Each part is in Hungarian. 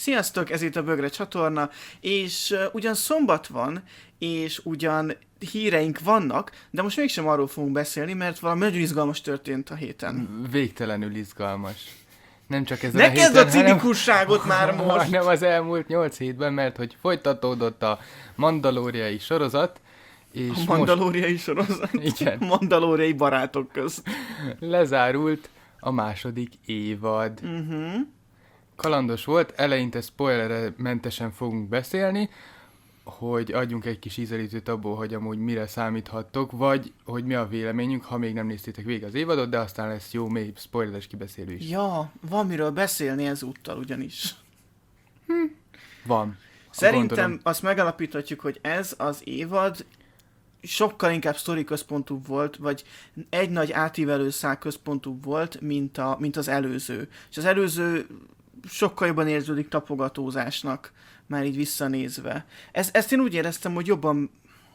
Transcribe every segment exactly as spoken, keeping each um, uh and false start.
Sziasztok, ez itt a Bögre csatorna, és uh, ugyan szombat van, és ugyan híreink vannak, de most mégsem arról fogunk beszélni, mert valami nagyon izgalmas történt a héten. Végtelenül izgalmas. Nem csak ezen ne a héten, kezd a cinikusságot hanem, már most! Hanem az elmúlt nyolc hétben, mert hogy folytatódott a mandalóriai sorozat, és a mandalóriai most... sorozat? Igen. Mandalóriai barátok közt. Lezárult a második évad. Uh-huh. Kalandos volt, eleinte spoilermentesen fogunk beszélni, hogy adjunk egy kis ízelítőt abból, hogy amúgy mire számíthattok, vagy hogy mi a véleményünk, ha még nem néztétek végig az évadot, de aztán lesz jó, mély spoileres kibeszélő is. Ja, van miről beszélni ezúttal ugyanis. Hm. Van. Szerintem Gondolom. Azt megalapíthatjuk, hogy ez az évad sokkal inkább sztori központú volt, vagy egy nagy átívelő szál központú volt, mint, a, mint az előző. És az előző sokkal jobban érződik tapogatózásnak, már így visszanézve. Ez, ezt én úgy éreztem, hogy jobban,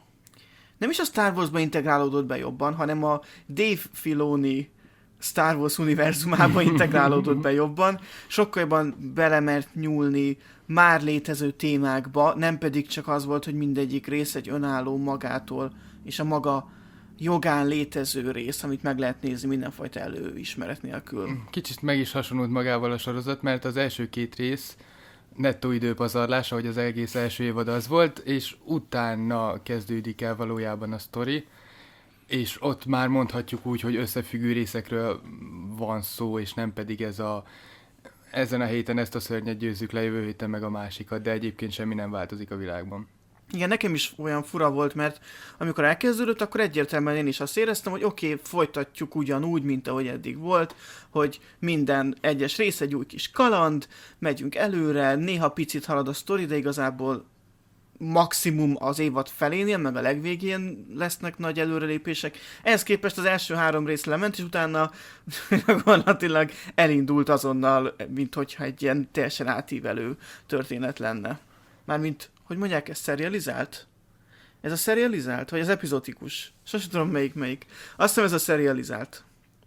nem is a Star Warsba integrálódott be jobban, hanem a Dave Filoni Star Wars univerzumába integrálódott be jobban, sokkal jobban belemert nyúlni már létező témákba, nem pedig csak az volt, hogy mindegyik rész egy önálló magától, és a maga jogán létező rész, amit meg lehet nézni mindenfajta előismeret nélkül. Kicsit meg is hasonlult magával a sorozat, mert az első két rész nettó időpazarlás, ahogy az egész első évad az volt, és utána kezdődik el valójában a sztori, és ott már mondhatjuk úgy, hogy összefüggő részekről van szó, és nem pedig ez a ezen a héten ezt a szörnyet győzzük le, jövő héten meg a másikat, de egyébként semmi nem változik a világban. Igen, nekem is olyan fura volt, mert amikor elkezdődött, akkor egyértelműen én is azt éreztem, hogy oké, okay, folytatjuk ugyanúgy, mint ahogy eddig volt, hogy minden egyes rész egy új kis kaland, megyünk előre, néha picit halad a sztori, de igazából maximum az évad felénél, meg a legvégén lesznek nagy előrelépések. Ehhez képest az első három rész lement, és utána gyakorlatilag elindult azonnal, mint hogyha egy ilyen teljesen átívelő történet lenne. Mármint, hogy mondják, ez serializált? Ez a serializált? Vagy az epizodikus? Sosem tudom melyik melyik. Azt hiszem ez a serializált.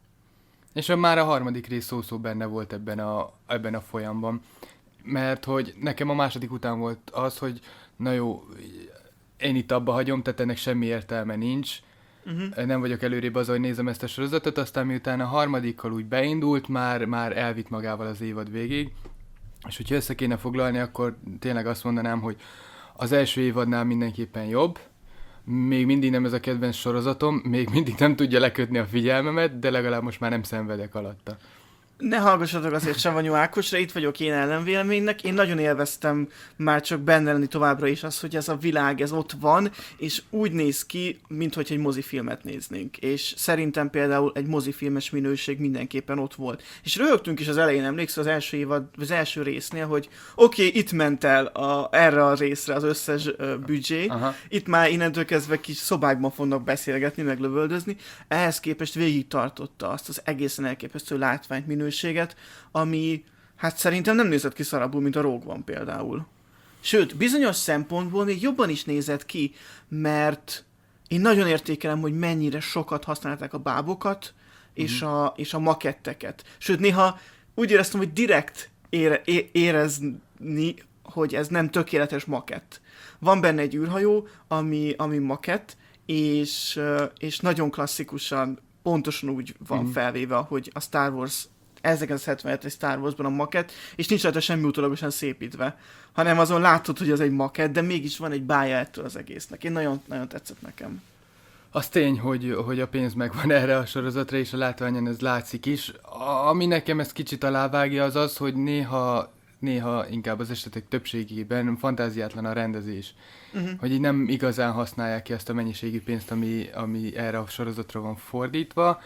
És a már a harmadik rész szó-szó benne volt ebben a, ebben a folyamban. Mert hogy nekem a második után volt az, hogy na jó, én itt abba hagyom, tehát ennek semmi értelme nincs. Uh-huh. Nem vagyok előrébb az, hogy nézem ezt a sorozatot, aztán miután a harmadikkal úgy beindult, már, már elvitt magával az évad végig. És hogyha össze kéne foglalni, akkor tényleg azt mondanám, hogy az első évadnál mindenképpen jobb. Még mindig nem ez a kedvenc sorozatom, még mindig nem tudja lekötni a figyelmemet, de legalább most már nem szenvedek alatta. Ne hallgassatok azért Savanyú Ákosra, itt vagyok én ellenvéleménynek. Én nagyon élveztem már csak benne lenni továbbra is az, hogy ez a világ, ez ott van, és úgy néz ki, minthogy egy mozifilmet néznénk. És szerintem például egy mozifilmes minőség mindenképpen ott volt. És röhögtünk is az elején, emlékszel az első évad, az első résznél, hogy oké, okay, itt ment el a, erre a részre az összes uh, büdzsé. Aha. Itt már innentől kezdve kis szobákban fognak beszélgetni, meg lövöldözni. Ehhez képest végig tartotta azt az egészen elképesztő látványt, minőséget, ami hát szerintem nem nézett ki szarabbul, mint a Rogue One például. Sőt, bizonyos szempontból még jobban is nézett ki, mert én nagyon értékelem, hogy mennyire sokat használták a bábokat és, mm-hmm. a, és a maketteket. Sőt, néha úgy éreztem, hogy direkt ére, é, érezni, hogy ez nem tökéletes makett. Van benne egy űrhajó, ami, ami makett, és, és nagyon klasszikusan, pontosan úgy van mm-hmm. felvéve, hogy a Star Wars ezerkilencszázhetvenhetes Star Warsban a makett, és nincs rajta semmi utólagosan szépítve, hanem azon látod, hogy az egy makett, de mégis van egy bája ettől az egésznek. Én nagyon, nagyon tetszett nekem. Az tény, hogy, hogy a pénz megvan erre a sorozatra, és a látványon ez látszik is. Ami nekem ezt kicsit alávágja, az az, hogy néha, néha inkább az esetek többségében fantáziátlan a rendezés. Uh-huh. Hogy így nem igazán használják ki ezt a mennyiségű pénzt, ami, ami erre a sorozatra van fordítva.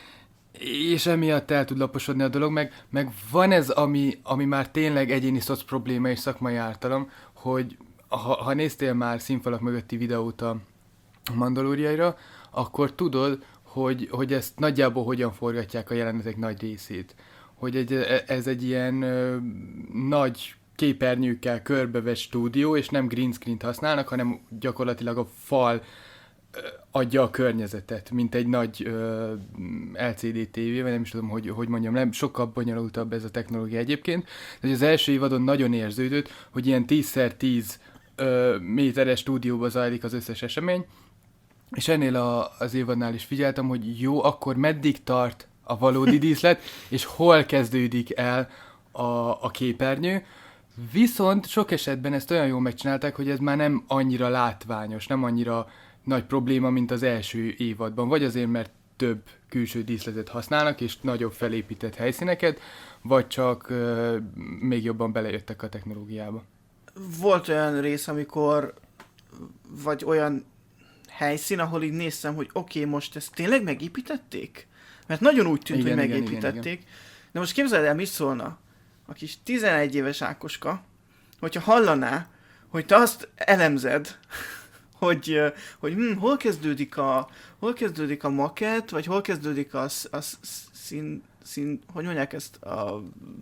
És emiatt el tud laposodni a dolog, meg, meg van ez, ami, ami már tényleg egyéni szoc probléma és szakmai ártalom, hogy ha, ha néztél már színfalak mögötti videót a Mandalóriaira, akkor tudod, hogy, hogy ezt nagyjából hogyan forgatják a jelenetek nagy részét. Hogy egy, ez egy ilyen ö, nagy képernyőkkel körbevett stúdió, és nem green screen-t használnak, hanem gyakorlatilag a fal adja a környezetet, mint egy nagy ö, el cé dé tévé, vagy nem is tudom, hogy, hogy mondjam, nem, sokkal bonyolultabb ez a technológia egyébként. De az első évadon nagyon érződött, hogy ilyen tíz szer tíz ö, méteres stúdióba zajlik az összes esemény, és ennél a, az évadnál is figyeltem, hogy jó, akkor meddig tart a valódi díszlet, és hol kezdődik el a, a képernyő. Viszont sok esetben ezt olyan jól megcsinálták, hogy ez már nem annyira látványos, nem annyira nagy probléma, mint az első évadban. Vagy azért, mert több külső díszletet használnak, és nagyobb felépített helyszíneket, vagy csak euh, még jobban belejöttek a technológiába. Volt olyan rész, amikor, vagy olyan helyszín, ahol így néztem, hogy oké, okay, most ezt tényleg megépítették? Mert nagyon úgy tűnt, igen, hogy igen, megépítették. Igen, igen. De most képzeld el, mi szólna a kis tizenegy éves Ákoska, hogyha hallaná, hogy te azt elemzed, hogy, hogy hm, hol kezdődik a hol kezdődik a maket, vagy hol kezdődik a, a szín, szín, hogy mondják ezt, a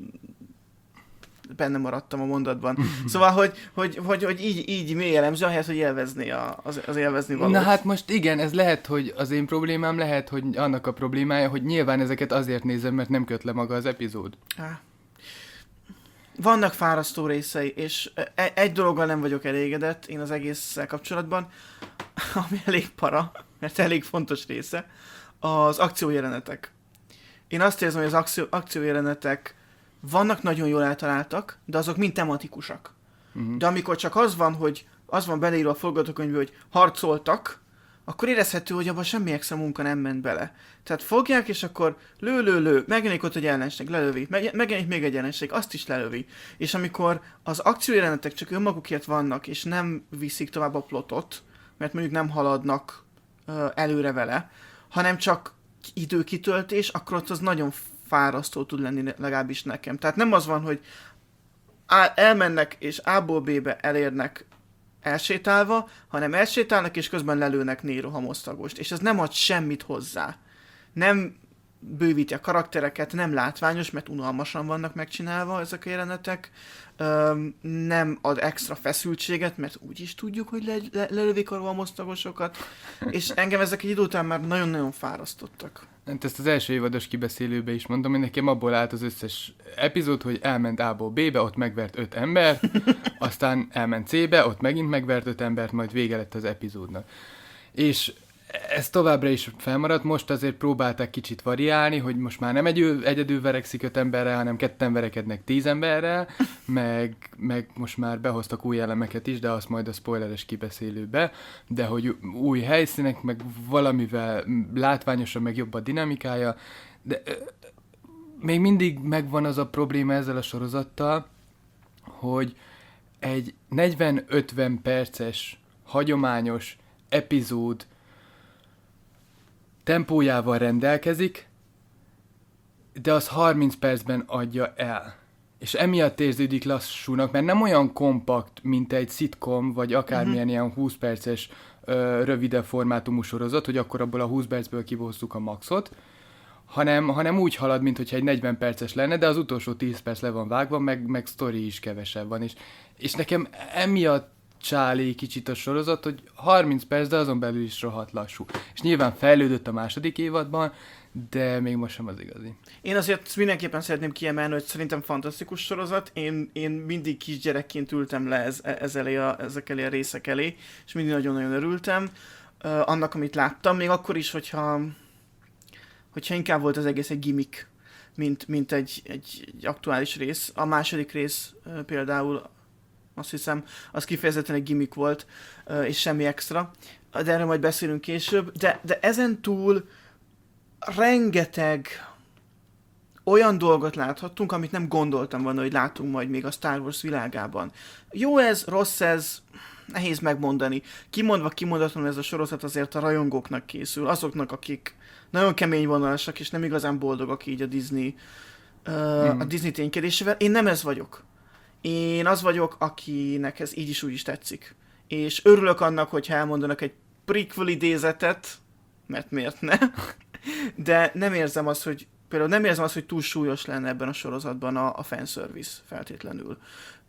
benne maradtam a mondatban. Szóval, hogy, hogy, hogy, hogy így, így mély elemző, ahelyett, hogy élvezni a, az, az élvezni valót. Na hát most igen, ez lehet, hogy az én problémám, lehet, hogy annak a problémája, hogy nyilván ezeket azért nézem, mert nem köt le maga az epizód. Há. Vannak fárasztó részei, és egy dologgal nem vagyok elégedett én az egésszel kapcsolatban, ami elég para, mert elég fontos része, az akciójelenetek. Én azt érzem, hogy az akció, akciójelenetek vannak nagyon jól eltaláltak, de azok mind tematikusak. Uh-huh. De amikor csak az van, hogy az van beleírva a forgatókönyvbe, hogy harcoltak, akkor érezhető, hogy abban semmi extra munka nem ment bele. Tehát fogják, és akkor lő, lő, lő, megjelenik ott egy ellenség, lelövi, meg, megjelenik még egy ellenség, azt is lelövi. És amikor az akciójelenetek csak önmagukért vannak, és nem viszik tovább a plotot, mert mondjuk nem haladnak uh, előre vele, hanem csak időkitöltés, akkor ott az nagyon fárasztó tud lenni, legalábbis nekem. Tehát nem az van, hogy elmennek, és A-ból B-be elérnek elsétálva, hanem elsétálnak, és közben lelőnek négy rohamosztagost. És ez nem ad semmit hozzá. Nem bővíti a karaktereket, nem látványos, mert unalmasan vannak megcsinálva ezek a jelenetek. Öm, nem ad extra feszültséget, mert úgyis tudjuk, hogy le, le, lelövik a rohamosztagosokat. És engem ezek egy idő után már nagyon-nagyon fárasztottak. Ezt az első évados kibeszélőbe is mondom, hogy nekem abból állt az összes epizód, hogy elment A-ból B-be, ott megvert öt ember, aztán elment C-be, ott megint megvert öt embert, majd vége lett az epizódnak. És ez továbbra is felmaradt, most azért próbálták kicsit variálni, hogy most már nem egy egyedül verekszik öt emberrel, hanem ketten verekednek tíz emberrel, meg, meg most már behoztak új elemeket is, de azt majd a spoileres kibeszélőbe, de hogy új helyszínek, meg valamivel látványosabb, meg jobb a dinamikája, de euh, még mindig megvan az a probléma ezzel a sorozattal, hogy egy negyven-ötven perces, hagyományos epizód tempójával rendelkezik, de az harminc percben adja el. És emiatt érződik lassúnak, mert nem olyan kompakt, mint egy szitkom, vagy akármilyen uh-huh. ilyen húsz perces ö, rövidebb formátumú sorozat, hogy akkor abból a húsz percből kihozzuk a maxot, hanem, hanem úgy halad, mintha egy negyven perces lenne, de az utolsó tíz perc le van vágva, meg, meg sztori is kevesebb van. És, és nekem emiatt csáli kicsit a sorozat, hogy harminc perc, de azon belül is rohadt lassú. És nyilván fejlődött a második évadban, de még most sem az igazi. Én azért mindenképpen szeretném kiemelni, hogy szerintem fantasztikus sorozat. Én, én mindig kisgyerekként ültem le ez, ez elé a, ezek elé a részek elé, és mindig nagyon-nagyon örültem uh, annak, amit láttam, még akkor is, hogyha, hogyha inkább volt az egész egy gimmick, mint, mint egy, egy, egy aktuális rész. A második rész uh, például azt hiszem, az kifejezetten egy gimmick volt, és semmi extra, de erről majd beszélünk később, de, de ezen túl rengeteg olyan dolgot láthattunk, amit nem gondoltam volna, hogy látunk majd még a Star Wars világában. Jó ez, rossz ez, nehéz megmondani. Kimondva, kimondatlanul ez a sorozat azért a rajongóknak készül, azoknak, akik nagyon kemény vonalasak, és nem igazán boldogak így a Disney, uh, mm. a Disney ténykedésével. Én nem ez vagyok. Én az vagyok, akinek ez így is úgy is tetszik. És örülök annak, hogyha elmondanak egy prequel idézetet, mert miért ne? De nem érzem azt, hogy például nem érzem azt, hogy túl súlyos lenne ebben a sorozatban a, a fanservice feltétlenül.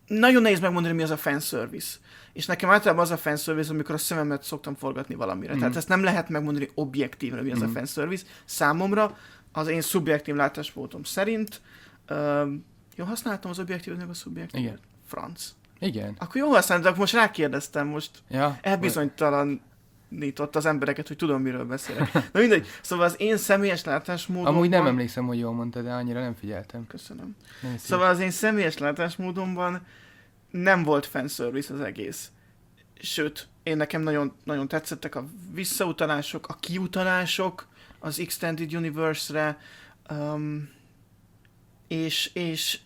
nagyon nehéz megmondani, mi az a fanservice. És nekem általában az a fanservice, amikor a szememet szoktam forgatni valamire. Mm. Tehát ezt nem lehet megmondani objektíven, mi az mm. a fanservice. Számomra, az én szubjektív látásmódom szerint, uh, jó használtam az objektívet, meg a szubjektívet? Igen. Franc. Igen. Akkor jó használtam, de most rákérdeztem, most ja, elbizonytalanított az embereket, hogy tudom, miről beszélek. Na mindegy, szóval az én személyes látásmódomban... Amúgy nem emlékszem, hogy jól mondtad, de annyira nem figyeltem. Köszönöm. Nem szóval az én személyes látásmódomban nem volt fanservice az egész. Sőt, én nekem nagyon, nagyon tetszettek a visszautalások, a kiutalások az Extended Universe-re, um, és, és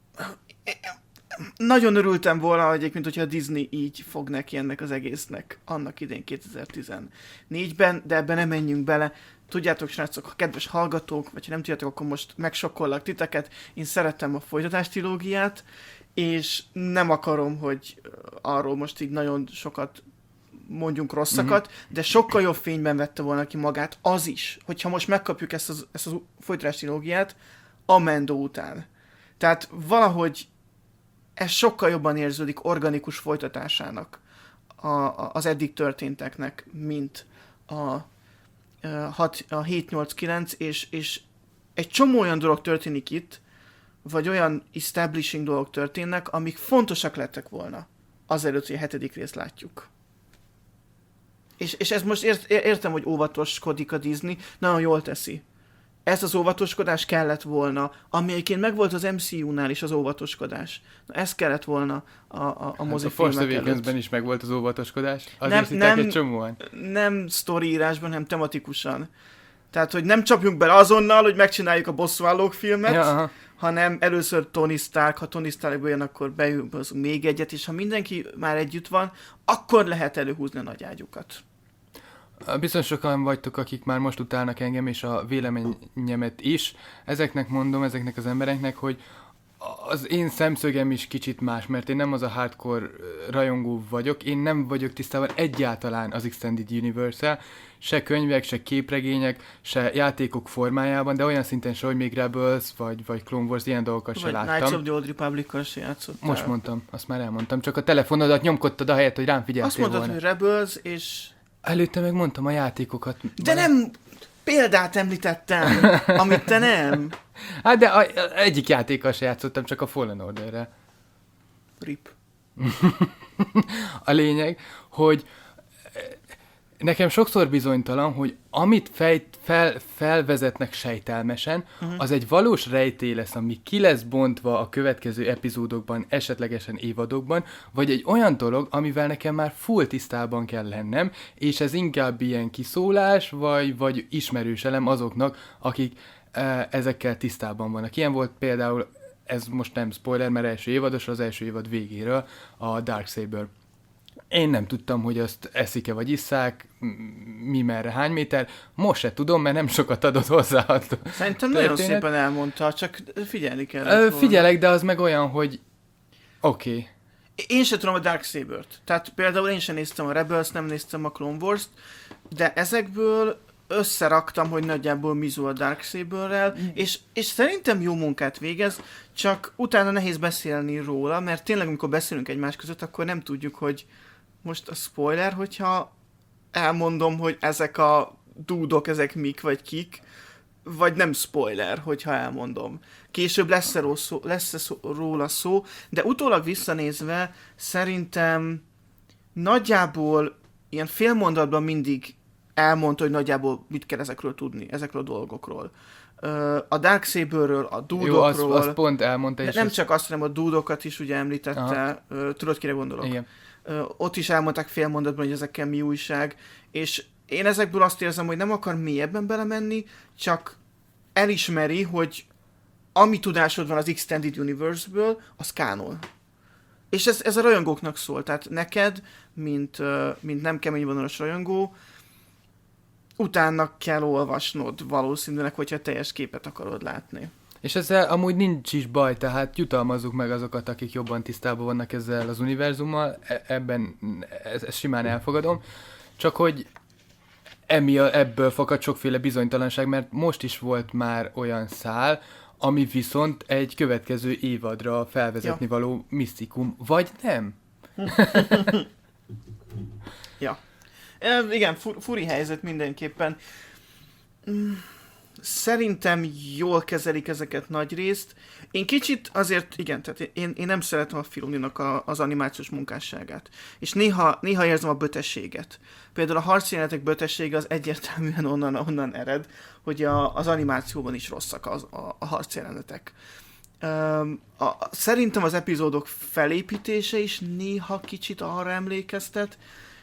nagyon örültem volna, hogy egyébként, hogyha a Disney így fog neki ennek az egésznek annak idén kétezer-tizennégyben, de ebben nem menjünk bele. Tudjátok, srácok, ha kedves hallgatók, vagy ha nem tudjátok, akkor most megsokkollak titeket. Én szerettem a folytatás trilógiát, és nem akarom, hogy arról most így nagyon sokat mondjunk rosszakat, mm-hmm. de sokkal jobb fényben vette volna ki magát az is, hogyha most megkapjuk ezt az, ezt az folytatás trilógiát a Mando után. Tehát valahogy ez sokkal jobban érződik organikus folytatásának a, a, az eddig történteknek, mint a, a hét nyolc kilenc, és, és egy csomó olyan dolog történik itt, vagy olyan establishing dolgok történnek, amik fontosak lettek volna azelőtt, hogy a hetedik részt látjuk. És, és ez most ért, értem, hogy óvatoskodik a Disney, nagyon jól teszi. Ez az óvatoskodás kellett volna, ami egyébként megvolt az em cé u-nál is az óvatoskodás. Na, ez kellett volna a, a, a mozifilmek hát a előtt. Force is megvolt az óvatoskodás. Azért nem, nem, egy csomóan. Nem sztoriírásban, hanem tematikusan. Tehát, hogy nem csapjunk bele azonnal, hogy megcsináljuk a bosszúállók filmet, ja, hanem először Tony Stark, ha Tony Starkból jön, akkor beülünk még egyet, és ha mindenki már együtt van, akkor lehet előhúzni a nagy ágyukat. Biztos sokan vagytok, akik már most utálnak engem, és a véleményemet is. Ezeknek mondom, ezeknek az embereknek, hogy az én szemszögem is kicsit más, mert én nem az a hardcore rajongó vagyok, én nem vagyok tisztában egyáltalán az Extended Universe-el, se könyvek, se képregények, se játékok formájában, de olyan szinten se, hogy még Rebels, vagy, vagy Clone Wars, ilyen dolgokat se láttam. Knights of the Old Republic-kal se játszottál. Most mondtam, azt már elmondtam, csak a telefonodat nyomkodtad ahelyett, hogy rám figyeltél azt mondtad, volna. hogy Rebels, és... Előtte meg mondtam a játékokat. De nem példát említettem, amit te nem. Hát de a, a, egyik játékkal se játszottam, csak a Fallen Orderrel. Rip. A lényeg, hogy nekem sokszor bizonytalan, hogy amit fej, fel, felvezetnek sejtelmesen, uh-huh. az egy valós rejtély lesz, ami ki lesz bontva a következő epizódokban, esetlegesen évadokban, vagy egy olyan dolog, amivel nekem már full tisztában kell lennem, és ez inkább ilyen kiszólás, vagy, vagy ismerős elem azoknak, akik e, ezekkel tisztában vannak. Ilyen volt például, ez most nem spoiler, mert első évados, az első évad végéről a Darksaber. Én nem tudtam, hogy azt eszik-e vagy isszák, mi merre, hány méter. Most se tudom, mert nem sokat adott hozzá. Szerintem nagyon szépen elmondta, csak figyelni kell. Figyelek, de az meg olyan, hogy oké. Okay. Én sem tudom a Darksabert. Tehát például én sem néztem a Rebels, nem néztem a Clone Wars-t, de ezekből összeraktam, hogy nagyjából mizu a Darksaberrel, mm. és, és szerintem jó munkát végez, csak utána nehéz beszélni róla, mert tényleg amikor beszélünk egymás között, akkor nem tudjuk, hogy most a spoiler, hogyha elmondom, hogy ezek a dúdok, ezek mik vagy kik, vagy nem spoiler, hogyha elmondom. Később lesz-e, szó, lesz-e szó, róla szó, de utólag visszanézve szerintem nagyjából ilyen félmondatban mindig elmondta, hogy nagyjából mit kell ezekről tudni, ezekről a dolgokról. A Darksaberről, a dúdokról. Jó, azt, azt pont elmondta. Nem csak azt, hanem a dúdokat is ugye említette. Aha. Tudod, kire gondolok? Igen. Ott is elmondták fél mondatban, hogy ezekkel mi újság, és én ezekből azt érzem, hogy nem akar mélyebben belemenni, csak elismeri, hogy ami tudásod van az Extended Universe-ből, az kánon. És ez, ez a rajongóknak szól, tehát neked, mint, mint nem kemény vonalas rajongó, utána kell olvasnod valószínűleg, hogyha teljes képet akarod látni. És ezzel amúgy nincs is baj, tehát jutalmazzuk meg azokat, akik jobban tisztában vannak ezzel az univerzummal, e- ebben ezt ez simán elfogadom, csak hogy emi, ebből fakad sokféle bizonytalanság, mert most is volt már olyan szál, ami viszont egy következő évadra felvezetni ja. való misztikum, vagy nem? ja. E, igen, fu- furi helyzet mindenképpen. Szerintem jól kezelik ezeket nagy részt. Én kicsit azért, igen, tehát én, én nem szeretem a Filoninak a, az animációs munkásságát. És néha, néha érzem a bötességet. Például a harcjelenetek bötessége az egyértelműen onnan, onnan ered, hogy a, az animációban is rosszak az, a, a harcjelenetek. Um, a, a, szerintem az epizódok felépítése is néha kicsit arra emlékeztet,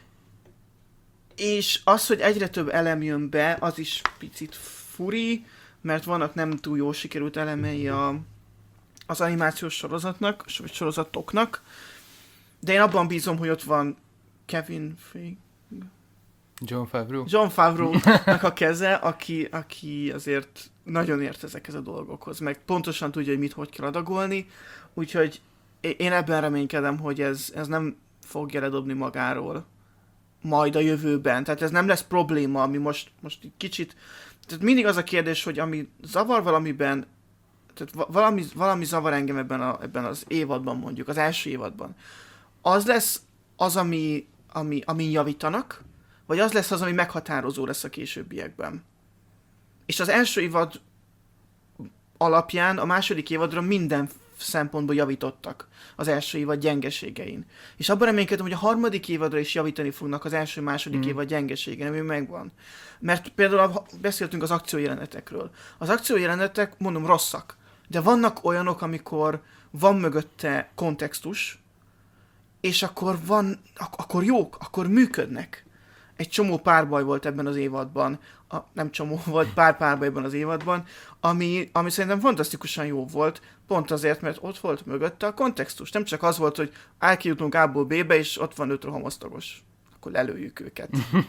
és az, hogy egyre több elem jön be, az is picit furi, mert vannak nem túl jól sikerült elemei a, az animációs sorozatnak, vagy sorozatoknak, de én abban bízom, hogy ott van Kevin Feige. John Favreau. John Favreau-nak a keze, aki, aki azért nagyon ért ezekhez a dolgokhoz, meg pontosan tudja, hogy mit, hogy kell adagolni, úgyhogy én ebben reménykedem, hogy ez, ez nem fogja ledobni magáról majd a jövőben. Tehát ez nem lesz probléma, ami most, most kicsit... Tehát mindig az a kérdés, hogy ami zavar valamiben, tehát valami, valami zavar engem ebben, a, ebben az évadban mondjuk, az első évadban. Az lesz az, ami, ami, ami javítanak, vagy az lesz az, ami meghatározó lesz a későbbiekben. És az első évad alapján a második évadra minden szempontból javítottak az első évad gyengeségein. És abban reménykedem, hogy a harmadik évadra is javítani fognak az első-második mm. évad gyengeségein, ami megvan. Mert például beszéltünk az akciójelenetekről. Az akciójelenetek, mondom, rosszak. De vannak olyanok, amikor van mögötte kontextus, és akkor van, ak- akkor jók, akkor működnek. Egy csomó párbaj volt ebben az évadban, a, nem csomó volt, pár párbajban az évadban, ami, ami szerintem fantasztikusan jó volt, pont azért, mert ott volt mögötte a kontextus. Nem csak az volt, hogy elkijutunk A-ból B-be, és ott van öt rohamosztagos. Akkor lelőjük őket.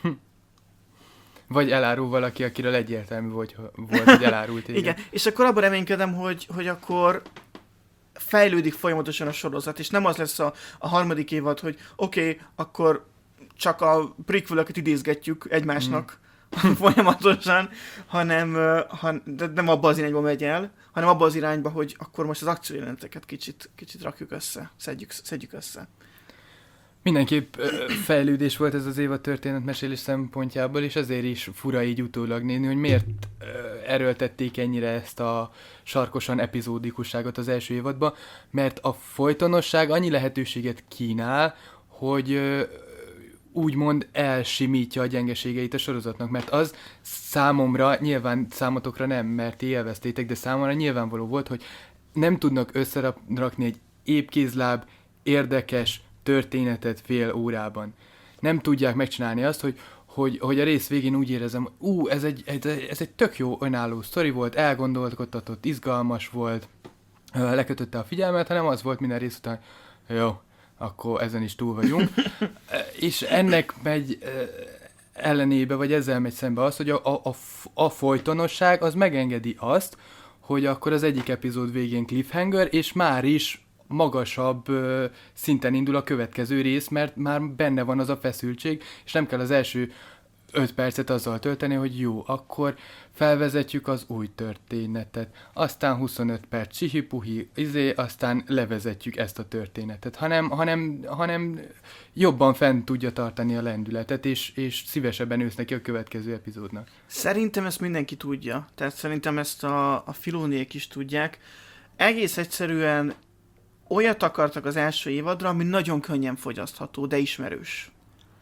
Vagy elárul valaki, akiről egyértelmű volt, volt hogy elárult. Igen. Igen, és akkor abban reménykedem, hogy, hogy akkor fejlődik folyamatosan a sorozat, és nem az lesz a, a harmadik évad, hogy oké, okay, akkor csak a prequel-öket idézgetjük egymásnak mm. folyamatosan, hanem han, de nem abba az irányba megy el, hanem abba az irányba, hogy akkor most az akciójeleneteket kicsit, kicsit rakjuk össze, szedjük, szedjük össze. Mindenképp fejlődés volt ez az évad történetmesélés szempontjából, és azért is fura így utólag nézni, hogy miért erőltették ennyire ezt a sarkosan epizódikusságot az első évadban, mert a folytonosság annyi lehetőséget kínál, hogy úgymond elsimítja a gyengeségeit a sorozatnak, mert az számomra, nyilván számotokra nem, mert ti élveztétek, de számomra nyilvánvaló volt, hogy nem tudnak összerakni egy épkézláb, érdekes történetet fél órában. Nem tudják megcsinálni azt, hogy, hogy, hogy a rész végén úgy érezem, hogy ú, ez egy, ez, ez egy tök jó önálló sztori volt, elgondolkodtatott, izgalmas volt, lekötötte a figyelmet, hanem az volt minden rész után, jó, akkor ezen is túl vagyunk. És ennek megy ellenébe, vagy ezzel megy szembe az, hogy a, a, a, a folytonosság az megengedi azt, hogy akkor az egyik epizód végén cliffhanger, és már is magasabb ö, szinten indul a következő rész, mert már benne van az a feszültség, és nem kell az első öt percet azzal tölteni, hogy jó, akkor felvezetjük az új történetet, aztán huszonöt perc csihi-puhi, izé, aztán levezetjük ezt a történetet, hanem, hanem, hanem jobban fenn tudja tartani a lendületet, és, és szívesebben ősz neki a következő epizódnak. Szerintem ezt mindenki tudja, tehát szerintem ezt a, a Filóniék is tudják. Egész egyszerűen olyat akartak az első évadra, ami nagyon könnyen fogyasztható, de ismerős.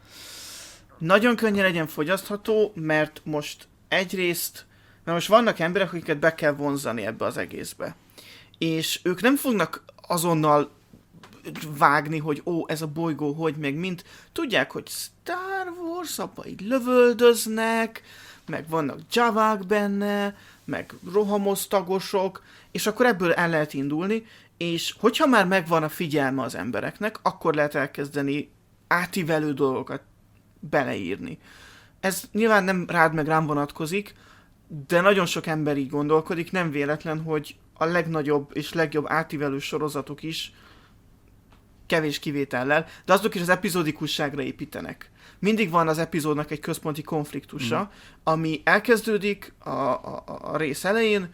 Nagyon könnyen legyen fogyasztható, mert most egyrészt, mert most vannak emberek, akiket be kell vonzani ebbe az egészbe. És ők nem fognak azonnal vágni, hogy ó, ez a bolygó, hogy meg mint. Tudják, hogy Star Wars, apa így lövöldöznek, meg vannak javák benne, meg rohamosztagosok, és akkor ebből el lehet indulni, és hogyha már megvan a figyelme az embereknek, akkor lehet elkezdeni átívelő dolgokat beleírni. Ez nyilván nem rád meg rám vonatkozik, de nagyon sok ember így gondolkodik, nem véletlen, hogy a legnagyobb és legjobb átívelő sorozatok is kevés kivétellel, de azok is az epizódikusságra építenek. Mindig van az epizódnak egy központi konfliktusa, mm. ami elkezdődik a, a, a rész elején,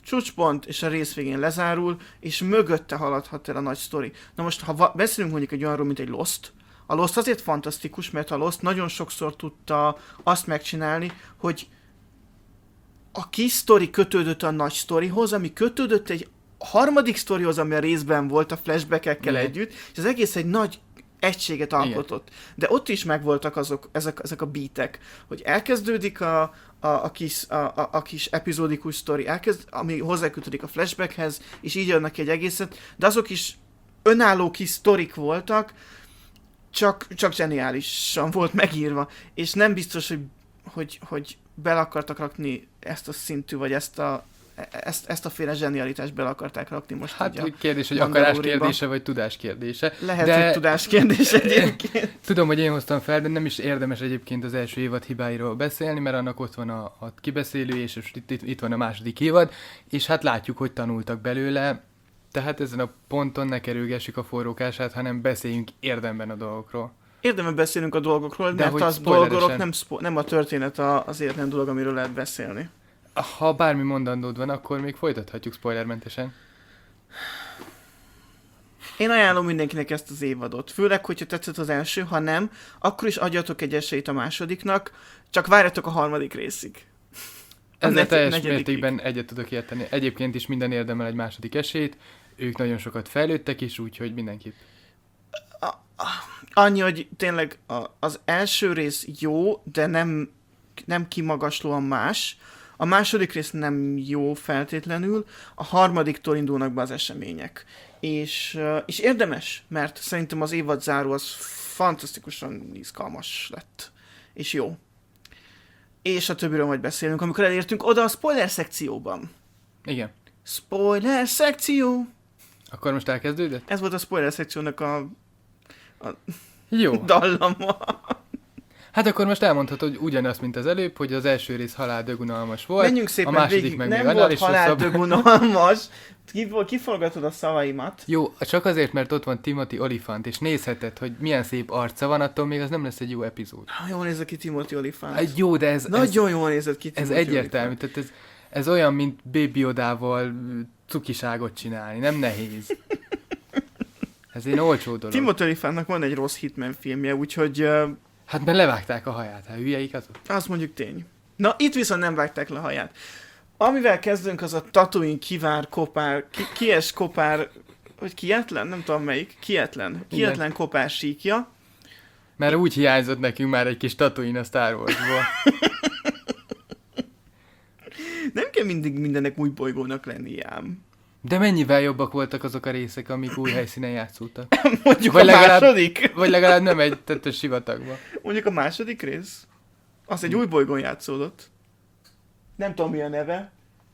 csúcspont, és a rész végén lezárul, és mögötte haladhat el a nagy sztori. Na most, ha va- beszélünk mondjuk egy olyanról, mint egy Lost, a Lost azért fantasztikus, mert a Lost nagyon sokszor tudta azt megcsinálni, hogy a kis sztori kötődött a nagy sztorihoz, ami kötődött egy harmadik sztorihoz, ami a részben volt a flashback-ekkel Igen. együtt, és az egész egy nagy egységet alkotott. Igen. De ott is megvoltak azok, ezek, ezek a beatek, hogy elkezdődik a, a, a, kis, a, a, a kis epizódikus sztori, elkezd, ami hozzákötődik a flashbackhez, és így jönnek ki egy egészet, de azok is önálló kis sztorik voltak, csak, csak zseniálisan volt megírva, és nem biztos, hogy, hogy, hogy bele akartak rakni ezt a szintű, vagy ezt a, ezt, ezt a féle zsenialitást bele akarták rakni most. Hát kérdés, hogy akarás kérdése, vagy tudás kérdése. Lehet, de... hogy tudás kérdése egyébként. Tudom, hogy én hoztam fel, de nem is érdemes egyébként az első évad hibáiról beszélni, mert annak ott van a, a kibeszélő, és itt, itt, itt van a második évad, és hát látjuk, hogy tanultak belőle, tehát ezen a ponton ne kerülgessük a forrókását, hanem beszéljünk érdemben a dolgokról. Érdemben beszélünk a dolgokról, de mert az dolgok nem, spo- nem a történet a, az érdem dolog, amiről lehet beszélni. Ha bármi mondandód van, akkor még folytathatjuk spoilermentesen. Én ajánlom mindenkinek ezt az évadot. Főleg, hogyha tetszett az első, ha nem, akkor is adjatok egy esélyt a másodiknak, csak várjatok a harmadik részig. Ezzel teljes mértékben egyet tudok érteni. Egyébként is minden érdemel egy második esélyt, ők nagyon sokat fejlődtek is, úgyhogy mindenképp. A, a, annyi, hogy tényleg a, az első rész jó, de nem, nem kimagaslóan más. A második rész nem jó feltétlenül, a harmadiktól indulnak be az események. És, és érdemes, mert szerintem az évad záró az fantasztikusan izgalmas lett. És jó. És a többiről majd beszélünk, amikor elértünk oda a spoiler szekcióban. Igen. Spoiler szekció! Akkor most elkezdődött? Ez volt a spoiler szekciónak a, a jó. dallama. Hát akkor most elmondhatod ugyanazt, mint az előbb, hogy az első rész haláldögunalmas volt, menjünk szépen a második végig. meg Nem még annál is volt haláldögunalmas. Kiforgatod a szavaimat. Jó, csak azért, mert ott van Timothy Olyphant, és nézheted, hogy milyen szép arca van, attól még az nem lesz egy jó epizód. Ha, jól nézett ki Timothy Olyphant. Egy jó, de ez... Nagyon ez, jól nézett ki Ez Timothy egyértelmű, tehát ez, ez olyan, mint Baby Yodával cukiságot csinálni, nem nehéz. Ez egy olcsó dolog. Timothy Olyphantnak van egy rossz Hitman filmje, úgyhogy... Uh, hát mert levágták a haját, hát hülyeik azok. Azt mondjuk tény. Na, itt viszont nem vágták le a haját. Amivel kezdünk, az a Tatooine kivár kopár, ki, kies kopár, vagy kietlen? Nem tudom melyik. Kietlen. Kietlen igen. Kopár síkja. Mert úgy hiányzott nekünk már egy kis Tatooine a Star Warsból. Nem kell mindig mindennek új bolygónak lenni ám. De mennyivel jobbak voltak azok a részek, amik új helyszínen játszódtak? Mondjuk vagy a legalább, második? Vagy legalább nem egy tettes sivatagban. Mondjuk a második rész? Az egy új bolygón játszódott. Nem tudom mi a neve.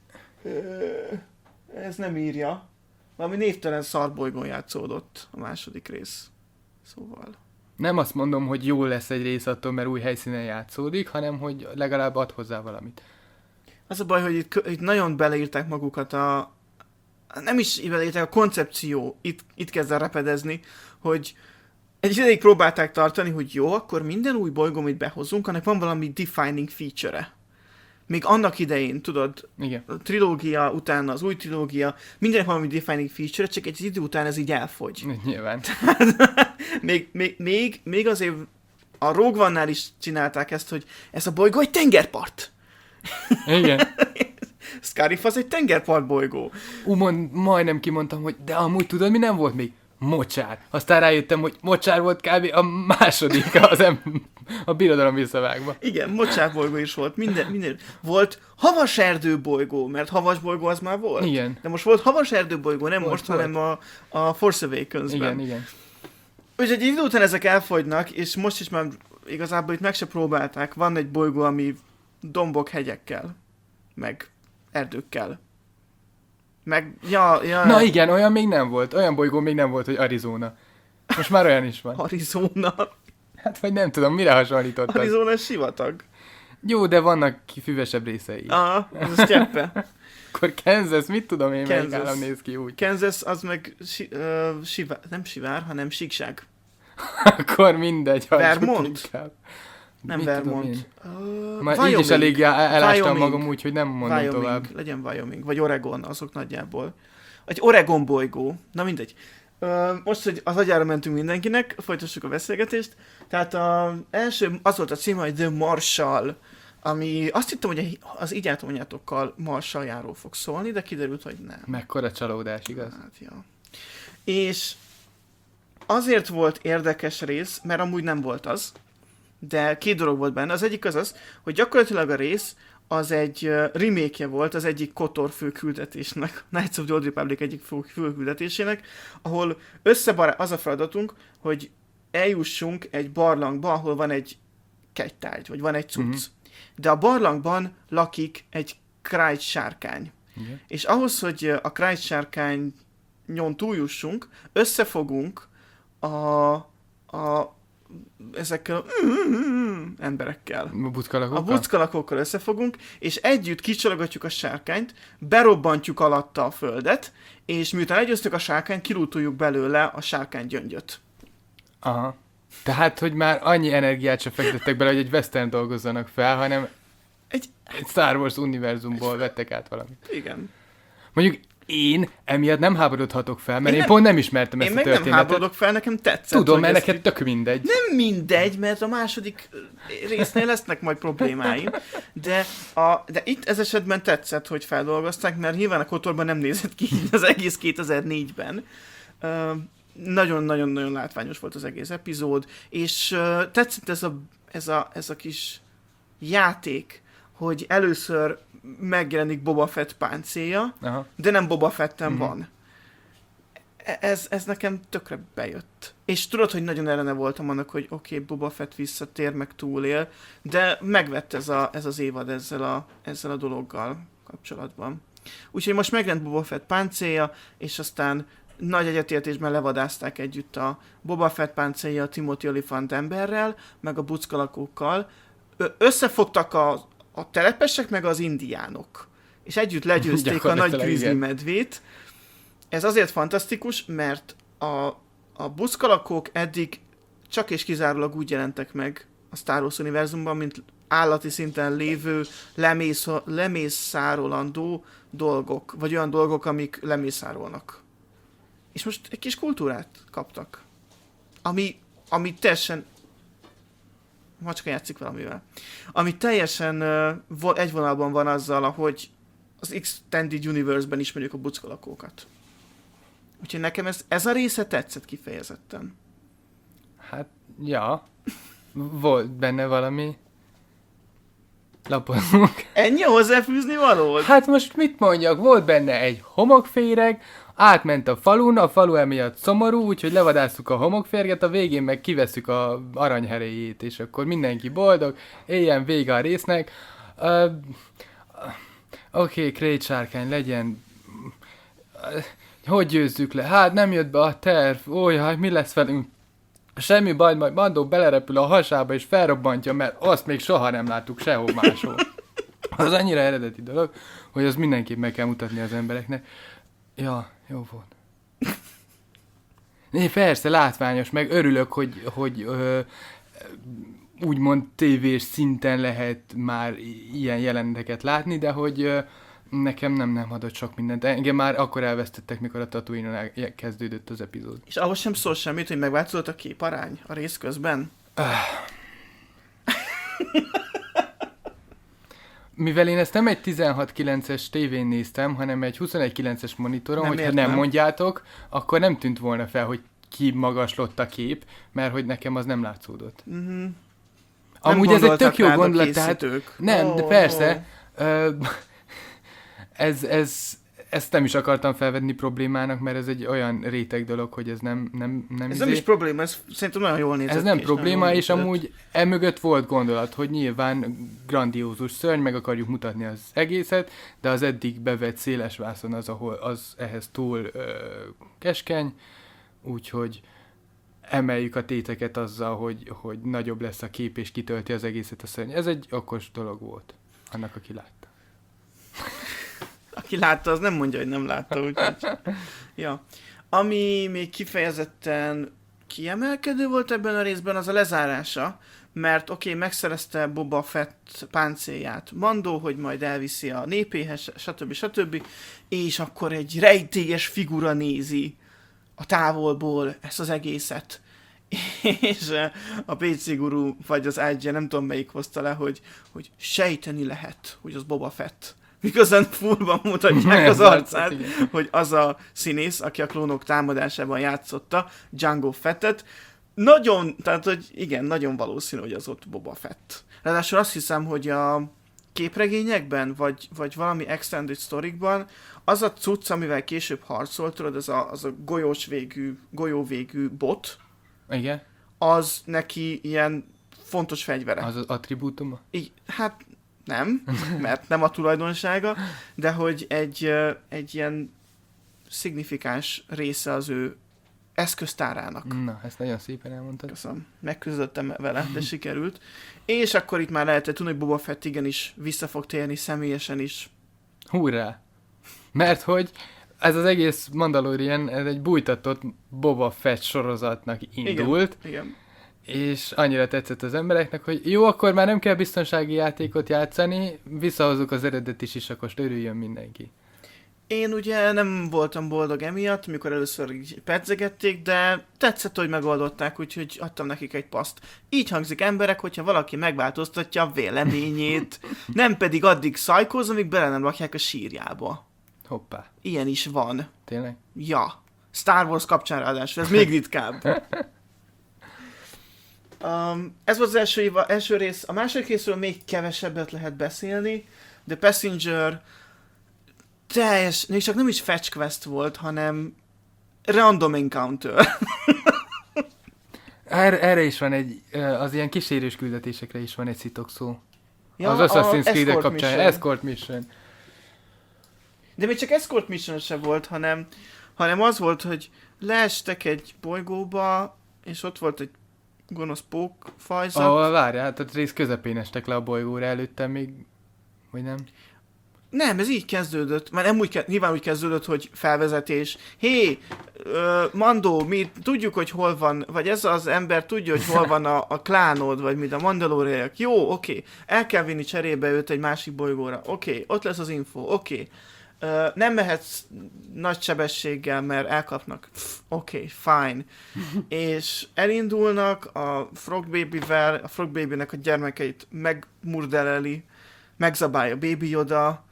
Ez nem írja. Valami névtelen szarbolygón játszódott a második rész. Szóval... Nem azt mondom, hogy jó lesz egy rész attól, mert új helyszínen játszódik, hanem hogy legalább ad hozzá valamit. Az a baj, hogy itt, itt nagyon beleírták magukat a... Nem is beleírták, a koncepció itt, itt kezd el repedezni, hogy egy ideig próbálták tartani, hogy jó, akkor minden új bolygó, amit behozunk, annak van valami defining feature-e. Még annak idején, tudod, igen. A trilógia, utána az új trilógia, mindenek valami defining feature, csak egy idő után ez így elfogy. Nyilván. még, még, még, még azért a Rogue One-nál is csinálták ezt, hogy ez a bolygó egy tengerpart. Igen. Scarif az egy tengerpart bolygó. Ú, mond, majdnem kimondtam, hogy de amúgy tudod, mi nem volt még? Mocsár. Aztán rájöttem, hogy mocsár volt kb. A második az em- a birodalom visszavágva. Igen, mocsár bolygó is volt. Minden, minden. Volt havas erdő bolygó, mert havas bolygó az már volt. Igen. De most volt havas erdő bolygó, nem volt, most, volt. hanem a, a Force Awakens-ben. Igen, igen. Úgyhogy egy idő után ezek elfogynak, és most is már igazából itt meg se próbálták. Van egy bolygó, ami dombok, hegyekkel, meg erdőkkel. Meg, ja, ja. Na igen, olyan még nem volt. Olyan bolygó még nem volt, hogy Arizona. Most már olyan is van. Arizona. Hát vagy nem tudom, mire hasonlítottad. Arizona sivatag. Jó, de vannak füvesebb részei. Aha, az a sztyeppe. Akkor Kansas, mit tudom én, Kansas. melyik állam néz ki úgy? Kansas az meg si, uh, sivár, nem sivár, hanem síkság. Akkor mindegy. Vermont? Inkább. Nem Mit tudom én? Vermont. Uh, Már így is elég elástam Wyoming. magam úgy, hogy nem mondom Wyoming. tovább. Legyen Wyoming, vagy Oregon, azok nagyjából. Egy Oregon bolygó. Na mindegy. Uh, most, hogy az agyára mentünk mindenkinek, folytassuk a beszélgetést. Tehát az első, az volt a címe, hogy The Marshall, ami azt hittem, hogy az így átmondjátokkal Marshalljáról fog szólni, de kiderült, hogy nem. Mekkora csalódás, igaz? Hát, ja. És azért volt érdekes rész, mert amúgy nem volt az, de két dolog volt benne. Az egyik az az, hogy gyakorlatilag a rész az egy uh, remake-je volt az egyik Kotor főküldetésnek, Knights of the Old Republic egyik fő- főküldetésének, ahol összebará... az a feladatunk, hogy eljussunk egy barlangba, ahol van egy kegytárgy, vagy van egy cucc. Mm-hmm. De a barlangban lakik egy Krajt sárkány. Igen. És ahhoz, hogy a Krajt sárkányon túljussunk, összefogunk a, a ezekkel a emberekkel. A buckalakókkal? A buckalakókkal összefogunk, és együtt kicsalogatjuk a sárkányt, berobbantjuk alatta a földet, és miután legyőztük a sárkányt, kilútoljuk belőle a sárkány gyöngyöt. Aha. Tehát, hogy már annyi energiát se fektettek bele, hogy egy western dolgozzanak fel, hanem Egy... egy Star Wars univerzumból vettek át valamit. Igen. Mondjuk én emiatt nem háborodhatok fel, mert Én én, nem- pont nem ismertem Én ezt meg a nem történetet. háborodok fel, nekem tetszett. Tudom, hogy mert ezt neked tök mindegy. Nem mindegy, mert a második résznél lesznek majd problémáim, de, a, de itt ez esetben tetszett, hogy feldolgozták, mert nyilván a Kotorban nem nézett ki így az egész kétezer-négyben. Ö, Nagyon-nagyon-nagyon látványos volt az egész epizód, és ö, tetszett ez a, ez, a, ez a kis játék, hogy először megjelenik Boba Fett páncélja, Aha. de nem Boba Fetten Mhm. van. E- Ez, ez nekem tökre bejött. És tudod, hogy nagyon ellene voltam annak, hogy oké, okay, Boba Fett visszatér, meg túlél, de megvett ez, a, ez az évad ezzel a, ezzel a dologgal kapcsolatban. Úgyhogy most megjelent Boba Fett páncélja, és aztán nagy egyetértésben levadázták együtt a Boba Fett páncélja a Timothy Olyphant emberrel, meg a buckalakókkal. Ö- Összefogtak a, a telepesek, meg az indiánok. És együtt legyőzték a nagy Gyakorlatilag grizzly igen. medvét. Ez azért fantasztikus, mert a, a buckalakók eddig csak és kizárólag úgy jelentek meg a Star Wars univerzumban, mint állati szinten lévő, lemész, lemészárolandó dolgok, vagy olyan dolgok, amik lemészárolnak. És most egy kis kultúrát kaptak. Ami, ami teljesen... Macska játszik valamivel. Ami teljesen uh, egy vonalban van azzal, ahogy az Extended Universe-ben ismerjük a buckalakókat. Úgyhogy nekem ez, ez a része tetszett kifejezetten. Hát, ja. Volt benne valami. Lapozunk. Ennyi a hozzáfűzni való? Hát most mit mondjak? Volt benne egy homokféreg, átment a falun, a falu emiatt szomorú, úgyhogy levadáztuk a homokférget, a végén meg kiveszük a aranyheréjét, és akkor mindenki boldog, éljen vége a résznek. Uh, Oké, okay, Krayt sárkány, legyen... Uh, hogy győzzük le? Hát nem jött be a terv, ó, jaj, mi lesz velünk? Semmi baj, majd Mandó belerepül a hasába és felrobbantja, mert azt még soha nem láttuk sehol máshol. Az annyira eredeti dolog, hogy az mindenképp meg kell mutatni az embereknek. Ja, jó volt. Né, persze, látványos, meg örülök, hogy, hogy ö, úgymond tévés szinten lehet már ilyen jeleneteket látni, de hogy ö, nekem nem, nem adott sok mindent. Engem már akkor elvesztettek, mikor a Tatooine-on el- kezdődött az epizód. És ahhoz sem szól semmit, hogy megváltozott a képarány a rész közben? Mivel én ezt nem egy tizenhat kilences tévén néztem, hanem egy huszonegy kilences monitoron, Nem hogyha értem. nem mondjátok, akkor nem tűnt volna fel, hogy ki magaslott a kép, mert hogy nekem az nem látszódott. Mm-hmm. Amúgy ez egy tök jó gondolat, tehát készítők. nem, Ó, de persze, ö, ez, ez, ezt nem is akartam felvetni problémának, mert ez egy olyan réteg dolog, hogy ez nem, nem, nem Ez izé. nem is probléma, ez szerintem nagyon jól nézett Ez nem ki, nagyon probléma, jól és működött. amúgy emögött volt gondolat, hogy nyilván grandiózus szörny, meg akarjuk mutatni az egészet, de az eddig bevett széles vászon az, ahol az ehhez túl ö, keskeny, úgyhogy emeljük a téteket azzal, hogy, hogy nagyobb lesz a kép, és kitölti az egészet a szörny. Ez egy okos dolog volt, annak, aki látta. Aki látta, az nem mondja, hogy nem látta, úgyhogy... ja. Ami még kifejezetten kiemelkedő volt ebben a részben, az a lezárása, mert oké, okay, megszerezte Boba Fett páncélját Mando, hogy majd elviszi a népéhez, stb. stb. És akkor egy rejtélyes figura nézi a távolból ezt az egészet. És a pé cé guru, vagy az ágyja, nem tudom melyik hozta le, hogy, hogy sejteni lehet, hogy az Boba Fett. Miközben fullban mutatják az arcát, hogy az a színész, aki a klónok támadásában játszotta, Jango Fettet, nagyon, tehát hogy igen, nagyon valószínű, hogy az ott Boba Fett. Ráadásul azt hiszem, hogy a képregényekben, vagy, vagy valami extended storykban az a cucc, amivel később harcolt, tudod, az a, az a golyós végű, golyó végű bot, igen, az neki ilyen fontos fegyvere. az az attribútuma? Így, hát nem, mert nem a tulajdonsága, de hogy egy, egy ilyen szignifikáns része az ő eszköztárának. Na, ezt nagyon szépen elmondtad. Köszönöm. Megküzdöttem vele, de sikerült. És akkor itt már lehetett tudni, hogy Boba Fett igenis vissza fog térni személyesen is. Hurrá! Mert hogy ez az egész Mandalorian, ez egy bújtatott Boba Fett sorozatnak indult, Igen, igen. és annyira tetszett az embereknek, hogy jó, akkor már nem kell biztonsági játékot játszani, visszahozzuk az eredeti sisakost, örüljön mindenki. Én ugye nem voltam boldog emiatt, mikor először így pedzegették, de tetszett, hogy megoldották, úgyhogy adtam nekik egy paszt. Így hangzik, emberek, hogyha valaki megváltoztatja a véleményét, nem pedig addig szajkóz, amíg bele nem lakják a sírjába. Hoppá. Ilyen is van. Tényleg? Ja. Star Wars kapcsán ráadásul, ez még ritkább. Um, ez volt az első, éva, első rész. A második részről még kevesebbet lehet beszélni. The Passenger teljes, még csak nem is fetch quest volt, hanem random encounter. Erre, erre is van egy, az ilyen kísérős küldetésekre is van egy szitokszó. Ja, az Assassin's Creed kapcsán. Mission. Escort mission. De még csak escort mission se volt, hanem, hanem az volt, hogy leestek egy bolygóba, és ott volt egy gonosz pókfajzat. Ahol várjál, tehát rész közepén estek le a bolygóra, előtte még, vagy nem? Nem, ez így kezdődött, már nem úgy, ke- nyilván úgy kezdődött, hogy felvezetés. Hé, uh, Mandó, mi tudjuk, hogy hol van, vagy ez az ember tudja, hogy hol van a, a klánod, vagy mit a mandalóriaiak. Jó, oké, okay. El kell vinni cserébe őt egy másik bolygóra. Oké, okay. Ott lesz az info, oké. Okay. Uh, nem mehetsz nagy sebességgel, mert elkapnak. Oké, okay, fine. És elindulnak a Frog Baby-vel, a Frog Baby-nek a gyermekeit megmurdeleli, megzabálja Baby Yoda,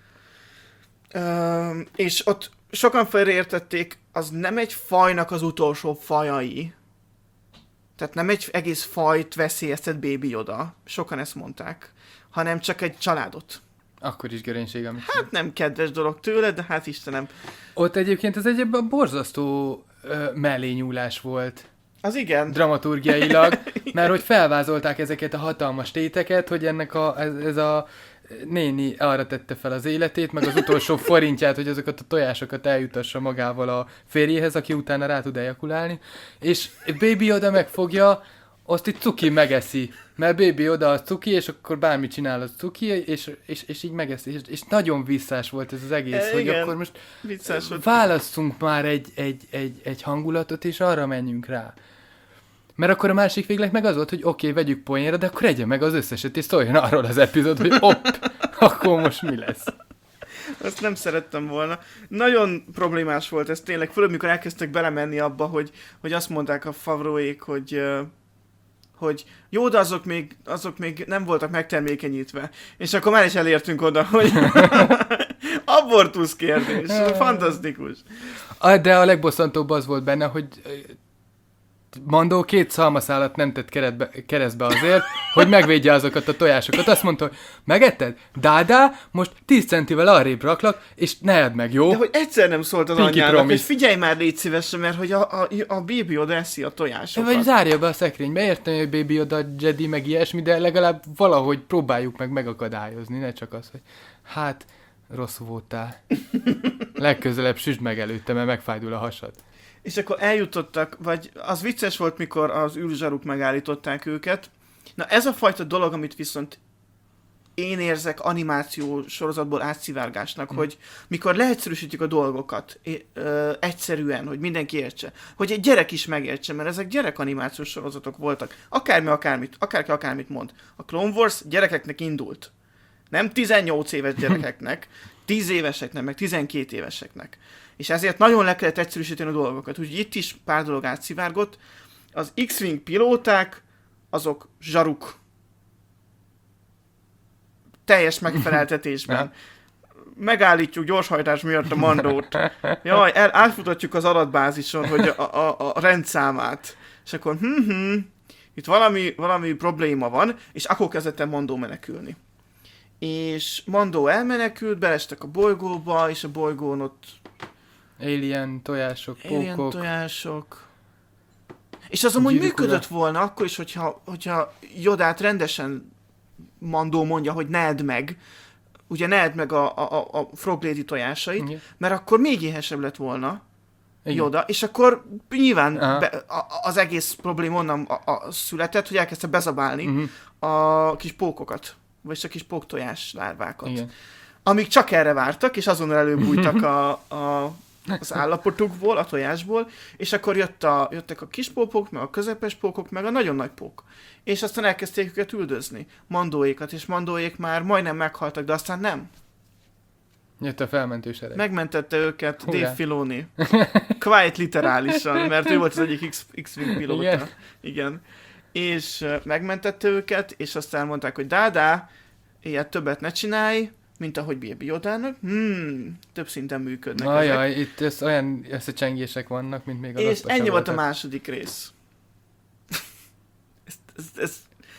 uh, és ott sokan félreértették, az nem egy fajnak az utolsó fajai. Tehát nem egy egész fajt veszélyeztet Baby Yoda, sokan ezt mondták, hanem csak egy családot. Akkor is görénység, amit... Hát nem kedves dolog tőle, de hát Istenem. Ott egyébként ez egy borzasztó ö, mellényúlás volt. Az igen. Dramaturgiailag, mert hogy felvázolták ezeket a hatalmas téteket, hogy ennek a, ez, ez a néni arra tette fel az életét, meg az utolsó forintját, hogy azokat a tojásokat eljutassa magával a férjéhez, aki utána rá tud ejakulálni, és Baby Yoda megfogja, azt itt cuki megeszi, mert Baby Yoda az cuki, és akkor bármit csinál az cuki, és, és, és így megeszi, és, és nagyon visszás volt ez az egész, e, hogy igen, akkor most volt. Válasszunk már egy, egy, egy, egy hangulatot, és arra menjünk rá. Mert akkor a másik végleg meg az volt, hogy oké, okay, vegyük poénra, de akkor egye meg az összeset, és szóljon arról az epizód, hogy hopp, akkor most mi lesz. Azt nem szerettem volna. Nagyon problémás volt ez tényleg, főleg mikor elkezdtek belemenni abba, hogy, hogy azt mondták a Favreauék, hogy, hogy jó, de azok még, azok még nem voltak megtermékenyítve. És akkor már is elértünk oda, hogy abortusz kérdés. Fantasztikus. De a legbosszantóbb az volt benne, hogy Mandó két szalmaszálat nem tett keretbe, keresztbe azért, hogy megvédje azokat a tojásokat. Azt mondta, hogy megetted? Dádá, most tíz centivel arrébb raklak, és ne edd meg, jó? De hogy egyszer nem szólt az Pinky anyjának, promise. hogy figyelj már, légy szívesen, mert hogy a, a, a Baby Yoda eszi a tojásokat. Vagy zárja be a szekrénybe, értem, hogy Baby Yoda, Jedi, meg ilyesmi, de legalább valahogy próbáljuk meg megakadályozni, ne csak az, hogy hát, rossz voltál. Legközelebb süsd meg előtte, mert megfájdul a hasad. És akkor eljutottak, vagy az vicces volt, mikor az űrzsaruk megállították őket. Na ez a fajta dolog, amit viszont én érzek animáció sorozatból átszivárgásnak, Mm. hogy mikor leegyszerűsítjük a dolgokat é, ö, egyszerűen, hogy mindenki értse, hogy egy gyerek is megértse, mert ezek gyerek animációs sorozatok voltak. Akármi, akármit, akárki akármit mond. A Clone Wars gyerekeknek indult. Nem tizennyolc éves gyerekeknek, tíz éveseknek, meg tizenkét éveseknek. És ezért nagyon le kellett egyszerűsíteni a dolgokat. Úgyhogy itt is pár dolog átszivárgott. Az X-Wing pilóták, azok zsaruk. Teljes megfeleltetésben. Megállítjuk gyorshajtás miatt a Mandót. Jaj, el, átfutatjuk az adatbázison, hogy a, a, a rendszámát. És akkor hm, hm, itt valami, valami probléma van, és akkor kezdett el Mandó menekülni. És Mandó elmenekült, belestek a bolygóba, és a bolygón ott Alien, tojások, alien pókok. tojások. És az amúgy Gyűrűk ura. működött volna akkor is, hogyha, hogyha Jodát rendesen Mandó mondja, hogy ne edd meg, ugye ne edd meg a, a, a Frog Lady tojásait, Igen. mert akkor még éhesebb lett volna Igen. Yoda, és akkor nyilván Aha. be, a, az egész probléma onnan a, a született, hogy elkezdte bezabálni Mhm. a kis pókokat, vagyis a kis póktojás lárvákat. Igen. Amik csak erre vártak, és azonnal előbújtak a, a, az állapotukból, a tojásból, és akkor jött a, jöttek a kis pókok, meg a közepes pókok, meg a nagyon nagy pók. És aztán elkezdték őket üldözni, Mandóékat, és Mandóék már majdnem meghaltak, de aztán nem. Jött a felmentő sereg. Megmentette őket Hurrá. Dave Filoni. Quite literálisan, mert ő volt az egyik X- X-Wing pilóta. Igen. Igen. És uh, megmentette őket, és aztán mondták, hogy dá-dá, ilyet többet ne csinálj, mint ahogy Baby Yodának. Hmm, több szinten működnek ezek. Ajaj, itt ez olyan összecsengések vannak, mint még a És Lost-ba ennyi sem volt a voltak. második rész. ez, ez, ez,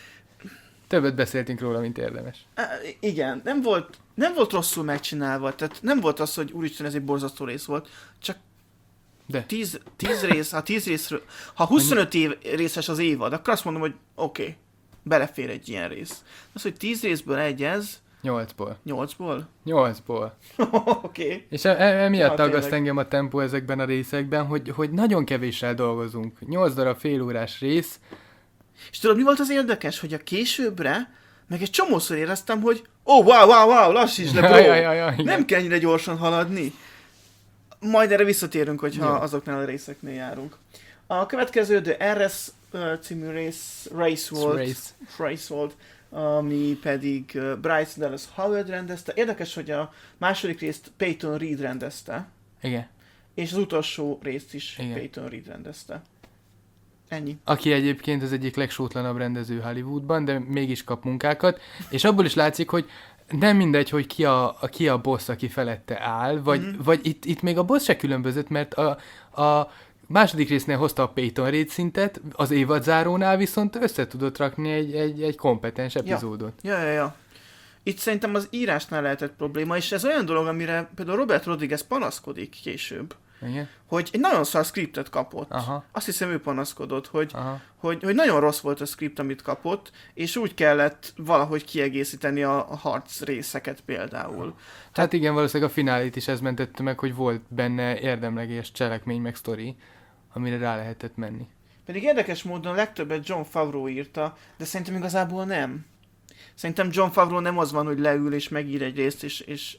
Többet beszéltünk róla, mint érdemes. á, igen, nem volt, nem volt rosszul megcsinálva, tehát nem volt az, hogy úristen, ez egy borzasztó rész volt, csak De. tíz, tíz rész, ha tíz részről, ha huszonöt év részes az évad, akkor azt mondom, hogy oké, okay, belefér egy ilyen rész. Az, hogy tíz részből egy ez, Nyolcból. nyolcból? Nyolcból. Oké. Okay. És e- e- emiatt Ja, aggaszt tényleg. engem a tempó ezekben a részekben, hogy, hogy nagyon kevéssel dolgozunk. Nyolc darab félórás rész. És tudod, mi volt az érdekes, hogy a későbbre, meg egy csomószor éreztem, hogy ó, oh, wow, wow, wow, lassíts le, bro! Ja, ja, ja, ja, igen. Nem kell ennyire gyorsan haladni. Majd erre visszatérünk, hogyha Jó. azoknál a részeknél járunk. A következő The er es uh, című rész, race volt, Race. race volt, ami pedig uh, Bryce Dallas Howard rendezte. Érdekes, hogy a második részt Peyton Reed rendezte, Igen. és az utolsó részt is Igen. Peyton Reed rendezte. Ennyi. Aki egyébként az egyik legsótlanabb rendező Hollywoodban, de mégis kap munkákat, és abból is látszik, hogy nem mindegy, hogy ki a, a, ki a boss, aki felette áll, vagy, Mhm. mm. vagy itt, itt még a boss se különbözött, mert a, a második résznél hozta a Peyton Reed szintet, az évadzárónál viszont össze tudott rakni egy, egy, egy kompetens epizódot. Ja, ja, ja. Itt szerintem az írásnál lehetett probléma, és ez olyan dolog, amire például Robert Rodriguez panaszkodik később, Igen? hogy egy nagyon szar scriptet kapott. Aha. Azt hiszem ő panaszkodott, hogy, Aha. hogy, hogy nagyon rossz volt a script, amit kapott, és úgy kellett valahogy kiegészíteni a, a harc részeket például. Hát igen, valószínűleg a finálét is ez mentette meg, hogy volt benne érdemleges cselekmény meg sztori, amire rá lehetett menni. Pedig érdekes módon a legtöbbet Jon Favreau írta, de szerintem igazából nem. Szerintem Jon Favreau nem az van, hogy leül és megír egy részt, és, és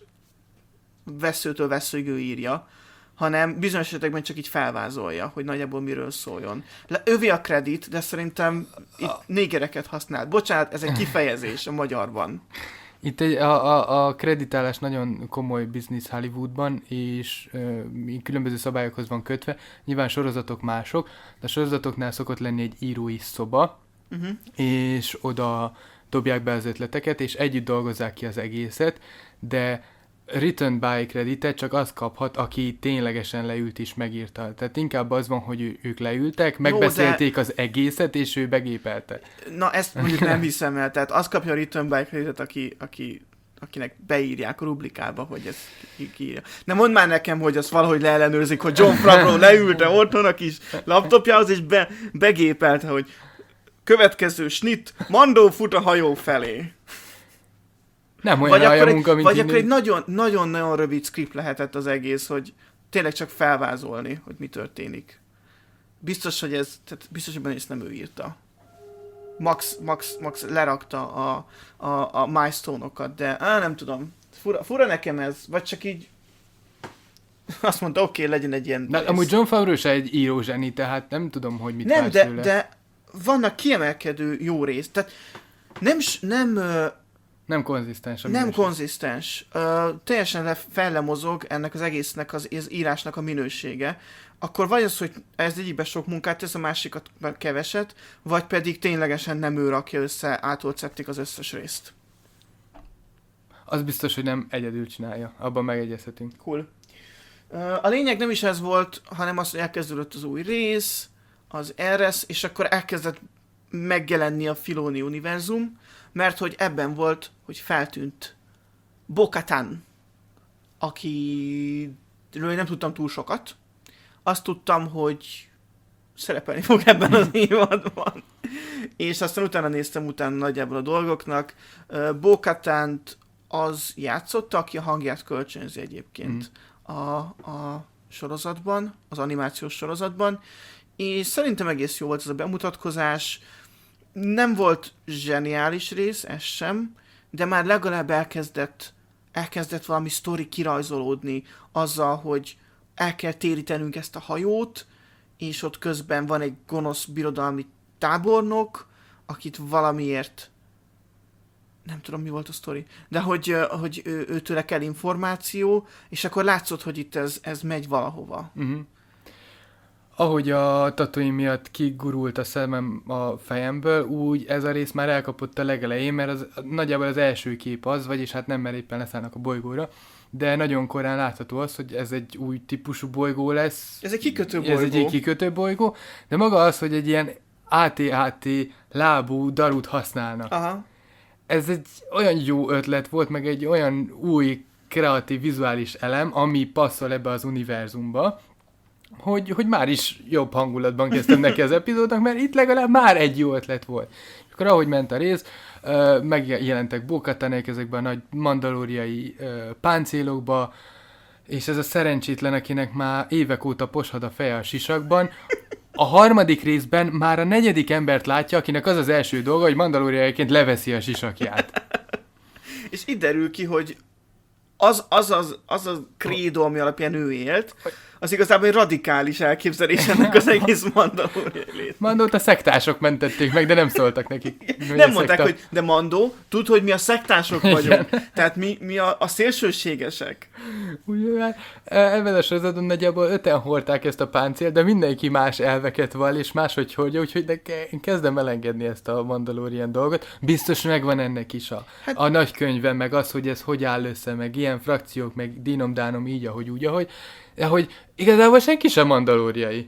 veszőtől veszőig ő írja, hanem bizonyos esetekben csak így felvázolja, hogy nagyjából miről szóljon. Le, övé a kredit, de szerintem itt négereket használt. Bocsánat, ez egy kifejezés a magyarban. Itt egy, a, a, a kreditálás nagyon komoly biznisz Hollywoodban, és ö, különböző szabályokhoz van kötve. Nyilván sorozatok mások, de a sorozatoknál szokott lenni egy írói szoba, Uh-huh. és oda dobják be az ötleteket, és együtt dolgozzák ki az egészet, de return by creditet csak az kaphat, aki ténylegesen leült és megírta. Tehát inkább az van, hogy ő, ők leültek, megbeszélték de... az egészet, és ő begépelte. Na, ezt mondjuk nem hiszem el. Tehát azt kapja a return by creditet, aki, aki, akinek beírják a rublikába, hogy ezt ki- kiírja. Ne mondd már nekem, hogy azt valahogy leellenőrzik, hogy Jon Favreau leülte otthon a kis laptopjához, és be, begépelte, hogy következő snit, Mandó fut a hajó felé. Nem olyan Vagy, akkor a egy, munka, mint vagy inni. akkor egy nagyon, nagyon-nagyon rövid script lehetett az egész, hogy tényleg csak felvázolni, hogy mi történik. Biztos, hogy ez, tehát biztos, hogy benne ezt nem ő írta. Max, Max, Max lerakta a, a, a milestone-okat, de á, nem tudom. Fura, fura nekem ez, vagy csak így azt mondta, oké, okay, legyen egy ilyen... De amúgy Jon Favreau se egy író zseni, tehát nem tudom, hogy mit Nem, de, tőle. de vannak kiemelkedő jó rész. Tehát nem, nem, nem konzisztens. A nem minőség. konzisztens. Uh, teljesen le, fellemozog ennek az egésznek az, az írásnak a minősége. Akkor vagy az, hogy ez egyikben sok munkát tesz, a másikat keveset, vagy pedig ténylegesen nem ő rakja össze, átolcették az összes részt. Az biztos, hogy nem egyedül csinálja. Abban megegyezhetünk. Cool. Uh, a lényeg nem is ez volt, hanem az, hogy elkezdődött az új rész, az Eresz, és akkor elkezdett megjelenni a Filoni univerzum, mert hogy ebben volt, hogy feltűnt Bo-Katan, akiről nem tudtam túl sokat. Azt tudtam, hogy szerepelni fog ebben az évadban. És aztán utána néztem utána nagyjából a dolgoknak. Bo-Katant az játszotta, aki a hangját kölcsönzi egyébként mm. a, a sorozatban, az animációs sorozatban, és szerintem egész jó volt ez a bemutatkozás. Nem volt zseniális rész, ez sem, de már legalább elkezdett, elkezdett valami sztori kirajzolódni azzal, hogy el kell térítenünk ezt a hajót, és ott közben van egy gonosz birodalmi tábornok, akit valamiért nem tudom, mi volt a sztori, de hogy, hogy ő, őtőle kell információ, és akkor látszott, hogy itt ez, ez megy valahova. Uh-huh. Ahogy a Tatooine miatt kigurult a szemem a fejemből, úgy ez a rész már elkapott a legelején, mert az, nagyjából az első kép az, vagyis hát nem, mert éppen leszállnak a bolygóra, de nagyon korán látható az, hogy ez egy új típusú bolygó lesz. Ez egy kikötő bolygó. Ez egy kikötő bolygó, de maga az, hogy egy ilyen á té á té lábú darut használnak. Aha. Ez egy olyan jó ötlet volt, meg egy olyan új kreatív vizuális elem, ami passzol ebbe az univerzumba, hogy, hogy már is jobb hangulatban kezdtem neki az epizódnak, mert itt legalább már egy jó ötlet volt. És akkor ahogy ment a rész, megjelentek Bo-Katanék ezekben a nagy mandalóriai páncélokba, és ez a szerencsétlen, akinek már évek óta poshad a feje a sisakban, a harmadik részben már a negyedik embert látja, akinek az az első dolga, hogy mandalóriaiként leveszi a sisakját. És itt derül ki, hogy az az, az, az a krédo, ami alapján ő élt, az igazából egy radikális elképzelés ennek az egész Mandalóriai lét. Mandót a szektások mentették meg, de nem szóltak nekik. Nem mondták, szekta... hogy de Mandó, tudd, hogy mi a szektások vagyunk. Tehát mi, mi a, a szélsőségesek. Ugye már ebben a sorozatban nagyjából öten hordták ezt a páncélt, de mindenki más elveket val, és máshogy hordja, úgyhogy de én kezdem elengedni ezt a Mandalorian dolgot. Biztos megvan ennek is a, hát... a nagy könyve, meg az, hogy ez hogy áll össze, meg ilyen frakciók, meg dinom-dánom így, ahogy úgy, ahogy. De hogy igazából senki sem mandalóriai.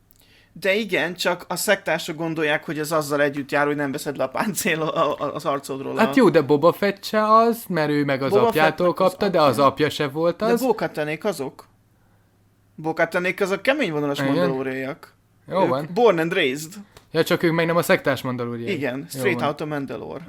De igen, csak a szektások gondolják, hogy ez azzal együtt jár, hogy nem veszed le a páncél az arcodról. Hát jó, de Boba Fett se az, mert ő meg az Boba apjától kapta, az de az apja se volt az. De Bo-Katanék azok. Bo-Katanék azok kemény vonalas mandalóriaiak. Jó ők van. Born and raised. Ja, csak ők meg nem a szektás mandalóriai. Igen, straight out of Mandalore.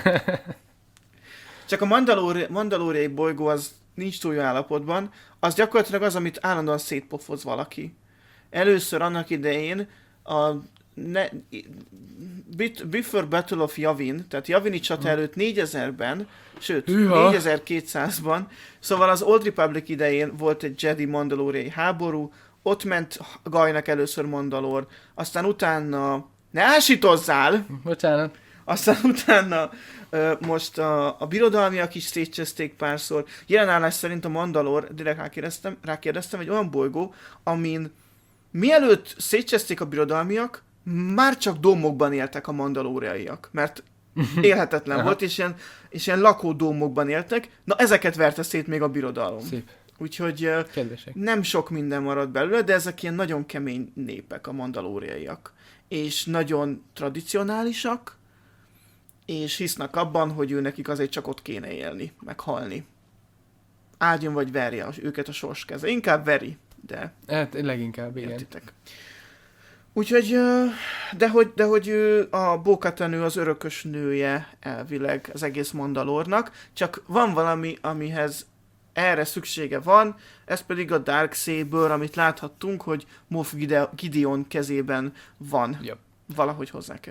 Csak a mandalóri, mandalóriai bolygó az nincs túl jó állapotban, az gyakorlatilag az, amit állandóan szétpofoz valaki. Először annak idején a ne, Before Battle of Yavin, tehát Yavini csata előtt négyezerben, sőt, Hűha. négyezer-kétszázban, szóval az Old Republic idején volt egy Jedi mandalóriai háború, ott ment Gajnak először Mandalor, aztán utána ne ásítozzál! Bocsánat. Aztán utána uh, most a, a birodalmiak is szétcseszték párszor. Jelenállás szerint a Mandalor, direkt rákérdeztem, rákérdeztem, egy olyan bolygó, amin mielőtt szétcseszték a birodalmiak, már csak dómokban éltek a mandalóriaiak, mert élhetetlen volt, és ilyen, és ilyen lakódómokban éltek. Na, ezeket verte szét még a birodalom. Szép. Úgyhogy uh, nem sok minden maradt belőle, de ezek ilyen nagyon kemény népek a mandalóriaiak. És nagyon tradicionálisak, és hisznek abban, hogy ő nekik azért csak ott kéne élni, meg halni. Áldjon vagy verje őket a sors keze. Inkább veri, de... Hát leginkább, igen. Értitek. Úgyhogy, de hogy, de hogy ő, a Bo-Katan, ő az örökös nője elvileg az egész Mandalornak, csak van valami, amihez erre szüksége van, ez pedig a Darksaber, amit láthattunk, hogy Moff Gideon kezében van. Yep. Valahogy hozzákerült.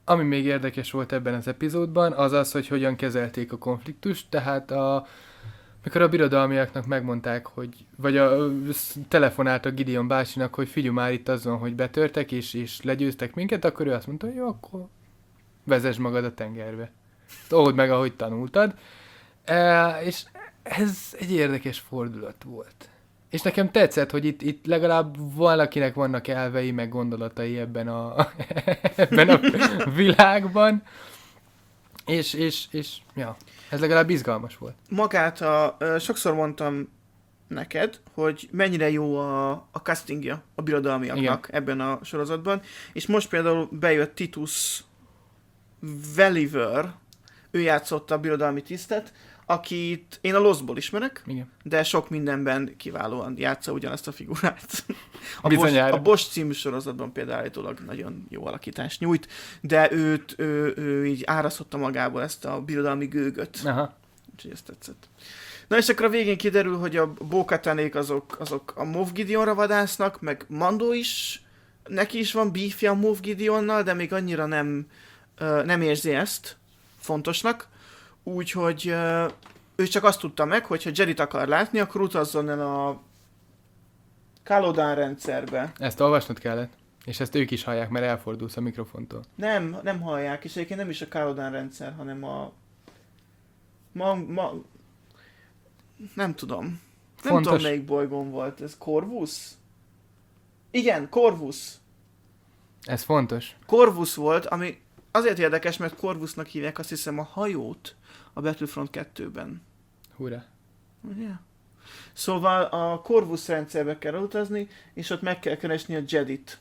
ami még érdekes volt ebben az epizódban, az az, hogy hogyan kezelték a konfliktust, tehát a, mikor a birodalmiaknak megmondták, hogy, vagy a, telefonáltak Gideon bácsinak, hogy figyelj már itt azon, hogy betörtek és, és legyőztek minket, akkor ő azt mondta, hogy jó, akkor vezess magad a tengerbe. Old meg, ahogy tanultad. E, és ez egy érdekes fordulat volt. És nekem tetszett, hogy itt, itt legalább valakinek vannak elvei, meg gondolatai ebben a, ebben a világban. És, és, és, ja, ez legalább izgalmas volt. Magát a, ö, sokszor mondtam neked, hogy mennyire jó a, a castingja a birodalmiaknak igen. ebben a sorozatban, és most például bejött Titus Welliver, ő játszotta a birodalmi tisztet, akit én a Lostból ismerek, igen. de sok mindenben kiválóan játsza ugyanazt a figurát. A Bosch, a Bosch című sorozatban például állítólag nagyon jó alakítást nyújt, de őt, ő, ő így árasztotta magából ezt a birodalmi gőgöt. Aha. Úgyhogy ezt tetszett. Na és akkor a végén kiderül, hogy a Bo-Katanék azok, azok a Moff Gideonra vadásznak, meg Mando is, neki is van beefja a Moff Gideonnal, de még annyira nem, nem érzi ezt fontosnak. Úgyhogy ő csak azt tudta meg, hogy ha Jedit akar látni, akkor utazzon el a Calodan rendszerbe. Ezt olvasnod kellett. És ezt ők is hallják, mert elfordulsz a mikrofontól. Nem, nem hallják, és egyébként nem is a Calodan rendszer, hanem a... Ma, ma... Nem tudom. Nem Fontos. tudom, melyik bolygón volt. Ez Corvus? Igen, Corvus. Ez fontos. Corvus volt, ami azért érdekes, mert Corvusnak hívják azt hiszem a hajót a Battlefront kettőben. Hurrá. Ugye? Szóval a Corvus rendszerbe kell utazni, és ott meg kell keresni a Jedit.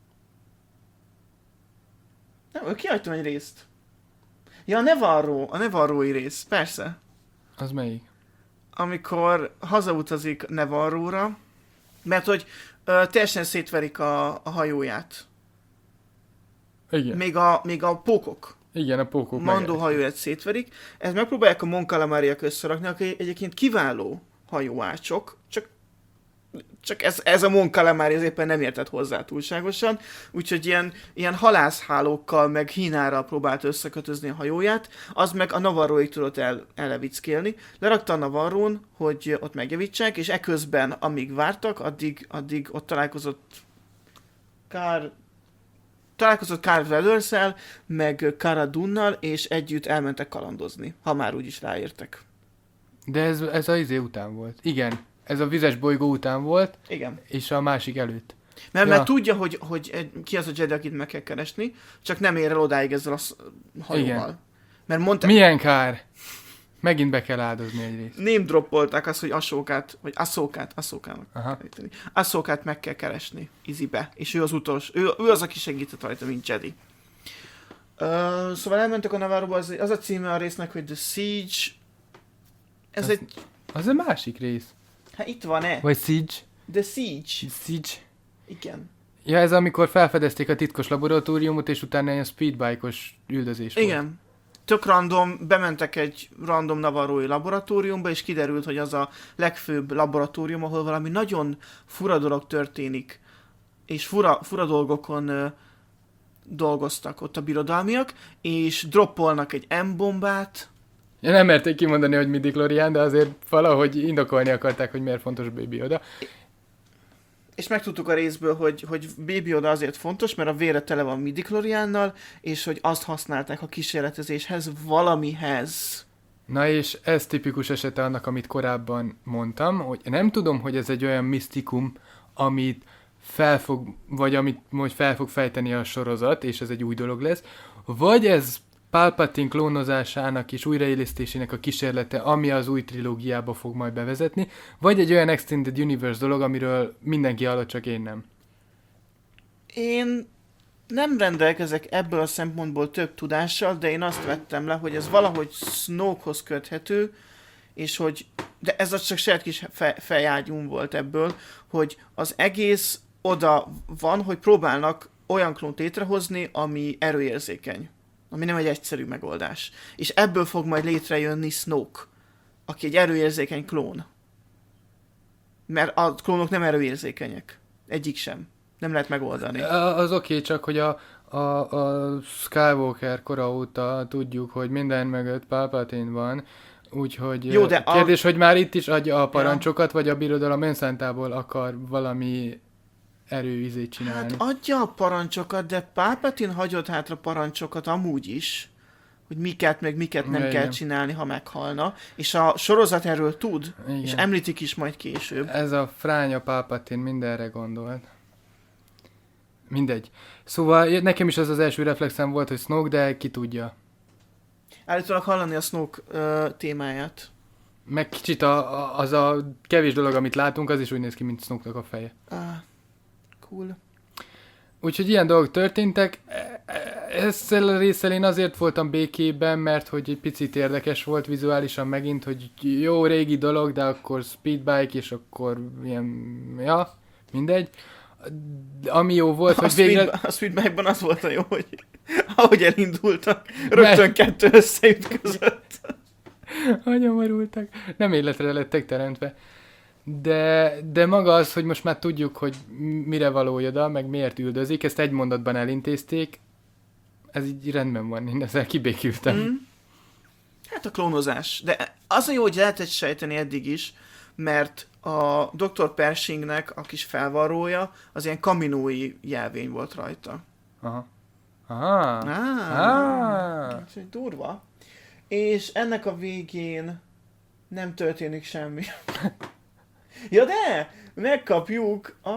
Nem, ő kihagytam egy részt. Ja, a Nevarro, a Nevarrói rész, persze. Az melyik? Amikor hazautazik Nevarróra, mert hogy ö, teljesen szétverik a, a hajóját. Igen. Még a, még a pókok. Igen, a pókok Mando hajóját szétverik. Ezt megpróbálják a Mon Calamariak összerakni, aki egyébként kiváló hajóácsok, csak, csak ez, ez a Mon Calamari az éppen nem értett hozzá túlságosan, úgyhogy ilyen, ilyen halászhálókkal meg hínárral próbált összekötözni a hajóját, az meg a Navarroig tudott el, ellevickélni. Lerakta a Navarrón, hogy ott megjavítsák, és eközben, amíg vártak, addig, addig ott találkozott Kár... találkozott Carl Weathers-el, meg Cara Dunnal, és együtt elmentek kalandozni, ha már úgyis ráértek. De ez, ez a izé után volt. Igen, ez a vizes bolygó után volt, Igen. és a másik előtt. Mert, Ja. mert tudja, hogy, hogy egy, ki az a Jedi, akit meg kell keresni, csak nem ér el odáig ezzel a sz- hajóval. Igen. Mert mondta, Milyen kár? Megint be kell áldozni egy részt. name droppolták azt, hogy Asókát, vagy Aszókát, Aszókának Aha. kell ejteni. Aszókát meg kell keresni, Izibe, és ő az utolsó, ő, ő az, aki segített rajta, mint Jedi. Uh, szóval elmentek a Navarroba, az, az a címe a résznek, hogy The Siege. Ez Az- egy, Az a másik rész. hát itt van-e? Vagy Siege. The Siege. Siege. Igen. Ja, ez amikor felfedezték a titkos laboratóriumot, és utána ilyen speedbike-os üldözés volt. Igen. Tök random, bementek egy random navarrói laboratóriumba, és kiderült, hogy az a legfőbb laboratórium, ahol valami nagyon fura dolog történik, és fura, fura dolgokon ö, dolgoztak ott a birodalmiak, és droppolnak egy M-bombát. Ja, nem merték kimondani, hogy midichlorian, de azért valahogy indokolni akarták, hogy miért fontos Baby Yoda. És megtudtuk a részből, hogy, hogy Baby Yoda azért fontos, mert a vére tele van midichloriannal, és hogy azt használták a kísérletezéshez valamihez. Na és ez tipikus esete annak, amit korábban mondtam, hogy nem tudom, hogy ez egy olyan misztikum, amit felfog, vagy amit majd fel fog fejteni a sorozat, és ez egy új dolog lesz, vagy ez Palpatine klónozásának és újraélesztésének a kísérlete, ami az új trilógiába fog majd bevezetni, vagy egy olyan Extended Universe dolog, amiről mindenki hallott, csak én nem. Én nem rendelkezek ebből a szempontból több tudással, de én azt vettem le, hogy ez valahogy Snokehoz köthető, és hogy, de ez az csak saját kis fe, fejágyún volt ebből, hogy az egész oda van, hogy próbálnak olyan klónt létrehozni, ami erőérzékeny. Ami nem egy egyszerű megoldás. És ebből fog majd létrejönni Snoke, aki egy erőérzékeny klón. Mert a klónok nem erőérzékenyek. Egyik sem. Nem lehet megoldani. A- Az oké, okay, csak hogy a, A, a Skywalker kora óta tudjuk, hogy minden mögött Palpatine van, úgyhogy Jó, de a... kérdés, a... hogy már itt is adja a parancsokat, ja. vagy a birodalom önszántából akar valami erőizét csinálni. Hát adja a parancsokat, de Palpatine hagyott hátra parancsokat amúgy is, hogy miket, meg miket nem ja, kell igen. csinálni, ha meghalna. És a sorozat erről tud, Igen. és említik is majd később. Ez a fránya Palpatine mindenre gondolt. Mindegy. Szóval nekem is az az első reflexem volt, hogy Snoke, de ki tudja. Állítólag hallani a Snoke uh, témáját. Meg kicsit a, a, az a kevés dolog, amit látunk, az is úgy néz ki, mint Snoke-nak a feje. Ah, cool. Úgyhogy ilyen dolgok történtek. Ezzel a résszel én azért voltam békében, mert hogy egy picit érdekes volt vizuálisan megint, hogy jó régi dolog, de akkor speedbike, és akkor ilyen, ja, mindegy. Ami jó volt, A, hogy speed, végre... a Speedbike-ban az volt a jó, hogy ahogy elindultak, rögtön Mert... kettő összeütközött. Anyamarultak. Nem életre lettek teremtve. De, de maga az, hogy most már tudjuk, hogy mire való Yoda, meg miért üldözik, ezt egy mondatban elintézték, ez így rendben van, én ezzel kibékültem. Mm. Hát a klónozás. De az a jó, hogy lehetett sejteni eddig is, mert a doktor Pershingnek a kis felvarrója az ilyen kaminói jelvény volt rajta. Aha. Aha. Ah, ah. Durva. És ennek a végén nem történik semmi. Ja de! Megkapjuk a...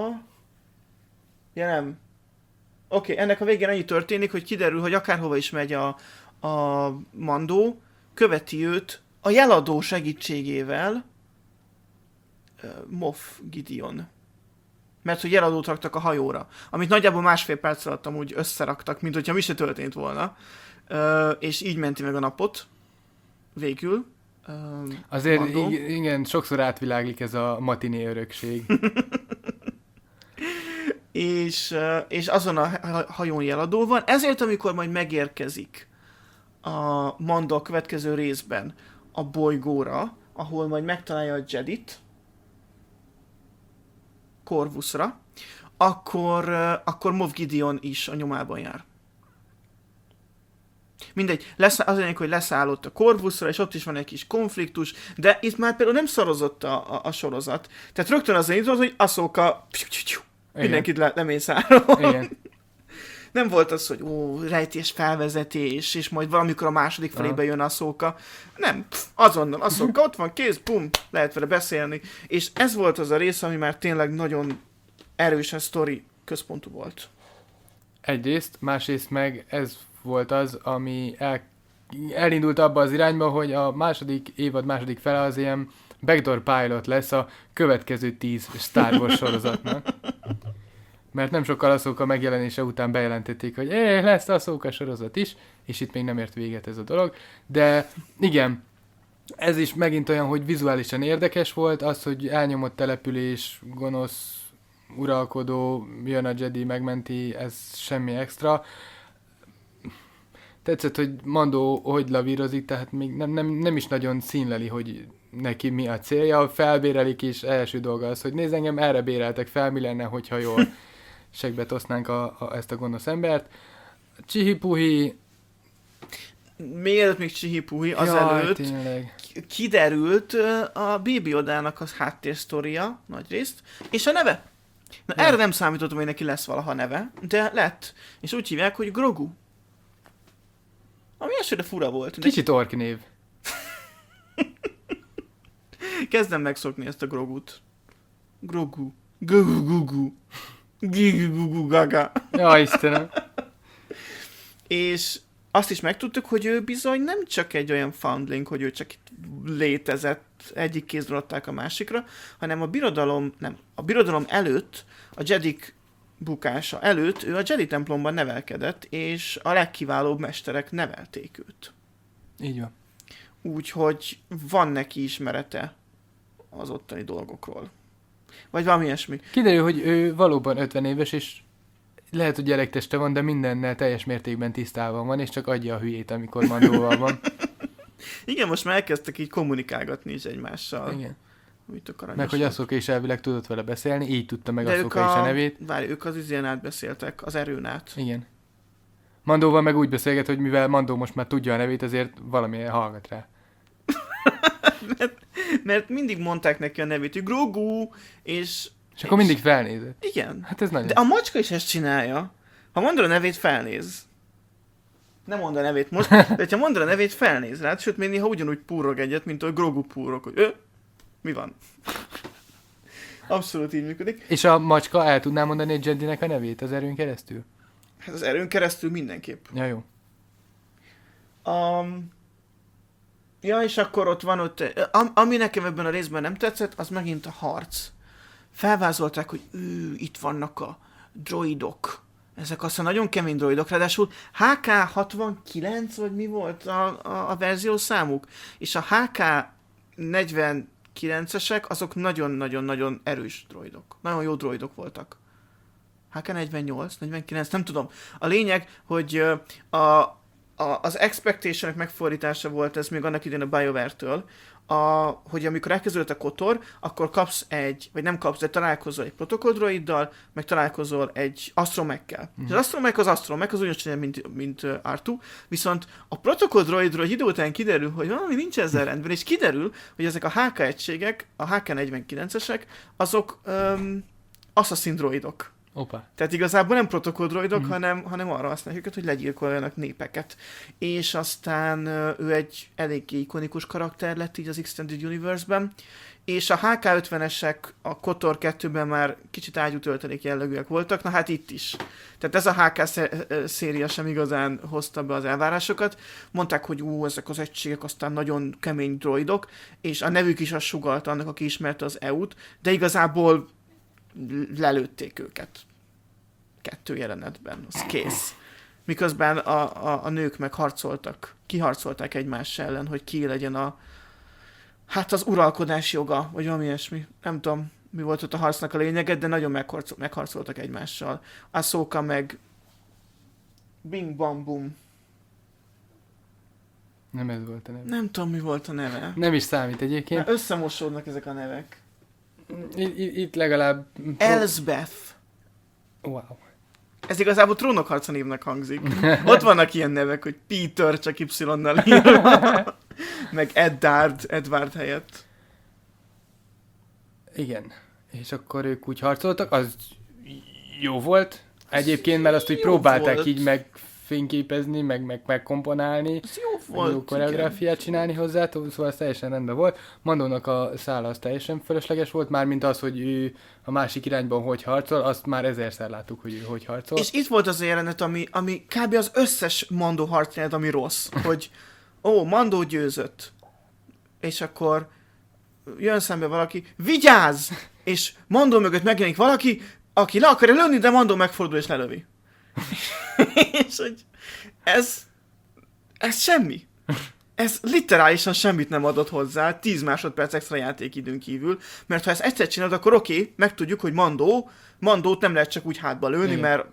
Ja nem. Oké, okay, ennek a végén annyi történik, hogy kiderül, hogy akárhova is megy a, a Mandó, követi őt a jeladó segítségével uh, Moff Gideon. Mert hogy jeladót raktak a hajóra, amit nagyjából másfél perc alatt amúgy összeraktak, mint hogyha mi se történt volna. Uh, és így menti meg a napot. Végül. Uh, Azért Mandó. igen, sokszor átviláglik ez a matiné örökség. és, és azon a hajón jeladó van. Ezért, amikor majd megérkezik a Mando a következő részben a bolygóra, ahol majd megtalálja a Jedit, Corvusra, akkor, akkor Moff Gideon is a nyomában jár. Mindegy, lesz, az lényeg, hogy leszállott a Corvusra, és ott is van egy kis konfliktus, de itt már például nem szarozott a, a, a sorozat. Tehát rögtön az indult, hogy Ahsoka mindenkit le, lemészárol. Igen. Nem volt az, hogy ó, rejtés felvezetés, és majd valamikor a második felébe jön Ahsoka. Nem, pff, azonnal Ahsoka ott van, kész, bum, lehet vele beszélni. És ez volt az a rész, ami már tényleg nagyon erősen sztori központú volt. Egyrészt, másrészt meg ez volt az, ami el, elindult abba az irányba, hogy a második évad második fele az ilyen backdoor pilot lesz a következő tíz Star Wars sorozatnak. Mert nem sokkal Ahsoka megjelenése után bejelentették, hogy é, lesz Ahsoka sorozat is, és itt még nem ért véget ez a dolog. De igen, ez is megint olyan, hogy vizuálisan érdekes volt, az, hogy elnyomott település, gonosz uralkodó, jön a Jedi, megmenti, ez semmi extra. Tetszett, hogy Mando hogy lavírozik, tehát még nem, nem, nem is nagyon színleli, hogy neki mi a célja. Felbérelik, és első dolga az, hogy nézd, engem erre béreltek fel, mi lenne, hogyha jól segbe tosznánk a, a, ezt a gonosz embert. Csihipuhi... Miért még Csihipuhi azelőtt tényleg. Kiderült a Baby Yodának az háttérsztoria nagyrészt, és a neve. Na, ja. Erre nem számítottam, hogy neki lesz valaha neve, de lett. És úgy hívják, hogy Grogu. Ami elsőre fura volt. Kicsit ork név. Kezdem megszokni ezt a Grogut. Grogu. Gugu gugu. Gigu gugu gaga. Ja, Istenem. És azt is megtudtuk, hogy ő bizony nem csak egy olyan foundling, hogy ő csak itt létezett, egyik kézről adták a másikra, hanem a birodalom, nem, a birodalom előtt, a Jedik bukása előtt ő a Jedi templomban nevelkedett, és a legkiválóbb mesterek nevelték őt. Így van. Úgyhogy van neki ismerete az ottani dolgokról. Vagy valami ilyesmi. Kiderül, hogy ő valóban ötven éves, és lehet, hogy gyerekteste van, de mindennel teljes mértékben tisztában van, és csak adja a hülyét, amikor Mandóval van. Igen, most már elkezdtek így kommunikálgatni is egymással. Igen. Meg hogy Ahsoka is elvileg tudott vele beszélni, így tudta meg de Ahsoka a... is a nevét. Várj, ők az izén át beszéltek, az erőn át. Igen. Mandóval meg úgy beszélget, hogy mivel Mandó most már tudja a nevét, ezért valamilyen hallgat rá. mert, mert mindig mondták neki a nevét, hogy Grogu, és... És akkor mindig felnézett. Igen. Hát ez nagyon... De a macska is ezt csinálja. Ha mondod a nevét, felnéz. Nem mond a nevét most, de ha mondod a nevét, felnéz rád, sőt, még néha ugyanúgy púrog egyet, mint ahogy Grogu púrog, hogy ő, mi van? Abszolút így működik. És a macska el tudná mondani egy Jedinek a nevét az erőn keresztül? Hát az erőn keresztül mindenképp. Ja, jó. Um, ja, és akkor ott van ott, am, ami nekem ebben a részben nem tetszett, az megint a harc. Felvázolták, hogy ő, itt vannak a droidok. Ezek aztán nagyon kemény droidok, ráadásul há ká hatvankilenc, vagy mi volt a, a, a verzió számuk? És a há ká negyvenkilencesek, azok nagyon-nagyon-nagyon erős droidok. Nagyon jó droidok voltak. há ká negyvennyolc, negyvenkilenc, nem tudom. A lényeg, hogy a, a, az Expectation-ek megfordítása volt ez még annak idején a BioWare-től, a, hogy amikor elkezdődött a kotor, akkor kapsz egy, vagy nem kapsz, de találkozol egy protokolldroiddal, meg találkozol egy astromekkel. Mm. Az astromech az astromech, az ugyanúgy csinál, mint, mint uh, er kettő, viszont a protokolldroidról egy idő után kiderül, hogy valami nincs ezzel rendben, és kiderül, hogy ezek a há ká egységek, a há ká negyvenkilencesek, azok um, assassin droidok. Opa. Tehát igazából nem protokolldroidok, mm. hanem, hanem arra használják őket, hogy legyilkoljanak népeket. És aztán ő egy eléggé ikonikus karakter lett így az Extended Universe-ben, és a há ká ötvenesek a kotor kettőben már kicsit ágyútöltelék jellegűek voltak, na hát itt is. Tehát ez a há ká széria sem igazán hozta be az elvárásokat. Mondták, hogy ú, ezek az egységek aztán nagyon kemény droidok, és a nevük is azt sugalt annak, aki ismerte az é u-t, de igazából lelőtték őket. Kettő jelenetben. Az kész. Miközben a, a, a nők meg harcoltak. Kiharcolták egymás ellen, hogy ki legyen a hát az uralkodás joga, vagy valami ilyesmi. Nem tudom, mi volt ott a harcnak a lényeget, de nagyon megharcol, megharcoltak egymással. Ahsoka meg Bing Bam Boom. Nem ez volt a neve. Nem tudom, mi volt a neve. Nem is számít egyébként. Hát összemosódnak ezek a nevek. Itt, itt legalább... Elsbeth. Wow. Ez igazából Trónokharca névnek hangzik. Ott vannak ilyen nevek, hogy Peter csak Y-nal írva. Meg Eddard, Edward helyett. Igen. És akkor ők úgy harcoltak, az jó volt. Egyébként, mert azt úgy próbálták volt. így megfényképezni, meg, meg megkomponálni. Ez jó volt. Jó koreográfiát csinálni hozzá, szóval ez teljesen rendben volt. Mandónak a szála az teljesen fölösleges volt, mármint az, hogy ő a másik irányban hogy harcol, azt már ezerszer láttuk, hogy ő hogy harcol. És itt volt az a jelenet, ami, ami kb. Az összes Mandó harcjelenet, ami rossz. Hogy ó, Mandó győzött. És akkor jön szembe valaki, vigyázz! És Mandó mögött megjelenik valaki, aki le akarja lőni, de Mandó megfordul és lelövi. És hogy ez, ez semmi. Ez literálisan semmit nem adott hozzá, tíz másodperc extra játékidőn kívül, mert ha ezt egyszer csinálod, akkor oké, okay, megtudjuk, hogy Mandó, Mandót nem lehet csak úgy hátba lőni, igen. Mert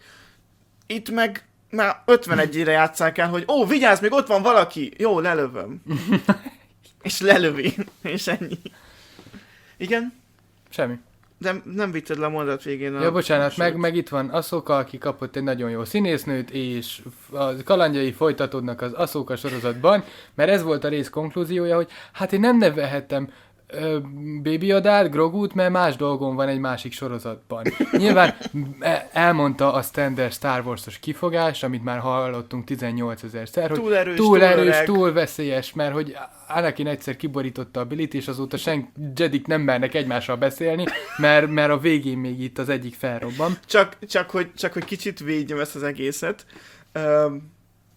itt meg már ötvenegyre játsszák el, hogy ó, vigyázz, még ott van valaki, jó, lelövöm. És lelövi, és ennyi. Igen? Semmi. De nem vitted le a mondat végén. A ja, bocsánat, meg, meg itt van Ahsoka, aki kapott egy nagyon jó színésznőt, és a kalandjai folytatódnak az Ahsoka sorozatban, mert ez volt a rész konklúziója, hogy hát én nem nevelhettem ö, Baby Yodát, Grogut, mert más dolgom van egy másik sorozatban. Nyilván elmondta a standard Star Wars-os kifogás, amit már hallottunk tizennyolcezerszer, hogy túl erős, túl, túl, erős, öreg. túl veszélyes, mert hogy Anakin egyszer kiborította a Billit, és azóta sen Jedik nem mernek egymással beszélni, mert, mert a végén még itt az egyik felrobban. Csak, csak, hogy, csak hogy kicsit védjem ezt az egészet. Öm,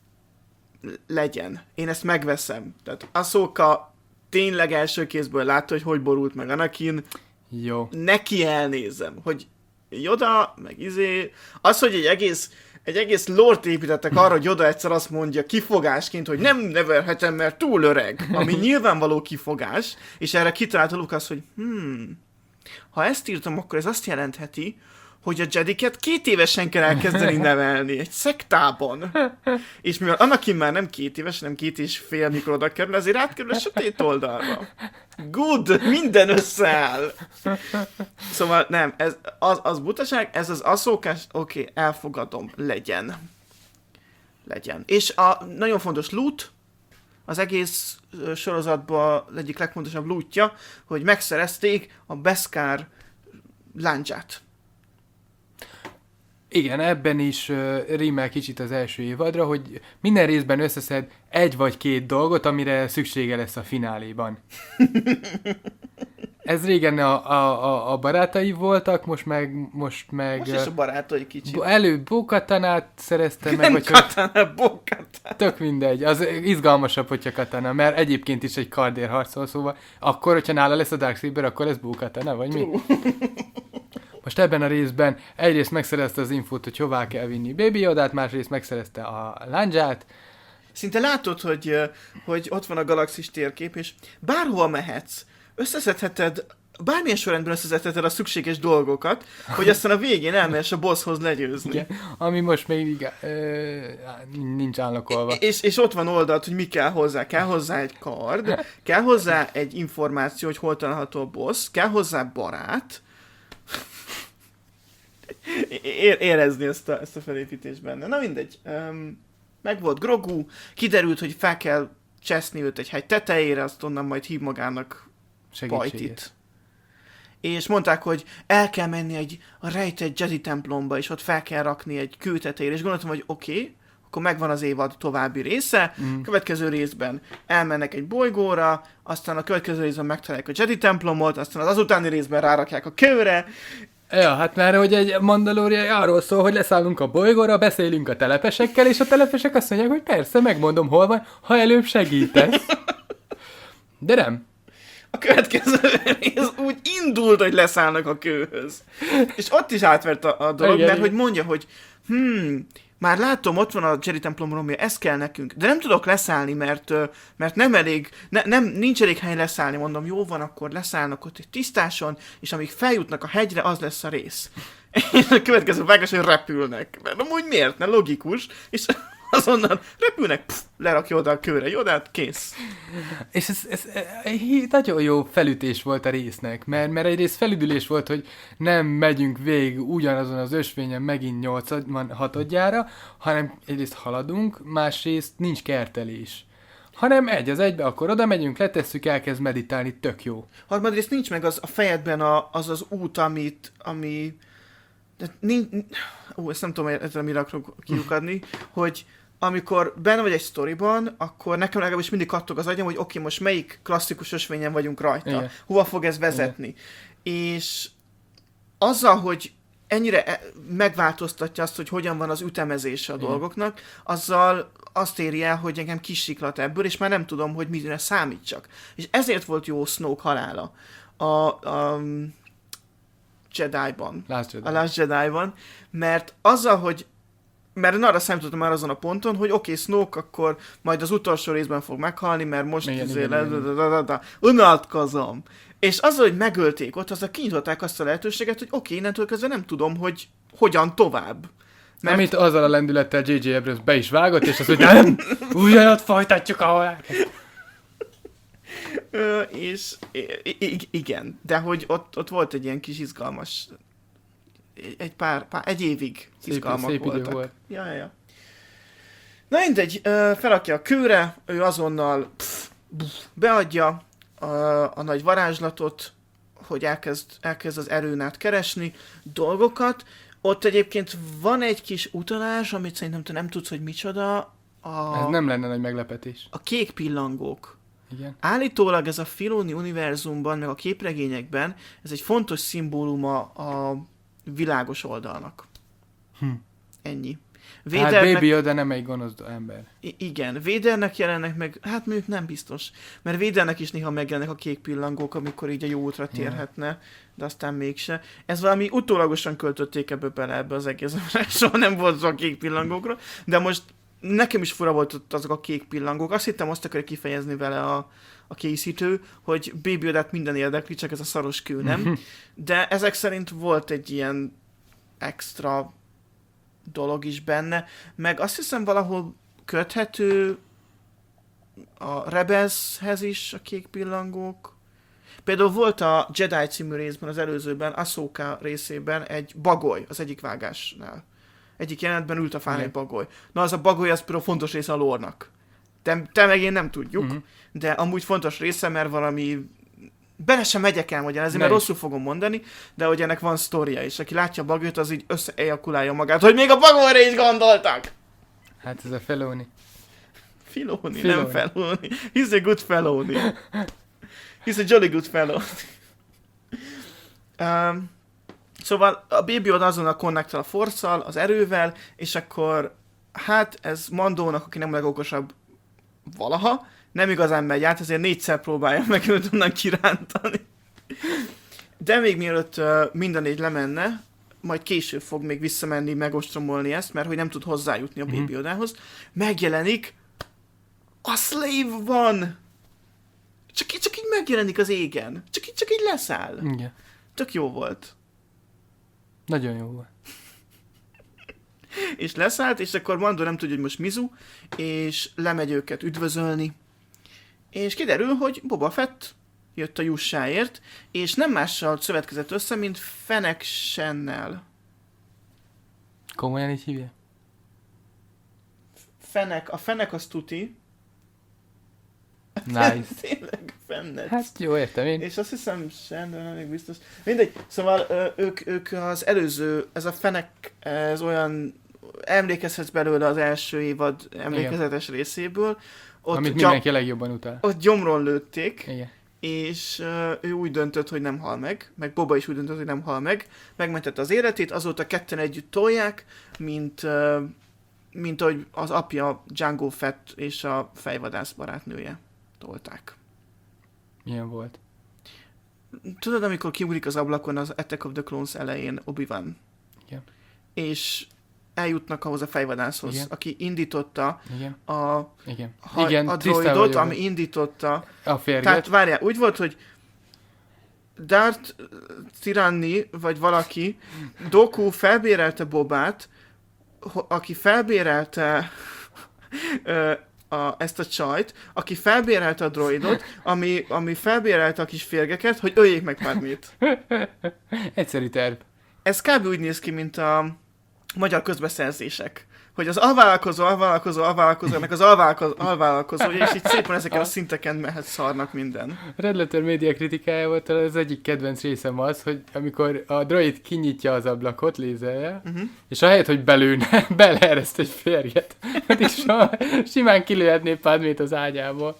legyen. Én ezt megveszem. Tehát Ahsoka tényleg első kézből látta, hogy hogy borult meg Anakin. Jó. Neki elnézem, hogy Yoda, meg izé, az, hogy egy egész egy egész lore-t építettek arra, hogy Yoda egyszer azt mondja kifogásként, hogy nem nevelhetem, mert túl öreg, ami nyilvánvaló kifogás, és erre kitalálta Lucas, hogy hmm, ha ezt írtam, akkor ez azt jelentheti, hogy a Jediket két évesen kell elkezdeni nevelni, egy szektában. És mivel Anakin már nem két éves, nem két és fél, mikor oda kerül, ezért átkerül a sötét oldalra. Good, minden összeáll. Szóval nem, ez, az, az butaság, ez az Ahsokás, oké, okay, elfogadom, legyen. legyen. És a nagyon fontos loot, az egész sorozatban egyik legfontosabb lootja, hogy megszerezték a Beskar láncsát. Igen, ebben is uh, rímel kicsit az első évadra, hogy minden részben összeszed egy vagy két dolgot, amire szüksége lesz a fináléban. Ez régen a, a, a, a barátai voltak, most meg... Most, meg, most is a barátai kicsit. Előbb Bo-Katanát szerezte meg, Nem vagy Katana, Bo-Katana. Tök mindegy, az izgalmasabb, hogyha Katana, mert egyébként is egy kardér harcol, szóval akkor, hogyha nála lesz a Darksaber, akkor lesz Bo-Katana, vagy mi? Most ebben a részben egyrészt megszerezte az infót, hogy hová kell vinni Baby Yodát, másrészt megszerezte a lándzsát. Szinte látod, hogy, hogy ott van a galaxis térkép, és bárhol mehetsz, összeszedheted, bármilyen sorrendben összeszedheted a szükséges dolgokat, hogy aztán a végén elmehess a bosshoz legyőzni. Igen, ami most még igá, ö, nincs álnokolva. És, és ott van oldalt, hogy mi kell hozzá. Kell hozzá egy kard, kell hozzá egy információ, hogy hol található a boss, kell hozzá barát, É- érezni ezt a, ezt a felépítést benne. Na mindegy. Um, meg volt Grogu, kiderült, hogy fel kell cseszni őt egy hegy tetejére, azt onnan majd hív magának Pajtit. És mondták, hogy el kell menni egy a rejtett Jedi templomba, és ott fel kell rakni egy kő tetejére, és gondoltam, hogy oké, okay, akkor megvan az évad további része, mm. következő részben elmennek egy bolygóra, aztán a következő részben megtalálják a Jedi templomot, aztán az azutáni részben rárakják a kőre. Ja, hát már, hogy egy Mandalorian arról szól, hogy leszállunk a bolygóra, beszélünk a telepesekkel, és a telepesek azt mondják, hogy persze, megmondom, hol van, ha előbb segítesz. De nem. A következő rész úgy indult, hogy leszállnak a kőhöz. És ott is átvert a, a dolog, igen, mert hogy mondja, hogy hmm, már látom, ott van a Jedi templom romja, ez kell nekünk, de nem tudok leszállni, mert, mert nem elég, ne, nem, nincs elég hely leszállni, mondom, jó van, akkor leszállnak ott egy tisztáson, és amíg feljutnak a hegyre, az lesz a rész. És a következő vágás, hogy repülnek. Mert amúgy miért? Ne logikus, és azonnal repülnek, pff, lerakja oda a kőre, jó, de hát kész. És ez, ez, ez nagyon jó felütés volt a résznek, mert, mert egyrészt felüdülés volt, hogy nem megyünk végig ugyanazon az ösvényen megint nyolcadjára, hanem egyrészt haladunk, másrészt nincs kertelés. Hanem egy az egybe, akkor oda megyünk, letesszük, elkezd meditálni, tök jó. Harmadrészt nincs meg az a fejedben a, az az út, amit, ami... De nincs... Ó, ezt nem tudom, ezzel mire akarok kiukadni, hogy amikor benne vagy egy sztoriban, akkor nekem legalábbis mindig kattog az agyam, hogy oké, okay, most melyik klasszikus ösvényen vagyunk rajta, igen, hova fog ez vezetni. Igen. És azzal, hogy ennyire megváltoztatja azt, hogy hogyan van az ütemezése a igen, dolgoknak, azzal azt éri el, hogy engem kisiklat ebből, és már nem tudom, hogy mire számítsak. És ezért volt jó Snoke halála a, a Jedi-ban. Last Jedi. A Last Jedi-ban, mert azzal, hogy mert én arra számítottam már azon a ponton, hogy oké, okay, Snoke akkor majd az utolsó részben fog meghalni, mert most unatkozom. És azzal, hogy megölték ott, azzal kinyitották azt a lehetőséget, hogy oké, okay, innentől kezdve nem tudom, hogy hogyan tovább. Mert... Amit azzal a lendülettel J J Abrams be is vágott, és az, hogy nem, ugyanott folytatjuk, ahol elkezd. Ö, és i- igen, de hogy ott, ott volt egy ilyen kis izgalmas, egy pár, pár egy évig izgalmak szép, szép voltak. Volt. Ja, ja, ja. Na mindegy, felrakja a kőre, ő azonnal pff, pff, beadja a, a nagy varázslatot, hogy elkezd, elkezd az erőn át keresni dolgokat. Ott egyébként van egy kis utalás, amit szerintem te nem tudsz, hogy micsoda. A, ez nem lenne nagy meglepetés. A kék pillangók. Igen. Állítólag ez a Filoni univerzumban, meg a képregényekben, ez egy fontos szimbóluma a világos oldalnak. Hm. Ennyi. Védernek... Hát Baby Yoda nem egy gonosz ember. I- igen, Védernek jelennek meg, hát mondjuk nem biztos, mert Védernek is néha megjelennek a kék pillangók, amikor így a jó útra térhetne, yeah, de aztán mégse. Ez valami utólagosan költötték ebbe bele ebbe az egészben, soha nem volt szó a kék pillangókra, de most nekem is fura volt ott azok a kék pillangók. Azt hittem, azt akarja kifejezni vele a, a készítő, hogy Baby Yodát minden érdekli, csak ez a szaros kő, nem? De ezek szerint volt egy ilyen extra dolog is benne, meg azt hiszem valahol köthető a Rebelshez is a kék pillangók. Például volt a Jedi című részben, az előzőben, Ahsoka részében egy bagoly az egyik vágásnál. egyik jelenetben ült a fán Igen. egy bagoly. Na az a bagoly, az például fontos része a lore-nak. Te, te meg én nem tudjuk, Uh-huh. de amúgy fontos része, mert valami... Bele sem megyek el magyarázni, Ne mert is. rosszul fogom mondani, de hogy ennek van sztoria is. Aki látja a bagolyt, az így összeejakulálja magát, hogy még a bagolyra is gondoltak! Hát ez a Feloni. Filoni, Filoni. nem feloni. He's a good feloni. He's a jolly good fellow. um, szóval a Baby Yoda azonnal konnektál a forszal, az erővel, és akkor hát ez Mandónak, aki nem a legokosabb valaha, nem igazán megy át, ezért négyszer próbálja meg őt onnan kirántani. De még mielőtt uh, mind a négy lemenne, majd később fog még visszamenni, megostromolni ezt, mert hogy nem tud hozzájutni a Mhm. Baby Yodához, megjelenik a Slave van! Csak, csak így megjelenik az égen. Csak, így- csak így leszáll. Igen. Tök jó volt. Nagyon jó volt. És leszállt, és akkor Mando nem tudja, hogy most Mizu, és lemegy őket üdvözölni. És kiderül, hogy Boba Fett jött a jussáért, és nem mással szövetkezett össze, mint Fennec Shannel. Komolyan így hívja? Fennec, a Fennec az tuti. Nice. Tényleg Fennec. Hát jó, értem én. És azt hiszem, sem, de nem még biztos. Mindegy, szóval ö, ők, ők az előző, ez a Fennec, ez olyan, emlékezhetsz belőle az első évad emlékezetes részéből. Ott, Amit gyom, mindenki a legjobban utál. ott gyomron lőtték, Igen. és ö, ő úgy döntött, hogy nem hal meg, meg Boba is úgy döntött, hogy nem hal meg, megmentette az életét, azóta ketten együtt tolják, mint, ö, mint ahogy az apja Jango Fett és a fejvadász barátnője tolták. Milyen volt? Tudod, amikor kiugrik az ablakon az Attack of the Clones elején Obi-Wan? Igen. És eljutnak ahhoz a fejvadászhoz, Igen. aki indította Igen. a, Igen. ha, Igen, a tisztában droidot, vagyok. ami indította. A férget. Tehát várjál, úgy volt, hogy Darth Tyranni, vagy valaki, Doku felbérelte Bobát, ho- aki felbérelte ö, a, ezt a csajt, aki felbérelte a droidot, ami, ami felbérelte a kis férgeket, hogy öljék meg Padmét. Egyszerű terv. Ez kb. Úgy néz ki, mint a magyar közbeszerzések. Hogy az alvállalkozó, alvállalkozó, alvállalkozó, ennek az alvállalkozó, alvállalkozója, és így szépen ezeken a szinteken mehet szarnak minden. Red Letter média kritikája volt az egyik kedvenc részem az, hogy amikor a droid kinyitja az ablakot, lézerrel, Uh-huh. és ahelyett, hogy belőne, beleereszt egy férjet, pedig so- simán kilőhetné Padmét az ágyából.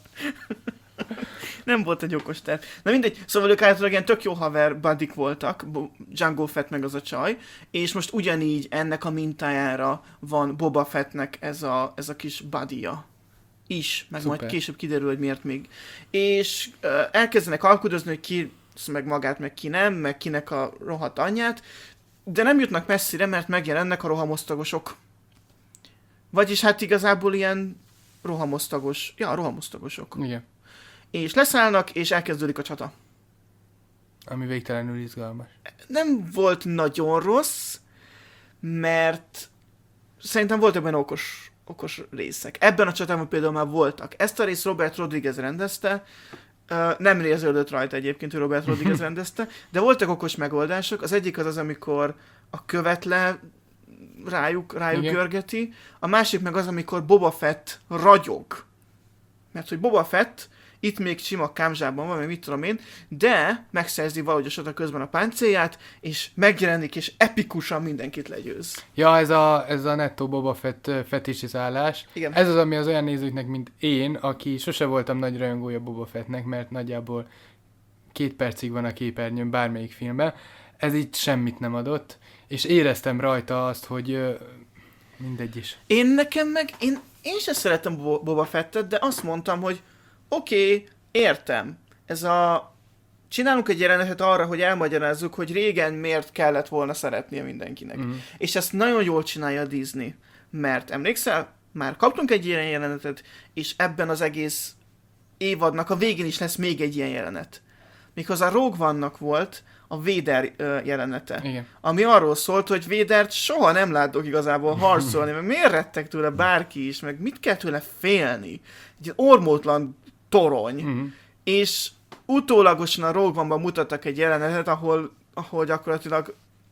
Nem volt egy okos terv. Na mindegy, szóval ők általában ilyen tök jó haver buddik voltak, Bo- Jango Fett meg az a csaj, és most ugyanígy ennek a mintájára van Boba Fettnek ez a, ez a kis buddyja is, meg Szuper. majd később kiderül, hogy miért még. És uh, elkezdenek alkudozni, hogy ki meg magát, meg ki nem, meg kinek a rohadt anyját, de nem jutnak messzire, mert megjelennek a rohamosztagosok. Vagyis hát igazából ilyen rohamosztagos, ja, rohamosztagosok. Igen. És leszállnak, és elkezdődik a csata. Ami végtelenül izgalmas. Nem volt nagyon rossz, mert szerintem voltak benne okos, okos részek. Ebben a csatában például már voltak. Ezt a részt Robert Rodriguez rendezte, Ö, nem réződött rajta egyébként, hogy Robert Rodriguez rendezte, de voltak okos megoldások. Az egyik az az, amikor a követ le rájuk, rájuk Igen. görgeti, a másik meg az, amikor Boba Fett ragyog. Mert hogy Boba Fett itt még sima kámzsában van, meg mit tudom én, de megszerzi valahogy a sata közben a páncélját, és megjelenik, és epikusan mindenkit legyőz. Ja, ez a, ez a nettó Boba Fett ö, fetisizálás. Igen. Ez az, ami az olyan nézőknek, mint én, aki sose voltam nagy rajongója Boba Fettnek, mert nagyjából két percig van a képernyőn bármelyik filmben. Ez így semmit nem adott, és éreztem rajta azt, hogy ö, mindegy is. Én nekem meg, én, én sem szeretem Bo- Boba Fettet, de azt mondtam, hogy oké, okay, értem. Ez a... Csinálunk egy jelenetet arra, hogy elmagyarázzuk, hogy régen miért kellett volna szeretnie mindenkinek. Mhm. És ezt nagyon jól csinálja a Disney. Mert emlékszel? Már kaptunk egy ilyen jelenetet, és ebben az egész évadnak a végén is lesz még egy ilyen jelenet. Méghozzá Rogue One-nak volt a Vader ö, jelenete. Igen. Ami arról szólt, hogy Vadert soha nem láttuk igazából harcolni, meg miért rettek tőle bárki is, meg mit kell tőle félni. Egy ormótlan torony. Mhm. És utólagosan a Rogue One-ban mutattak egy jelenetet, ahol, ahol gyakorlatilag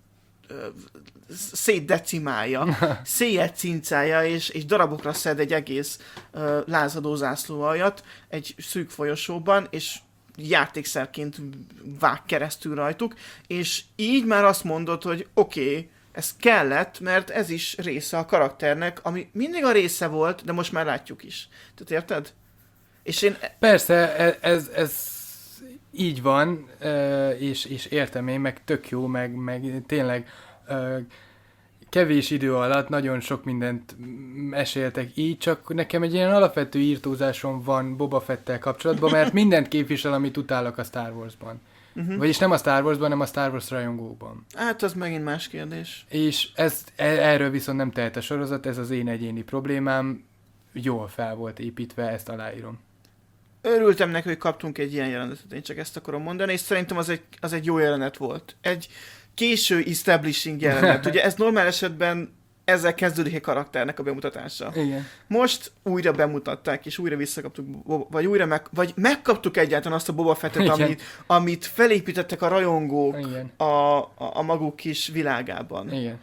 ö, szétdecimálja, széjjel cincálja, és, és darabokra szed egy egész ö, lázadó zászlóaljat egy szűk folyosóban, és játékszerként vág keresztül rajtuk, és így már azt mondod, hogy oké, okay, ez kellett, mert ez is része a karakternek, ami mindig a része volt, de most már látjuk is. Tehát érted? És én... Persze, e- ez, ez így van, e, és, és értem én, meg tök jó, meg, meg tényleg e, kevés idő alatt nagyon sok mindent meséltek így, csak nekem egy ilyen alapvető írtózásom van Boba Fettel kapcsolatban, mert mindent képvisel, amit utálok a Star Warsban. Uh-huh. Vagyis nem a Star Warsban, hanem a Star Wars rajongókban. Hát az megint más kérdés. És ez, erről viszont nem tehet a sorozat, ez az én egyéni problémám, jól fel volt építve, ezt aláírom. Örültem neki, hogy kaptunk egy ilyen jelenetet, én csak ezt akarom mondani, és szerintem az egy, az egy jó jelenet volt. Egy késő establishing jelenet. Ugye ez normál esetben ezzel kezdődik egy karakternek a bemutatása. Igen. Most újra bemutatták, és újra visszakaptuk, vagy újra meg, vagy megkaptuk egyáltalán azt a Boba Fettet, amit, amit felépítettek a rajongók a, a, a maguk kis világában. Igen.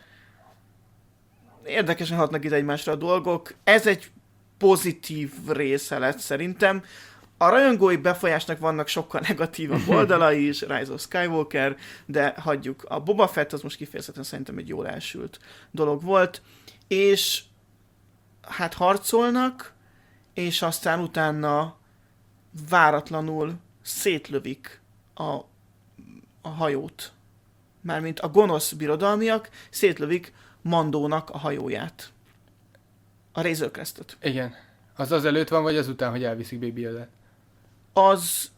Érdekesen hatnak ide egymásra a dolgok. Ez egy pozitív része lett szerintem. A rajongói befolyásnak vannak sokkal negatívabb oldalai is, Rise of Skywalker, de hagyjuk. A Boba Fett az most kifejezetten szerintem egy jól elsült dolog volt, és hát harcolnak, és aztán utána váratlanul szétlövik a, a hajót. Mármint a gonosz birodalmiak szétlövik Mandónak a hajóját. A Razor Crestet. Igen. Az az előtt van, vagy az után, hogy elviszik Baby Yoda-t? Az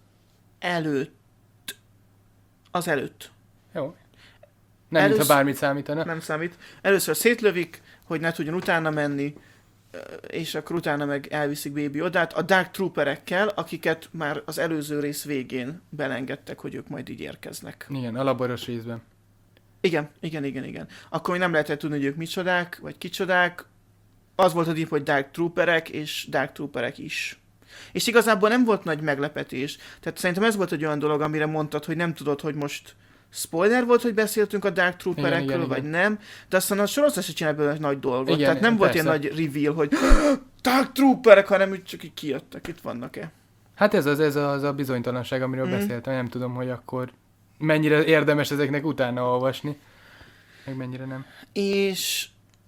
előtt. Az előtt. Jó. Nem, Elősz... mintha bármit számítana. Nem számít. Először szétlövik, hogy ne tudjon utána menni, és akkor utána meg elviszik Baby Yodát a Dark Trooperekkel, akiket már az előző rész végén belengedtek, hogy ők majd így érkeznek. Igen, a laboros részben. Igen, igen, igen, igen. Akkor még nem lehetett tudni, hogy ők micsodák, vagy kicsodák. Az volt a deep, hogy Dark Trooperek, és Dark Trooperek is. És igazából nem volt nagy meglepetés. Tehát szerintem ez volt egy olyan dolog, amire mondtad, hogy nem tudod, hogy most spoiler volt, hogy beszéltünk a Dark Trooperekről, igen, igen, vagy igen. nem. De aztán a sorozat se csinál belőle nagy dolgot. Igen, tehát nem persze. Volt ilyen nagy reveal, hogy Dark Trooperek, hanem úgy csak így kijöttek. Itt vannak-e? Hát ez az, ez az a bizonytalanság, amiről mm. beszéltem. Nem tudom, hogy akkor mennyire érdemes ezeknek utána olvasni. Meg mennyire nem. És...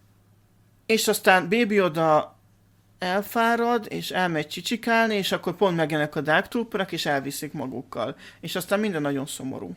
És aztán Baby Yoda elfárad, és elmegy csicsikálni, és akkor pont megjelennek a Dark Trooperek, és elviszik magukkal. És aztán minden nagyon szomorú.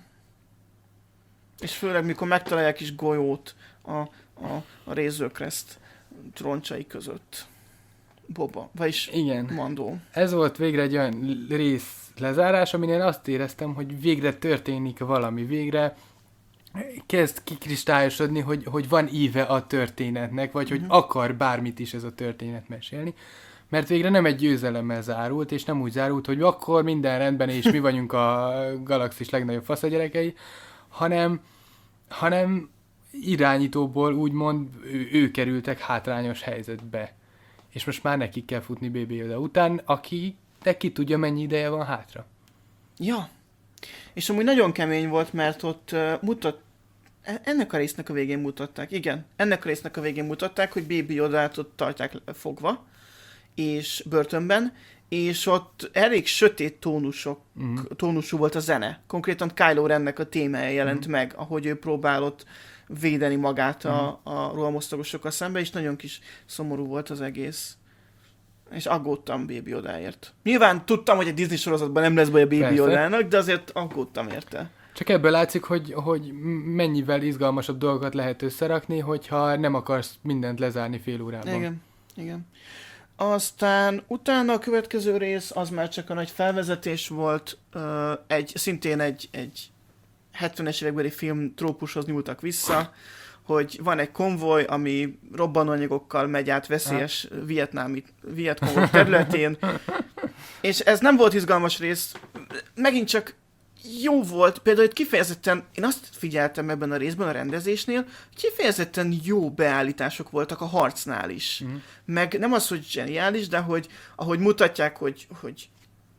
És főleg, mikor megtalálják is golyót a, a, a Razor Crest troncsai között. Boba, vagyis igen. Mandó. Ez volt végre egy olyan rész lezárás, amin én azt éreztem, hogy végre történik valami, végre kezd kikristályosodni, hogy, hogy van íve a történetnek, vagy hogy uh-huh. akar bármit is ez a történet mesélni. Mert végre nem egy győzelemmel zárult, és nem úgy zárult, hogy akkor minden rendben, és mi vagyunk a galaxis legnagyobb faszagyerekei, hanem, hanem irányítóból úgymond ő, ő kerültek hátrányos helyzetbe. És most már nekik kell futni Baby Yoda után, aki de ki tudja, mennyi ideje van hátra. Ja. És amúgy nagyon kemény volt, mert ott uh, mutat, ennek a résznek a végén mutatták, igen, ennek a résznek a végén mutatták, hogy Baby Yodát ott tartják fogva, és börtönben, és ott elég sötét tónusok, uh-huh. tónusú volt a zene. Konkrétan Kylo Rennek a témája jelent uh-huh. meg, ahogy ő próbálott védeni magát uh-huh. a, a rohamosztagosokkal szemben, és nagyon kis szomorú volt az egész. És aggódtam Baby Yodáért. Nyilván tudtam, hogy a Disney sorozatban nem lesz baj a Baby Yodának, de azért aggódtam érte. Csak ebből látszik, hogy, hogy mennyivel izgalmasabb dolgokat lehet összerakni, hogyha nem akarsz mindent lezárni fél órában. Igen, igen. Aztán utána a következő rész, az már csak a nagy felvezetés volt, egy, szintén egy, egy hetvenes évekbeli film trópushoz nyúltak vissza, hogy van egy konvoj, ami robbanóanyagokkal megy át veszélyes vietnámi, vietkongok területén, és ez nem volt izgalmas rész, megint csak jó volt, például itt kifejezetten, én azt figyeltem ebben a részben a rendezésnél, kifejezetten jó beállítások voltak a harcnál is. Mm. Meg nem az, hogy zseniális, de hogy ahogy mutatják, hogy, hogy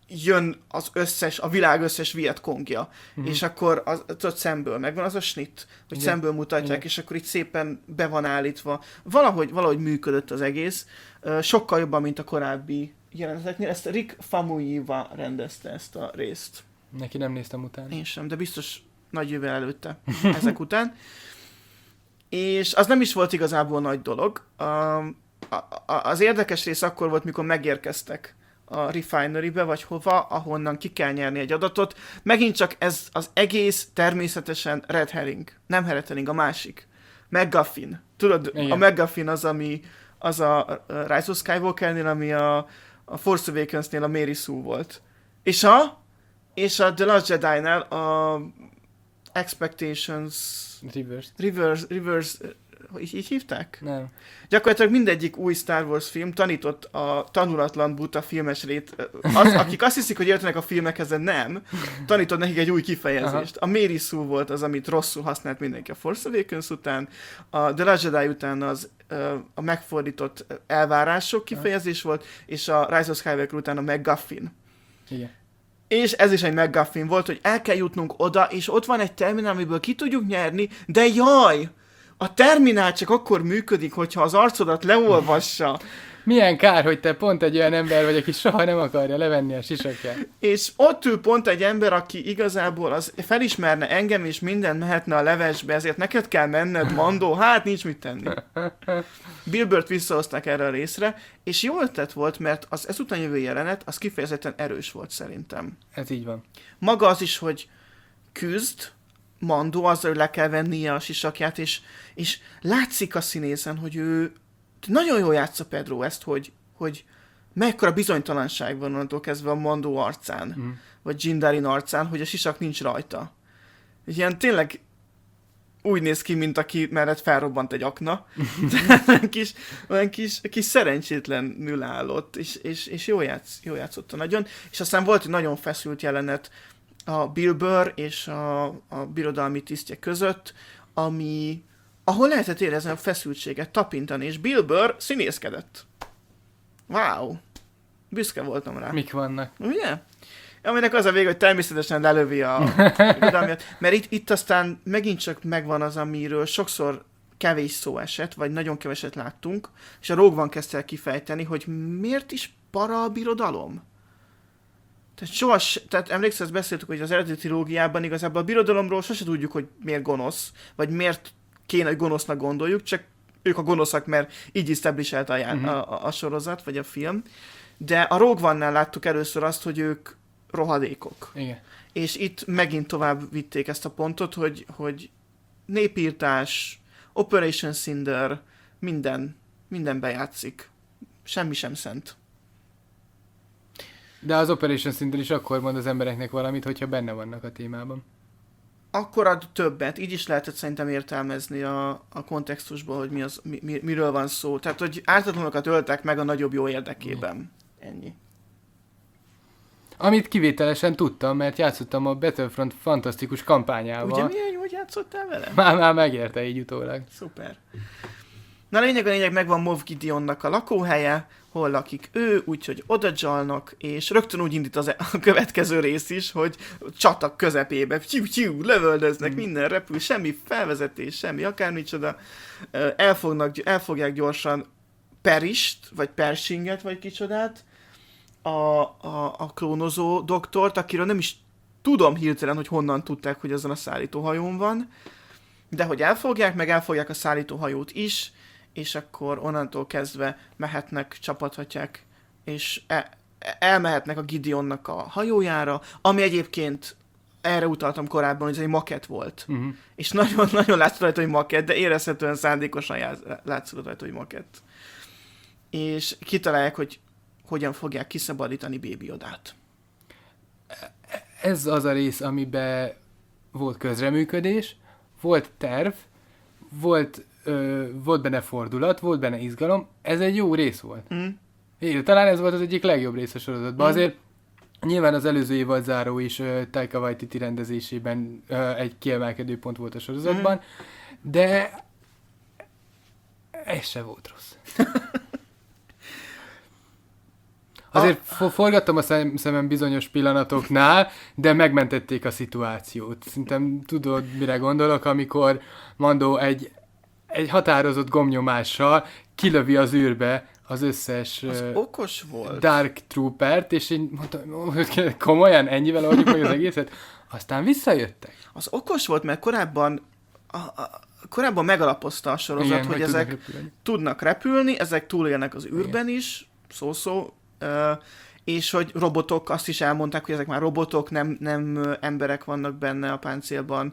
jön az összes, a világ összes Vietkongja, mm-hmm. és akkor az, tudod, szemből megvan az a snit, hogy igen. szemből mutatják, igen. és akkor itt szépen be van állítva. Valahogy, valahogy működött az egész, sokkal jobban, mint a korábbi jeleneteknél. Ezt Rick Famuyiwa rendezte ezt a részt. Neki nem néztem utána. Én sem, de biztos nagy jövő előtte ezek után. És az nem is volt igazából nagy dolog. A, a, az érdekes rész akkor volt, mikor megérkeztek a refinerybe, vagy hova, ahonnan ki kell nyerni egy adatot. Megint csak ez az egész természetesen red herring. Nem red herring, a másik. MacGuffin. Tudod, igen. a MacGuffin az, ami az a Rise of Skywalkernél, ami a, a Force Awakensnél a Mary Sue volt. És a, és a The Last Jedi-nál a Expectations... Reverse. Reverse, reverse így, így hívták? Nem. Gyakorlatilag mindegyik új Star Wars film tanított a tanulatlan buta filmes rét, az, akik azt hiszik, hogy értenek a filmekhez, de nem, tanított nekik egy új kifejezést. Aha. A Mary Sue volt az, amit rosszul használt mindenki a Force Awakens után, a The Last Jedi után az a megfordított elvárások kifejezés Aha. volt, és a Rise of Skywalker után a MacGuffin. Igen. És ez is egy MacGuffin volt, hogy el kell jutnunk oda, és ott van egy terminál, amiből ki tudjuk nyerni, de jaj! A terminál csak akkor működik, hogyha az arcodat leolvassa. Milyen kár, hogy te pont egy olyan ember vagy, aki soha nem akarja levenni a sisakját. És ott ül pont egy ember, aki igazából az felismerne engem, és minden mehetne a levesbe, ezért neked kell menned, Mandó, hát nincs mit tenni. Bill Burrt visszahozták erre a részre, és jó ötlet volt, mert az ezután jövő jelenet, az kifejezetten erős volt szerintem. Ez így van. Maga az is, hogy küzd, Mandó azzal, hogy le kell vennie a sisakját, és, és látszik a színészen, hogy ő nagyon jól játsza Pedro ezt, hogy, hogy mekkora bizonytalanság van onnantól kezdve a Mandó arcán, mm. vagy Jindarin arcán, hogy a sisak nincs rajta. Ilyen tényleg úgy néz ki, mint aki mellett felrobbant egy akna. olyan kis, olyan kis, kis szerencsétlenül állott, és, és, és jól, játsz, jól játszotta nagyon. És aztán volt egy nagyon feszült jelenet a Bill Burr és a, a birodalmi tisztje között, ami, ahol lehetett érezni a feszültséget, tapintani, és Bill Burr színészkedett. Wow! Büszke voltam rá. Mik vannak? Ugye? Aminek az a vége, hogy természetesen lelövi a birodalmiat, mert itt, itt aztán megint csak megvan az, amiről sokszor kevés szó esett, vagy nagyon keveset láttunk, és a Rogue One kezdte el kifejteni, hogy miért is para a birodalom? Tehát soha, tehát emlékszel, beszéltük, hogy az eredeti trilógiában igazából a birodalomról sose tudjuk, hogy miért gonosz, vagy miért kéne, hogy gonosznak gondoljuk, csak ők a gonoszak, mert így establishelt a, uh-huh. a, a, a sorozat, vagy a film. De a Rogue One-nál láttuk először azt, hogy ők rohadékok. Igen. És itt megint tovább vitték ezt a pontot, hogy, hogy népírtás, Operation Cinder, minden, minden bejátszik. Semmi sem szent. De az Operation Cinder is akkor mond az embereknek valamit, hogyha benne vannak a témában. Akkor ad többet. Így is lehetett szerintem értelmezni a, a kontextusból, hogy mi az, mi, mi, miről van szó. Tehát, hogy ártatlanokat öltek meg a nagyobb jó érdekében. Ennyi. Amit kivételesen tudtam, mert játszottam a Battlefront fantasztikus kampányával. Ugye milyen jól játszottál vele? Már, már megérte így utólag. Szuper. Na lényeg a lényeg, megvan Moff Gideonnak a lakóhelye, hol lakik ő, úgyhogy oda dzsalnak, és rögtön úgy indít az a következő rész is, hogy csatak közepébe, tyú-tyú, lövöldöznek, mm. minden repül, semmi felvezetés, semmi akármicsoda. Elfognak, elfogják gyorsan Perist, vagy Pershinget, vagy kicsodát, a, a, a klónozó doktort, akiről nem is tudom hirtelen, hogy honnan tudták, hogy azon a szállítóhajón van, de hogy elfogják, meg elfogják a szállítóhajót is, és akkor onnantól kezdve mehetnek, csapathatják, és el, elmehetnek a Gideonnak a hajójára, ami egyébként erre utaltam korábban, hogy ez egy makett volt. Uh-huh. És nagyon-nagyon látszott rajta, hogy makett, de érezhetően szándékosan látszott rajta, hogy makett. És kitalálják, hogy hogyan fogják kiszabadítani Baby Yodát. Ez az a rész, amiben volt közreműködés, volt terv, volt, ö, volt benne fordulat, volt benne izgalom, ez egy jó rész volt. Mm. Én, talán ez volt az egyik legjobb rész a sorozatban. Mm. Azért nyilván az előző évad záró is uh, Taika Waititi rendezésében uh, egy kiemelkedő pont volt a sorozatban, mm. de ez se volt rossz. Azért a... forgattam a szem, szemem bizonyos pillanatoknál, de megmentették a szituációt. Szerintem tudod, mire gondolok, amikor Mando egy, egy határozott gomnyomással kilövi az űrbe az összes az uh, okos volt. Dark Troopert, és én mondtam, hogy komolyan ennyivel oldjuk meg az egészet? Aztán visszajöttek. Az okos volt, mert korábban a, a, korábban megalapozta a sorozat, igen, hogy, hogy ezek tudnak repülni. tudnak repülni, ezek túlélnek az űrben igen. is, szó-szó, uh, és hogy robotok, azt is elmondták, hogy ezek már robotok, nem, nem emberek vannak benne a páncélban.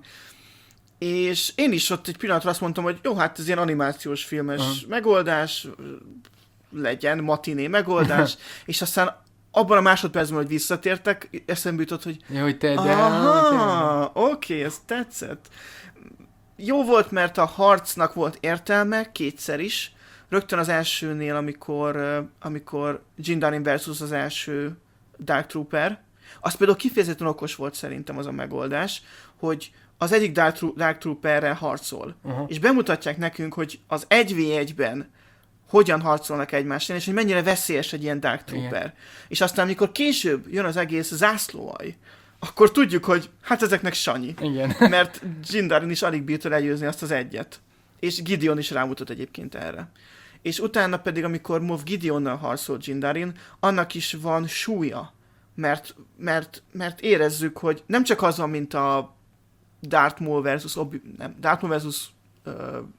És én is ott egy pillanatra azt mondtam, hogy jó, hát ez ilyen animációs filmes uh-huh. megoldás, legyen, matiné megoldás, és aztán abban a másodpercben, hogy visszatértek, eszembe jutott, hogy ja, hogy te, aha, oké, okay, ez tetszett. Jó volt, mert a harcnak volt értelme, kétszer is. Rögtön az elsőnél, amikor, amikor Jindarin versus az első Dark Trooper. Az például kifejezetten okos volt szerintem az a megoldás, hogy az egyik Dark, Tro- Dark Trooperrel harcol. Uh-huh. És bemutatják nekünk, hogy az egy vé egyben hogyan harcolnak egymással, és hogy mennyire veszélyes egy ilyen Dark Trooper. Igen. És aztán, amikor később jön az egész zászlóaj, akkor tudjuk, hogy hát ezeknek sanyi. Igen. Mert Jindarin is alig bírta legyőzni azt az egyet. És Gideon is rámutat egyébként erre. És utána pedig, amikor Moff Gideonnal harcol Jindarin, annak is van súlya. Mert, mert, mert érezzük, hogy nem csak az van, mint a Darth Maul versus Obi... nem, Darth Maul versus uh,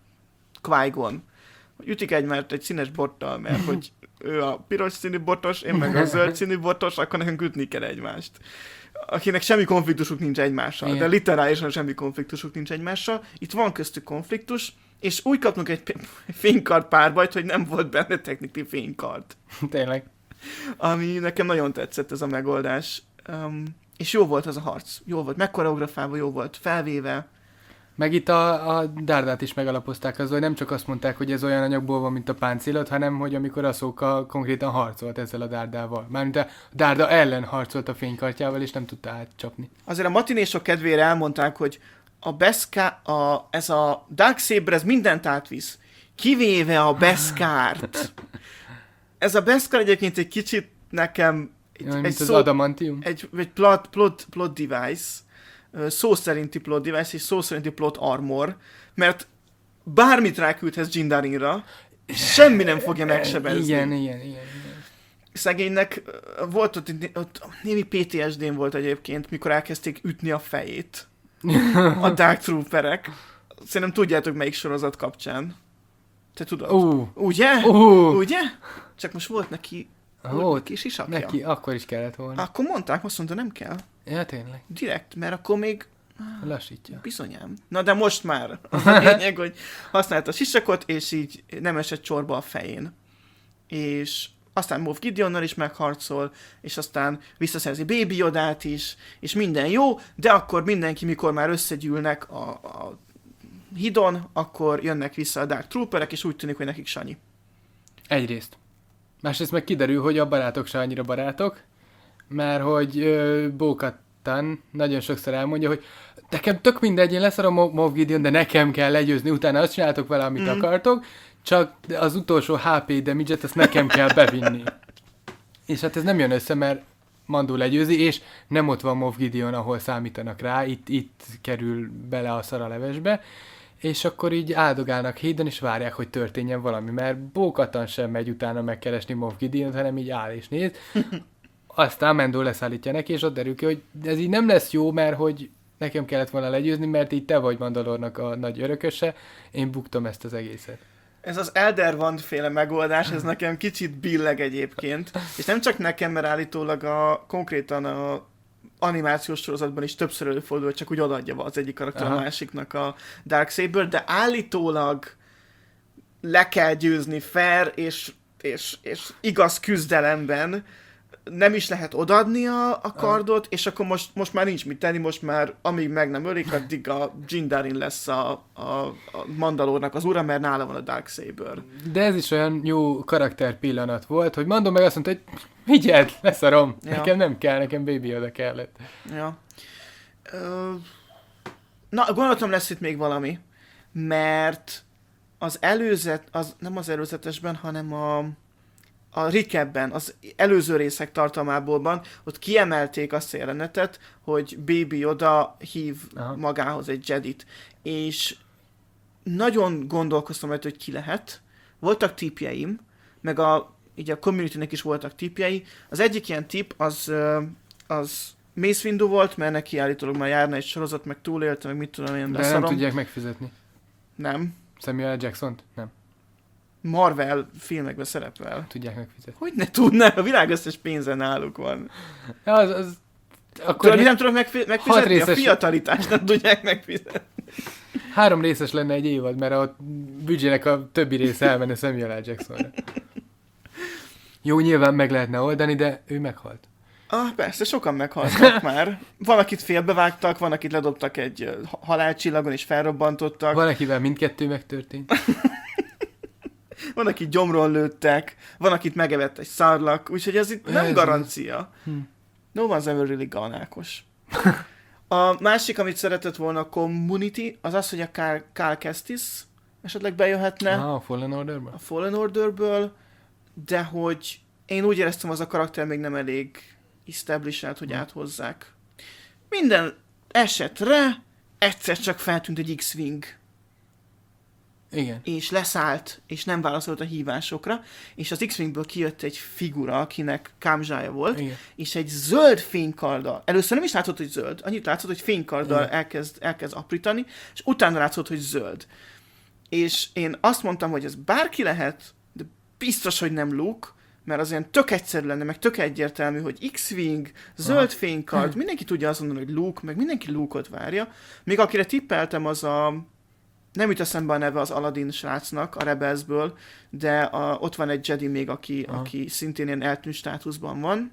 Qui-Gon. Ütik egymást egy színes bottal, mert hogy ő a piros színű botos, én meg a zöld színű botos, akkor nekünk ütni kell egymást. Akinek semmi konfliktusuk nincs egymással, igen. De literálisan semmi konfliktusuk nincs egymással. Itt van köztük konfliktus, és úgy kaptunk egy fénykard párbajt, hogy nem volt benne technikai fénykard. Tényleg. Ami nekem nagyon tetszett ez a megoldás. Um, és jó volt az a harc. Jó volt megkoreografálva, jó volt felvéve. Meg itt a, a Dárdát is megalapozták azzal, hogy nem csak azt mondták, hogy ez olyan anyagból van, mint a páncélat, hanem hogy amikor Ahsoka konkrétan harcolt ezzel a Dárdával. Mármint a Dárda ellen harcolt a fénykartjával, és nem tudta átcsapni. Azért a matinésok kedvére elmondták, hogy a Beskar, a, ez a Darksaber, ez mindent átvisz. Kivéve a Beskart. Ez a Beskar egyébként egy kicsit nekem... Egy, ja, egy mint szó, az adamantium? Egy, egy plot, plot, plot device, szó szerinti plot device, és szó szerinti plot armor, mert bármit ráküldhetsz Jindarinra, semmi nem fogja megsebezni. Igen, igen, igen, igen. Szegénynek volt ott, ott némi pé té es dén volt egyébként, mikor elkezdték ütni a fejét a Dark Trooperek. Szerintem tudjátok, melyik sorozat kapcsán. Te tudod? Uh. Ugye? Uh. Ugye? Csak most volt neki volt kis isakja. Neki akkor is kellett volna. Akkor mondták, azt mondta, nem kell. Ja, tényleg. Direkt, mert akkor még... Lassítja. Bizonyám. Na de most már. Az a lényeg, hogy használta a sisakot, és így nem esett csorba a fején. És aztán Moff Gideonnal is megharcol, és aztán visszaszerzi Baby Yodát is, és minden jó, de akkor mindenki, mikor már összegyűlnek a, a hídon, akkor jönnek vissza a Dark Trooperek, és úgy tűnik, hogy nekik sanyi. Egyrészt. Másrészt meg kiderül, hogy a barátok se annyira barátok, mert hogy uh, Bo-Katan nagyon sokszor elmondja, hogy nekem tök mindegy, én leszarom Moff Gideon, de nekem kell legyőzni, utána azt csináltok vele, amit mm. akartok, csak az utolsó há pé damage-et azt nekem kell bevinni. És hát ez nem jön össze, mert Mando legyőzi, és nem ott van Moff Gideon, ahol számítanak rá, itt, itt kerül bele a szaralevesbe, és akkor így áldogálnak hídon, és várják, hogy történjen valami, mert Bo-Katan sem megy utána megkeresni Moff Gideont, hanem így áll és néz. Aztán Mando leszállítja neki, és ott derül ki, hogy ez így nem lesz jó, mert hogy nekem kellett volna legyőzni, mert így te vagy Mandalornak a nagy örököse, én buktam ezt az egészet. Ez az Elder Wand féle megoldás, ez nekem kicsit billeg egyébként, és nem csak nekem, mert állítólag a, konkrétan a animációs sorozatban is többször előfordul, hogy csak úgy odaadja az egyik karakter a másiknak a Darksaber, de állítólag le kell győzni fair és, és, és igaz küzdelemben, nem is lehet odaadni a, a kardot, és akkor most, most már nincs mit tenni, most már amíg meg nem ölik, addig a Jindarin lesz a, a, a Mandalornak az ura, mert nála van a Darksaber. De ez is olyan jó karakter pillanat volt, hogy Mando meg azt mondta, hogy vigyed, leszarom, ja. Nekem nem kell, nekem Baby Yoda kellett. Ja. Ö... Na, gondoltam lesz itt még valami, mert az előzet, az nem az előzetesben, hanem a a recapben, az előző részek tartalmából, ott kiemelték azt a jelenetet, hogy Baby Yoda hív Aha. magához egy Jedit, és nagyon gondolkoztam rajta, hogy ki lehet. Voltak tippjeim, meg a, így a communitynek is voltak tippjei. Az egyik ilyen tipp az, az Mace Windu volt, mert neki állítólag már járna egy sorozat, meg túlélte, meg mit tudom én, de, de nem tudják megfizetni. Nem. Samuel Jackson-t? Nem. Marvel filmekben szerepel. Tudják megfizetni. Hogy ne tudnák? A világ összes pénze náluk van. Ja, az, az... Akkor Tudod, mi nem tudok megfi- megfizetni? Részes... A fiatalitást nem tudják megfizetni. Három részes lenne egy évad, mert a büdzsének a többi része elmenne Samuel L. Jacksonra. Jó, nyilván meg lehetne oldani, de ő meghalt. Ah, persze, sokan meghaltak már. Van, akit félbevágtak, van, akit ledobtak egy halálcsillagon és felrobbantottak. Van, akivel mindkettő megtörtént. Van, akit gyomron lőttek, van, akit megevett egy szarlak, úgyhogy ez itt nem ez garancia. Hm. No one's ever really gone, Ákos. A másik, amit szeretett volna a Community, az az, hogy a Cal, Cal Kestis esetleg bejöhetne. Ah, a Fallen Orderből? A Fallen Orderből, de hogy én úgy éreztem, az a karakter még nem elég established, hogy hm. áthozzák. Minden esetre egyszer csak feltűnt egy X-Wing. Igen. És leszállt, és nem válaszolt a hívásokra, és az X-Wingből kijött egy figura, akinek kámzsája volt, Igen. és egy zöld fénykarddal, először nem is látszott, hogy zöld, annyit látszott, hogy fénykarddal elkezd, elkezd aprítani, és utána látszott, hogy zöld. És én azt mondtam, hogy ez bárki lehet, de biztos, hogy nem Luke, mert az ilyen tök egyszerű lenne, meg tök egyértelmű, hogy X-Wing, zöld Aha. fénykard, mindenki tudja azt mondani, hogy Luke, meg mindenki Luke-ot várja. Még akire tippeltem, az a nem jut eszembe a neve az Aladdin srácnak a Rebelsből, de a, ott van egy Jedi még, aki, aki szintén ilyen eltűnt státuszban van.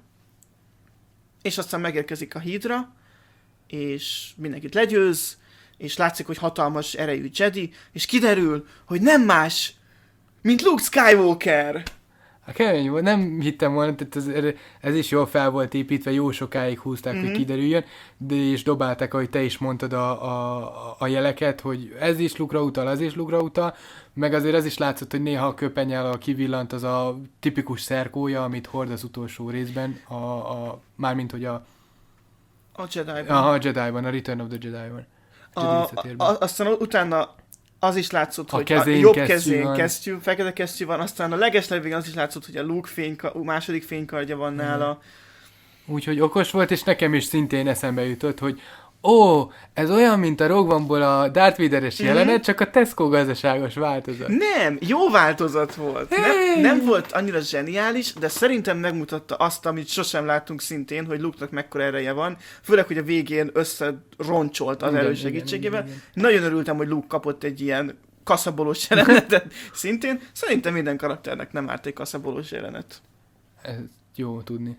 És aztán megérkezik a hídra, és mindenkit legyőz, és látszik, hogy hatalmas erejű Jedi, és kiderül, hogy nem más, mint Luke Skywalker. A kemény volt, nem hittem volna, tehát ez, ez is jól fel volt építve, jó sokáig húzták, mm-hmm. hogy kiderüljön, de és dobálták, ahogy te is mondtad a, a, a jeleket, hogy ez is Luke-ra utal, az is Luke-ra utal, meg azért az is látszott, hogy néha a köpenyel kivillant az a tipikus szerkója, amit hord az utolsó részben, a, a, mármint, hogy a a Jedi-ban. Aha, a Jedi-ban, a Return of the Jedi-ban. A, a, aztán utána az is látszott, a hogy kezén, a jobb kesztyű kezén van. kesztyű, fekete kesztyű van, aztán a legeslegvégén az is látszott, hogy a Luke fényka, második fénykardja van nála. Úgyhogy okos volt, és nekem is szintén eszembe jutott, hogy ó, ez olyan, mint a Rogue One-ból a Darth Vader-es mm-hmm. jelenet, csak a Tesco gazdaságos változat. Nem, jó változat volt. Hey! Nem, nem volt annyira zseniális, de szerintem megmutatta azt, amit sosem láttunk szintén, hogy Luke-nak mekkora ereje van. Főleg, hogy a végén összeroncsolt az erő segítségével. Nagyon örültem, hogy Luke kapott egy ilyen kaszabolós jelenetet szintén. Szerintem minden karakternek nem árt egy kaszabolós jelenet. Ez jó tudni.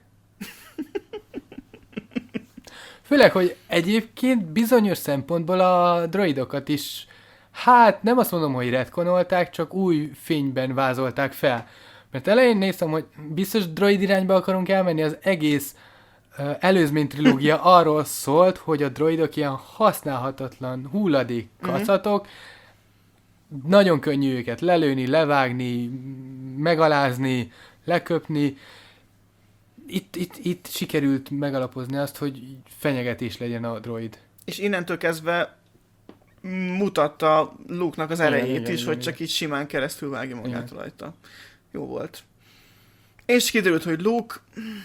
Főleg, hogy egyébként bizonyos szempontból a droidokat is, hát nem azt mondom, hogy retkonolták, csak új fényben vázolták fel. Mert elején néztem, hogy biztos droid irányba akarunk elmenni, az egész uh, előzmény trilógia arról szólt, hogy a droidok ilyen használhatatlan hulladék kacatok, mm-hmm. nagyon könnyű őket lelőni, levágni, megalázni, leköpni. Itt, itt, itt sikerült megalapozni azt, hogy fenyegetés legyen a droid. És innentől kezdve mutatta Luke-nak az erejét igen, is, igen, hogy igen. csak így simán keresztül vágja magát igen. rajta. Jó volt. És kiderült, hogy Luke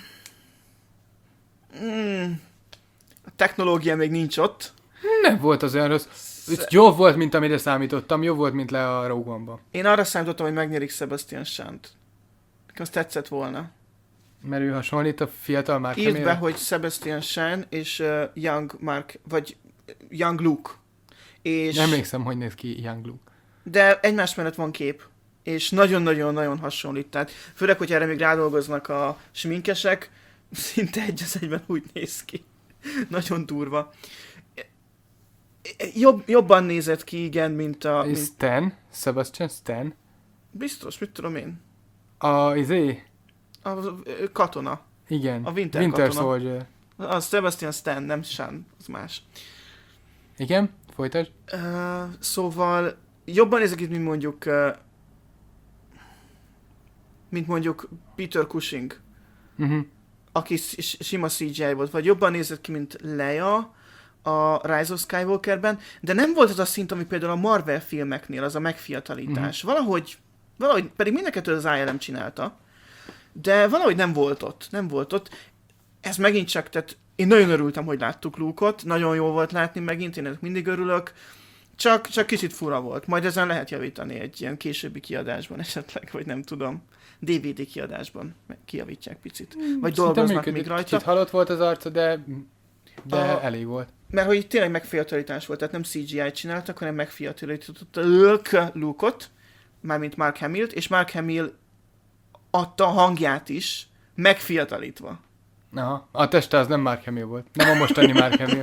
mm, a technológia még nincs ott. Nem volt az olyan rossz. Sz... Jobb volt, mint amire számítottam. Jobb volt, mint le a Rogue One-ba. Én arra számítottam, hogy megnyerik Sebastian Shan-t. Nekem azt tetszett volna. Mert ő hasonlít a fiatal Mark Írd be, hogy Sebastian Shan és uh, Young Mark, vagy Young Luke. És... Nem emlékszem, hogy néz ki Young Luke. De egymás mellett van kép. És nagyon-nagyon-nagyon hasonlít. Tehát főleg, hogy erre még rádolgoznak a sminkesek, szinte egy az egyben úgy néz ki. Nagyon durva. Jobb, jobban nézett ki, igen, mint a... Mint... Stan? Sebastian Stan? Biztos, mit tudom én. A izé... A katona. Igen. A Winter, Winter katona. Soldier. A Sebastian Stan, nem Shan, az más. Igen? Folytasd. Uh, szóval jobban nézek itt, mint mondjuk uh, mint mondjuk Peter Cushing, Uh-huh. aki sima cé gé í volt, vagy jobban nézett ki, mint Leia a Rise of Skywalkerben, de nem volt az a szint, ami például a Marvel filmeknél, az a megfiatalítás. Uh-huh. Valahogy, valahogy, pedig mind a kettő az i el em csinálta, de valahogy nem volt ott, nem volt ott. Ez megint csak, tehát én nagyon örültem, hogy láttuk Luke-ot, nagyon jó volt látni megint, én ennek mindig örülök, csak, csak kicsit fura volt. Majd ezen lehet javítani egy ilyen későbbi kiadásban esetleg, vagy nem tudom. dé vé dé kiadásban meg kijavítják picit. Vagy Szinte dolgoznak működik. még rajta. Kicsit halott volt az arca, de, de A- elég volt. Mert hogy itt tényleg megfiatalítás volt, tehát nem cé gé í-t csináltak, hanem megfiatalítottak Luke-ot, mármint Mark Hamill-t, és Mark Hamill adta a hangját is megfiatalítva. Aha. A teste az nem Mark Hamill volt. Nem a mostani Mark Hamill.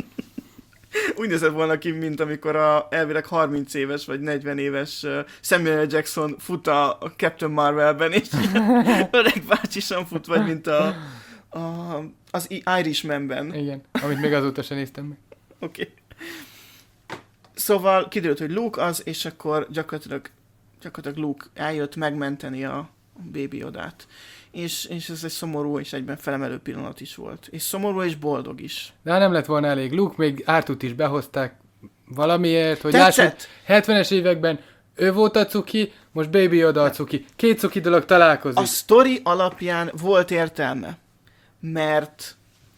Úgy nézett volna ki, mint amikor a elvileg harminc éves vagy negyven éves uh, Samuel L. Jackson fut a a Captain Marvelben, és öreg bácsisan fut, vagy mint a, a, az Irishmanben. Igen, amit még azóta sem néztem meg. Oké. Okay. Szóval kiderült, hogy Luke az, és akkor gyakorlatilag, gyakorlatilag Luke eljött megmenteni a Baby Yodát. És, és ez egy szomorú és egyben felemelő pillanat is volt. És szomorú és boldog is. De ha nem lett volna elég Luke, még Artut is behozták valamiért, hogy Tetszett? lássuk, hetvenes években ő volt a cuki, most Baby Yoda a cuki. Két cuki dolog találkozik. A sztori alapján volt értelme, mert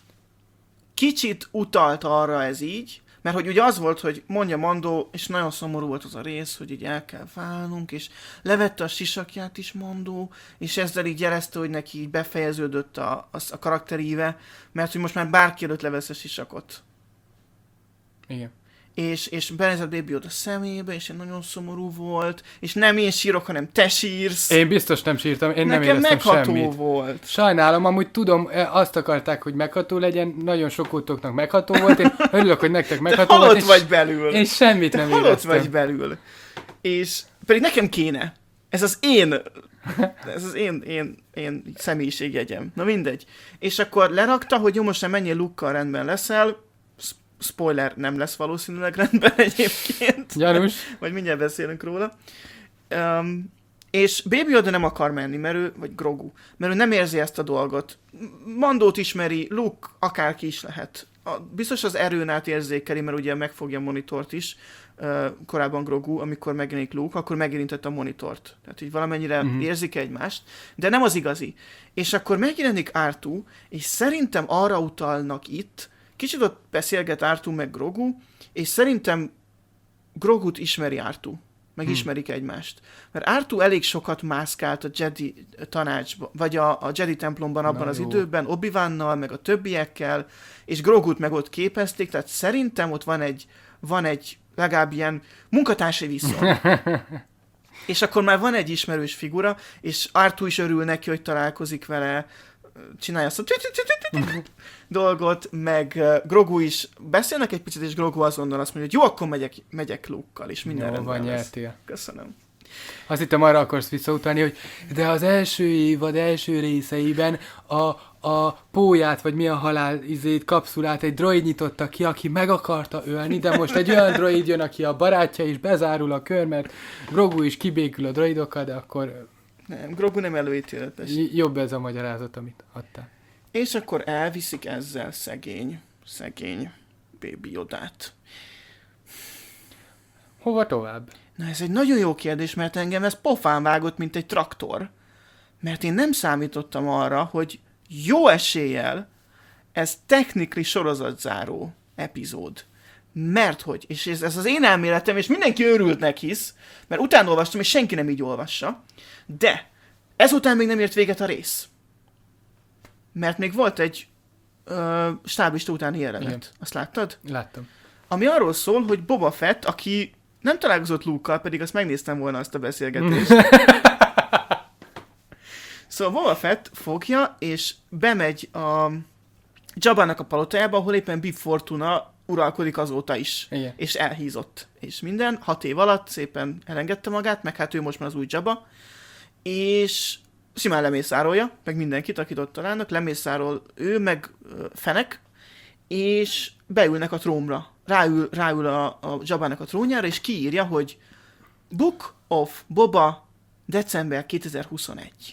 kicsit utalt arra ez így, mert hogy ugye az volt, hogy mondja Mandó, és nagyon szomorú volt az a rész, hogy így el kell válnunk, és levette a sisakját is Mandó, és ezzel így jelezte, hogy neki így befejeződött a, a, a karakteríve, mert hogy most már bárki előtt levesz a sisakot. Igen. És, és benézett Baby Yoda szemébe, és nagyon szomorú volt, és nem én sírok, hanem te sírsz. Én biztos nem sírtam, én nem Nekem éreztem megható semmit. volt. Sajnálom, amúgy tudom, azt akarták, hogy megható legyen, nagyon sok útoknak megható volt, én örülök, hogy nektek Te megható halott volt, és, vagy belül. és semmit Te nem halott éreztem. vagy belül. És pedig nekem kéne. Ez az én, ez az én, én, én személyiségjegyem. Na mindegy. És akkor lerakta, hogy jó, most nem menjél Luke-kal, rendben leszel. Spoiler, nem lesz valószínűleg rendben egyébként. Gyanús. Vagy mindjárt beszélünk róla. Um, és Baby Yoda nem akar menni, mert ő, vagy Grogu, mert ő nem érzi ezt a dolgot. Mandót ismeri, Luke akárki is lehet. A, biztos az erőn át érzékeli, mert ugye megfogja a monitort is, uh, korábban Grogu, amikor megjelenik Luke, akkor megérintette a monitort. Tehát így valamennyire Mhm. érzik egymást, de nem az igazi. És akkor megjelenik Artu, és szerintem arra utalnak itt, kicsit ott beszélget Artu meg Grogu, és szerintem Grogut ismeri Artu, meg Hmm. ismerik egymást. Mert Artu elég sokat mászkált a Jedi tanácsban, vagy a, a Jedi templomban abban Na az jó. időben, Obi-Wannal, meg a többiekkel, és Grogut meg ott képezték, tehát szerintem ott van egy, van egy legalább ilyen munkatársi viszony. És akkor már van egy ismerős figura, és Artu is örül neki, hogy találkozik vele, csinálja azt a dolgot, meg uh, Grogu is beszélnek egy picit, és Grogu azonnal azt mondja, hogy jó, akkor megyek, megyek Luke-kal, és minden Jó rendben van, lesz. nyertél. Köszönöm. Azt hittem, arra akarsz visszautalni, hogy de az első évad első részeiben a, a póját, vagy mi a halál izét, kapszulát egy droid nyitotta ki, aki meg akarta ölni, de most egy olyan droid jön, aki a barátja is bezárul a kör, mert Grogu is kibékül a droidokkal, de akkor Nem, Grogu nem előítéletes. j- jobb ez a magyarázat, amit adtál. És akkor elviszik ezzel szegény, szegény Baby Yodát. Hova tovább? Na ez egy nagyon jó kérdés, mert engem ez pofán vágott, mint egy traktor. Mert én nem számítottam arra, hogy jó eséllyel ez technikli sorozatzáró epizód. Mert hogy, és ez, ez az én elméletem, és mindenki örültnek hisz, mert utána olvastam, és senki nem így olvassa, de ezután még nem ért véget a rész. Mert még volt egy ö, stáblista utáni jelenet. Igen. Azt láttad? Láttam. Ami arról szól, hogy Boba Fett, aki nem találkozott Luke-kal, pedig azt megnéztem volna azt a beszélgetést. Szóval Boba Fett fogja, és bemegy a Jabba-nak a palotájába, ahol éppen Bib Fortuna uralkodik azóta is. Igen. És elhízott. És minden, hat év alatt szépen elengedte magát, meg hát ő most már az új Jabba. És simán lemészárolja, meg mindenkit, akit ott találnak, lemészárol ő, meg ö, Fenek, és beülnek a trónra. Ráül, ráül a, a Jabba-nak a trónjára, és kiírja, hogy Book of Boba december kétezer-huszonegy.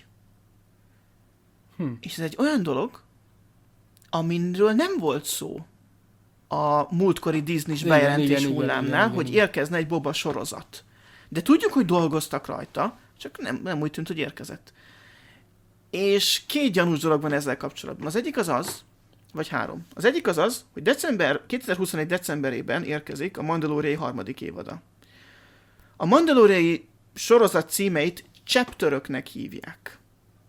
Hm. És ez egy olyan dolog, amiről nem volt szó a múltkori Disney-s Igen, bejelentés igen, hullámnál, igen, igen, hogy igen. érkezne egy Boba sorozat. De tudjuk, hogy dolgoztak rajta, csak nem, nem úgy tűnt, hogy érkezett. És két gyanús dolog van ezzel kapcsolatban. Az egyik az az, vagy három. Az egyik az az, hogy december, kétezer-huszonegy decemberében érkezik a Mandaloriai harmadik évada. A Mandaloriai sorozat címeit chapteröknek hívják.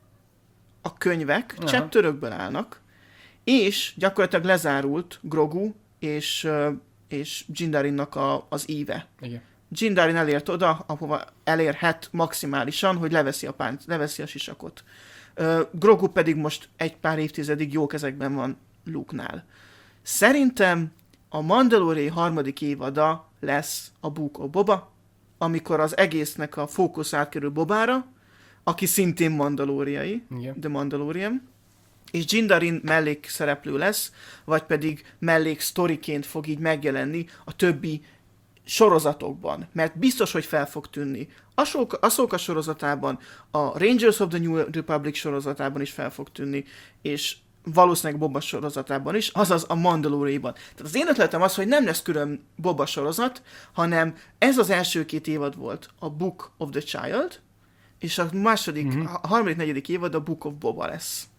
A könyvek Aha. chapterökből állnak, és gyakorlatilag lezárult Grogu és, ö, és Din Djarinnak a, az íve. Igen. Din Djarin elért oda, ahova elérhet maximálisan, hogy leveszi a, pánc, leveszi a sisakot. Uh, Grogu pedig most egy pár évtizedig jó kezekben van Luke-nál. Szerintem a Mandaloriai harmadik évada lesz a Book of Boba, amikor az egésznek a fókusz átkerül Bobára, aki szintén mandalóriai, Igen. The Mandalorian, és Din Djarin mellékszereplő lesz, vagy pedig mellék sztoriként fog így megjelenni a többi sorozatokban, mert biztos, hogy fel fog tűnni. A Ahsoka sorozatában, a Rangers of the New Republic sorozatában is fel fog tűnni, és valószínűleg Boba sorozatában is, azaz a Mandalorianban. Tehát az én ötletem az, hogy nem lesz külön Boba sorozat, hanem ez az első két évad volt a Book of the Child, és a második, Mhm. a harmadik, negyedik évad a Book of Boba lesz.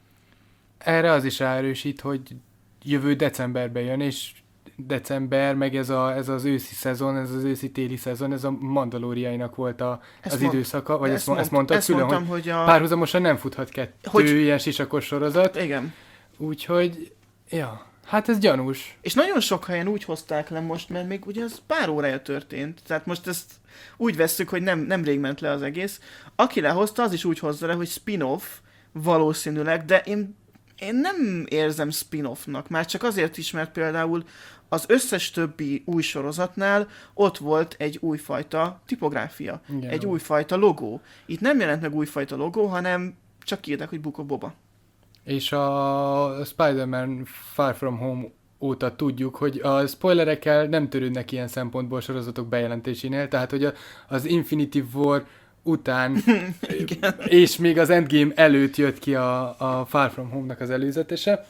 Erre az is ráerősít, hogy jövő decemberben jön, és december, meg ez, a, ez az őszi szezon, ez az őszi-téli szezon, ez a Mandaloriainak volt a, Ezt az mond- időszaka, vagy ezt, mond- ezt mondtad ezt külön, mondtam, hogy hogy a... párhuzamosan nem futhat kettő Hogy- ilyen sisakos sorozat, Igen. úgyhogy, ja, hát ez gyanús. És nagyon sok helyen úgy hozták le most, mert még ugye ez pár órája történt. Tehát most ezt úgy vesszük, hogy nem, nem rég ment le az egész. Aki lehozta, az is úgy hozza le, hogy spin-off valószínűleg, de én, én nem érzem spin-offnak. Már csak azért is, mert például az összes többi új sorozatnál ott volt egy újfajta tipográfia. Igen, egy jó. újfajta logó. Itt nem jelent meg újfajta logó, hanem csak írták, hogy Book of Boba. És a Spider-Man Far From Home óta tudjuk, hogy a spoilerekkel nem törődnek ilyen szempontból a sorozatok bejelentésénél, tehát hogy a, az Infinity War után és még az Endgame előtt jött ki a, a Far From Home-nak az előzetese.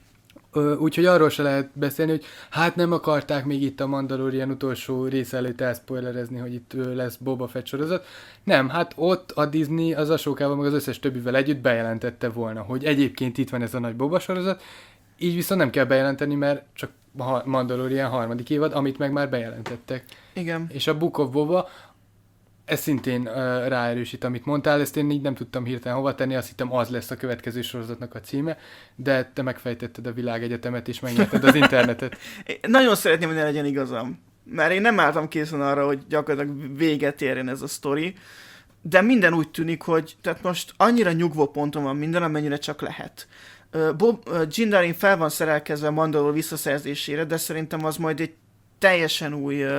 Ö, Úgyhogy arról se lehet beszélni, hogy hát nem akarták még itt a Mandalorian utolsó része előtt elspoilerezni, hogy itt ö, lesz Boba Fett sorozat. Nem, hát ott a Disney az Ahsokával meg az összes többivel együtt bejelentette volna, hogy egyébként itt van ez a nagy Boba sorozat, így viszont nem kell bejelenteni, mert csak a Mandalorian harmadik évad, amit meg már bejelentettek. Igen. És a Book of Boba, ez szintén uh, ráerősít, amit mondtál, ezt én így nem tudtam hirtelen hova tenni, azt hittem az lesz a következő sorozatnak a címe, de te megfejtetted a világegyetemet és megnyerted az internetet. Én nagyon szeretném, hogy ne legyen igazam. Mert én nem álltam készen arra, hogy gyakorlatilag véget érjen ez a sztori. De minden úgy tűnik, hogy tehát most annyira nyugvó ponton van minden, amennyire csak lehet. Uh, Bob, uh, Din Djarin fel van szerelkezve Mandalore visszaszerzésére, de szerintem az majd egy teljesen új, uh,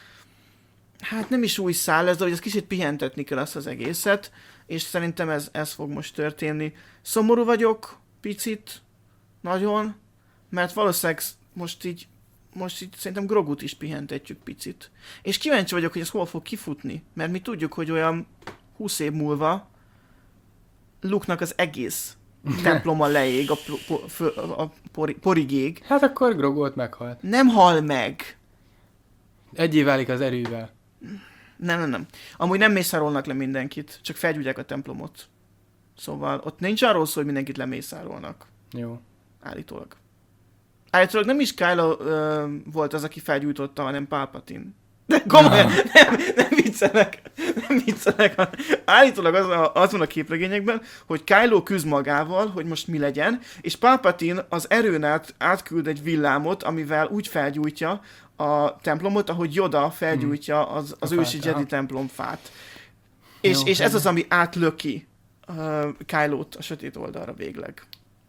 hát nem is új szál lesz, de hogy ez kicsit pihentetni kell azt az egészet, és szerintem ez, ez fog most történni. Szomorú vagyok, picit, nagyon, mert valószínűleg most így, most így szerintem Grogut is pihentetjük picit. És kíváncsi vagyok, hogy ez hol fog kifutni, mert mi tudjuk, hogy olyan húsz év múlva Luke-nak az egész temploma leég, a, po- fö- a pori- porig ég. Hát akkor Grogu ott meghalt. Nem hal meg. Egyé válik az erővel. Nem, nem, nem. Amúgy nem mészárolnak le mindenkit, csak felgyújtják a templomot. Szóval ott nincs arról szó, hogy mindenkit lemészárolnak. Jó. Állítólag. Állítólag nem is Kylo ö, volt az, aki felgyújtotta, hanem Palpatine. De komolyan, nem, nem viccelek, nem viccelek. Állítólag az, a, az van a képregényekben, hogy Kylo küzd magával, hogy most mi legyen, és Palpatine az erőn át átküld egy villámot, amivel úgy felgyújtja a templomot, ahogy Yoda felgyújtja az, az A ősi fát, Jedi aha. templom fát. És, Jó, és ez hát- az, ami átlöki uh, Kylo-t a sötét oldalra végleg.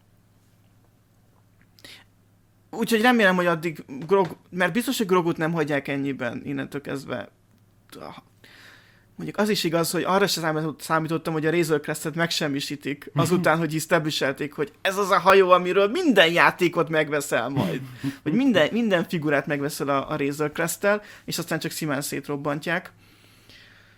Úgyhogy remélem, hogy addig Grog, mert biztos, hogy Grogut nem hagyják ennyiben innentől kezdve. Mondjuk az is igaz, hogy arra sem számítottam, hogy a Razor Crest-et megsemmisítik, azután, hogy establishelték, hogy ez az a hajó, amiről minden játékot megveszel majd. Vagy minden, minden figurát megveszel a, a Razor Crest-tel, és aztán csak szimán szétrobbantják.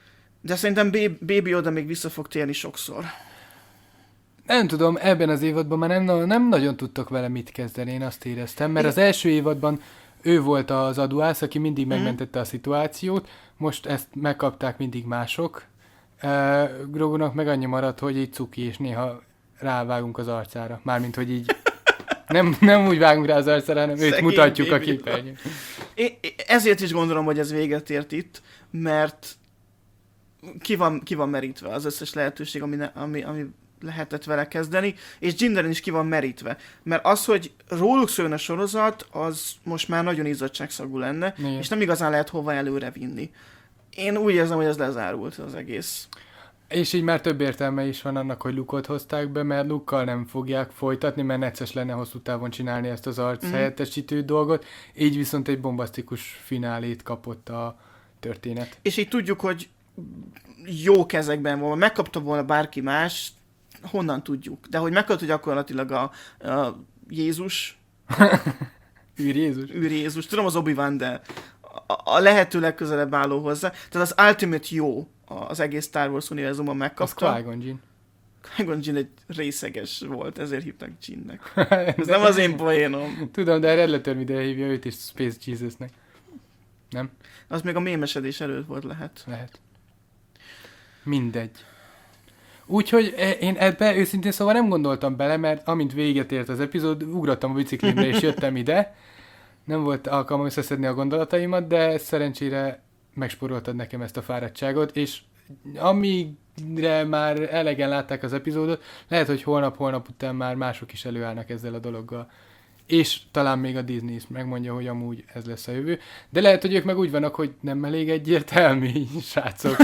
De szerintem Baby Yoda még vissza fog térni sokszor. Nem tudom, ebben az évadban már nem, nem nagyon tudtok vele mit kezdeni, én azt éreztem, mert az első évadban ő volt az aduász, aki mindig megmentette a szituációt, most ezt megkapták mindig mások. Uh, Grogunak meg annyi maradt, hogy így cuki, és néha rávágunk az arcára. Mármint, hogy így nem, nem úgy vágunk rá az arcára, hanem őt mutatjuk a képernyőn. Ezért is gondolom, hogy ez véget ért itt, mert ki van, ki van merítve az összes lehetőség, ami, ne, ami, ami lehetett vele kezdeni, és Jinderen is ki van merítve. Mert az, hogy róluk szóljon a sorozat, az most már nagyon izzadságszagú lenne, igen. És nem igazán lehet hova előre vinni. Én úgy érzem, hogy ez lezárult az egész. És így már több értelme is van annak, hogy Luke-ot hozták be, mert Luke-kal nem fogják folytatni, mert necces lenne hosszú távon csinálni ezt az arc mm. helyettesítő dolgot, így viszont egy bombasztikus finálét kapott a történet. És így tudjuk, hogy jó kezekben van, megkapta volna bárki más, honnan tudjuk. De hogy megkapta gyakorlatilag a, a Jézus, Űr Jézus. Űr Jézus, tudom az Obi-Wan, de a, a lehető legközelebb álló hozzá. Tehát az Ultimate jó az egész Star Wars univerzumban megkapta. Az Qui-Gon Jinn. Qui-Gon Jinn egy részeges volt, ezért hívnak Jinnnek. Ez nem az én poénom. Tudom, de Red Letter ide hívja őt is Space Jesusnek. Nem? Az még a mémesedés előtt volt, lehet. Lehet. Mindegy. Úgyhogy én ebbe őszintén szóval nem gondoltam bele, mert amint véget ért az epizód, ugrottam a biciklimre és jöttem ide. Nem volt alkalmam összeszedni a gondolataimat, de szerencsére megspóroltad nekem ezt a fáradtságot, és amígre már elegen látták az epizódot, lehet, hogy holnap-holnap után már mások is előállnak ezzel a dologgal. És talán még a Disney is megmondja, hogy amúgy ez lesz a jövő. De lehet, hogy ők meg úgy vannak, hogy nem elég egyértelmű, srácok.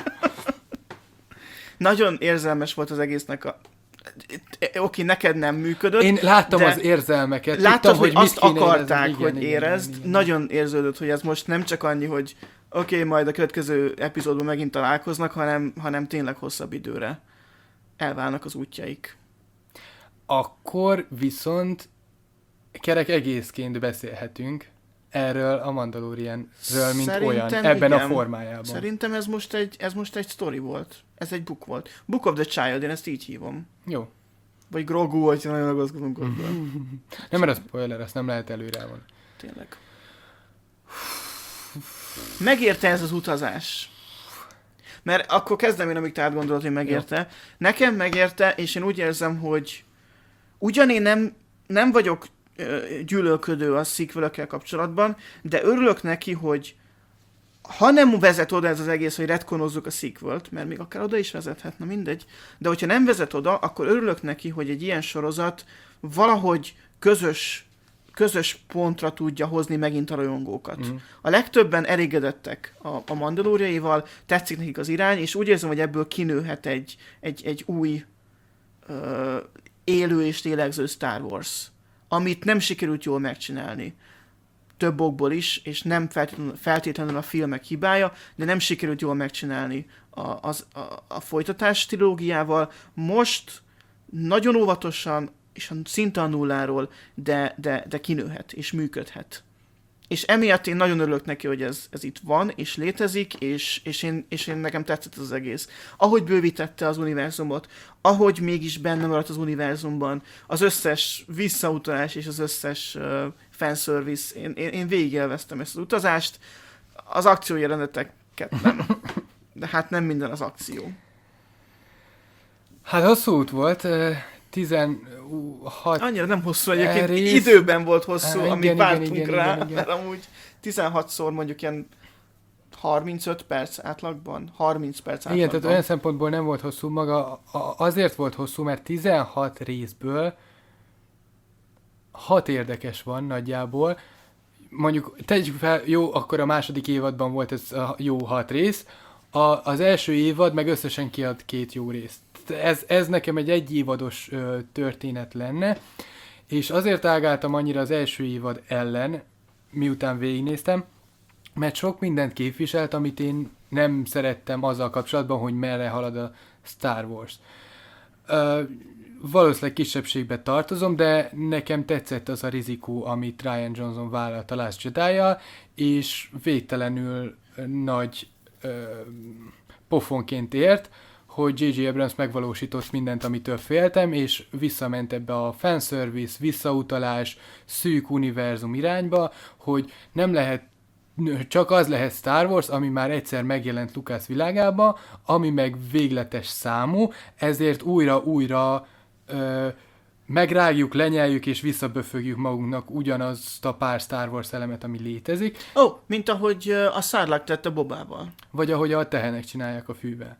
Nagyon érzelmes volt az egésznek a... Oké, neked nem működött. Én láttam az érzelmeket. Láttad, tudtam, hogy, hogy azt akarták, igen, hogy igen, érezd. igen, igen. Nagyon érződött, hogy ez most nem csak annyi, hogy oké, okay, majd a következő epizódban megint találkoznak, hanem, hanem tényleg hosszabb időre elválnak az útjaik. Akkor viszont kerek egészként beszélhetünk erről a Mandalorianről, mint Szerintem olyan, ebben igen. a formájában. Szerintem ez most, egy, ez most egy sztori volt. Ez egy book volt. Book of the Child, én ezt így hívom. Jó. Vagy Grogu, hogyha nagyon ragaszkodunk hozzá. Nem, mert a spoiler, azt nem lehet előre van. Tényleg. Megérte ez az utazás? Mert akkor kezdem én, amíg te átgondolod, hogy megérte. Jó. Nekem megérte, és én úgy érzem, hogy ugyan én nem, nem vagyok gyűlölködő a sequel-ökkel kapcsolatban, de örülök neki, hogy ha nem vezet oda ez az egész, hogy retkonozzuk a sequelt, mert még akár oda is vezethetne, mindegy, de hogyha nem vezet oda, akkor örülök neki, hogy egy ilyen sorozat valahogy közös, közös pontra tudja hozni megint a rajongókat. Mm. A legtöbben elégedettek a, a Mandaloriaival, tetszik nekik az irány, és úgy érzem, hogy ebből kinőhet egy, egy, egy új ö, élő és lélegző Star Wars, amit nem sikerült jól megcsinálni. Több okból is, és nem feltétlenül, feltétlenül a filmek hibája, de nem sikerült jól megcsinálni a, az, a, a folytatás trilógiával. Most nagyon óvatosan, és szinte a nulláról, de, de, de kinőhet, és működhet. És emiatt én nagyon örülök neki, hogy ez, ez itt van, és létezik, és, és, én, és én nekem tetszett az egész. Ahogy bővítette az univerzumot, ahogy mégis benne maradt az univerzumban, az összes visszautalás és az összes uh, fanservice, én, én, én végig élveztem ezt az utazást, az akciójeleneteket nem. De hát nem minden az akció. Hát hosszú út volt, tizenhat Annyira nem hosszú egyébként, rész. Időben volt hosszú, igen, amíg igen, vártunk igen, rá, igen, igen. mert amúgy tizenhatszor mondjuk ilyen harmincöt perc átlagban, harminc perc átlagban. Igen, tehát olyan szempontból nem volt hosszú maga, azért volt hosszú, mert tizenhat részből hat érdekes van nagyjából. Mondjuk tegyük fel, jó, akkor a második évadban volt ez a jó hat rész, a, az első évad meg összesen kiad két jó részt. Ez, ez nekem egy egyévados ö, történet lenne, és azért ágáltam annyira az első évad ellen, miután végignéztem, mert sok mindent képviselt, amit én nem szerettem azzal kapcsolatban, hogy merre halad a Star Wars. Ö, valószínűleg kisebbségbe tartozom, de nekem tetszett az a rizikó, amit Rian Johnson vállalt a Last Jedi-jal, és végtelenül nagy ö, pofonként ért, hogy jé jé Abrams megvalósított mindent, amitől féltem, és visszament ebbe a fanservice, visszautalás, szűk univerzum irányba, hogy nem lehet, csak az lehet Star Wars, ami már egyszer megjelent Lucas világába, ami meg végletes számú, ezért újra-újra ö, megrágjuk, lenyeljük és visszaböfögjük magunknak ugyanazt a pár Star Wars elemet, ami létezik. Ó, oh, mint ahogy a Sarlacc tette Bobával. Vagy ahogy a tehenek csinálják a fűvel.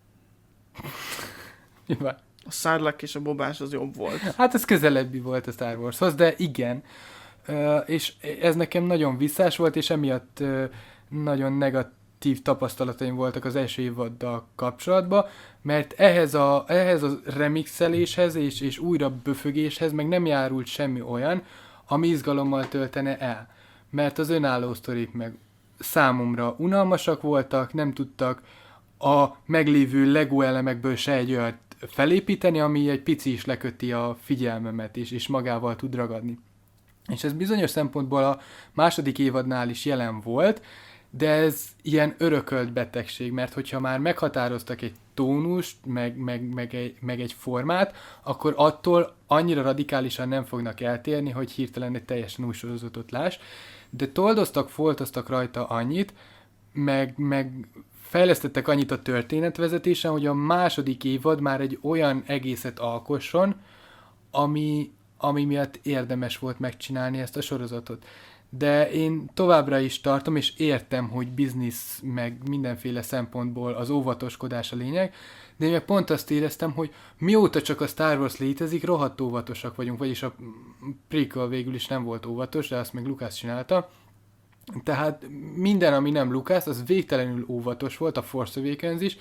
A Sarlacc és a Bobás az jobb volt. Hát ez közelebbi volt a Star Warshoz, de igen. Uh, és ez nekem nagyon visszás volt, és emiatt uh, nagyon negatív tapasztalataim voltak az első évaddal kapcsolatban, mert ehhez a, ehhez a remixeléshez és, és újra böfögéshez meg nem járult semmi olyan, ami izgalommal töltene el. Mert az önálló sztorik meg számomra unalmasak voltak, nem tudtak a meglévő Lego elemekből se egy olyat felépíteni, ami egy pici is leköti a figyelmemet, és, és magával tud ragadni. És ez bizonyos szempontból a második évadnál is jelen volt, de ez ilyen örökölt betegség, mert hogyha már meghatároztak egy tónust, meg, meg, meg, egy, meg egy formát, akkor attól annyira radikálisan nem fognak eltérni, hogy hirtelen egy teljesen új sorozatot láss, de toldoztak, foltoztak rajta annyit, meg, meg fejlesztettek annyit a történetvezetésen, hogy a második évad már egy olyan egészet alkosson, ami, ami miatt érdemes volt megcsinálni ezt a sorozatot. De én továbbra is tartom, és értem, hogy biznisz, meg mindenféle szempontból az óvatoskodás a lényeg, de én meg pont azt éreztem, hogy mióta csak a Star Wars létezik, rohadt óvatosak vagyunk, vagyis a prequel végül is nem volt óvatos, de azt meg Lucas csinálta. Tehát minden, ami nem Lucas, az végtelenül óvatos volt, a Force Awakens is,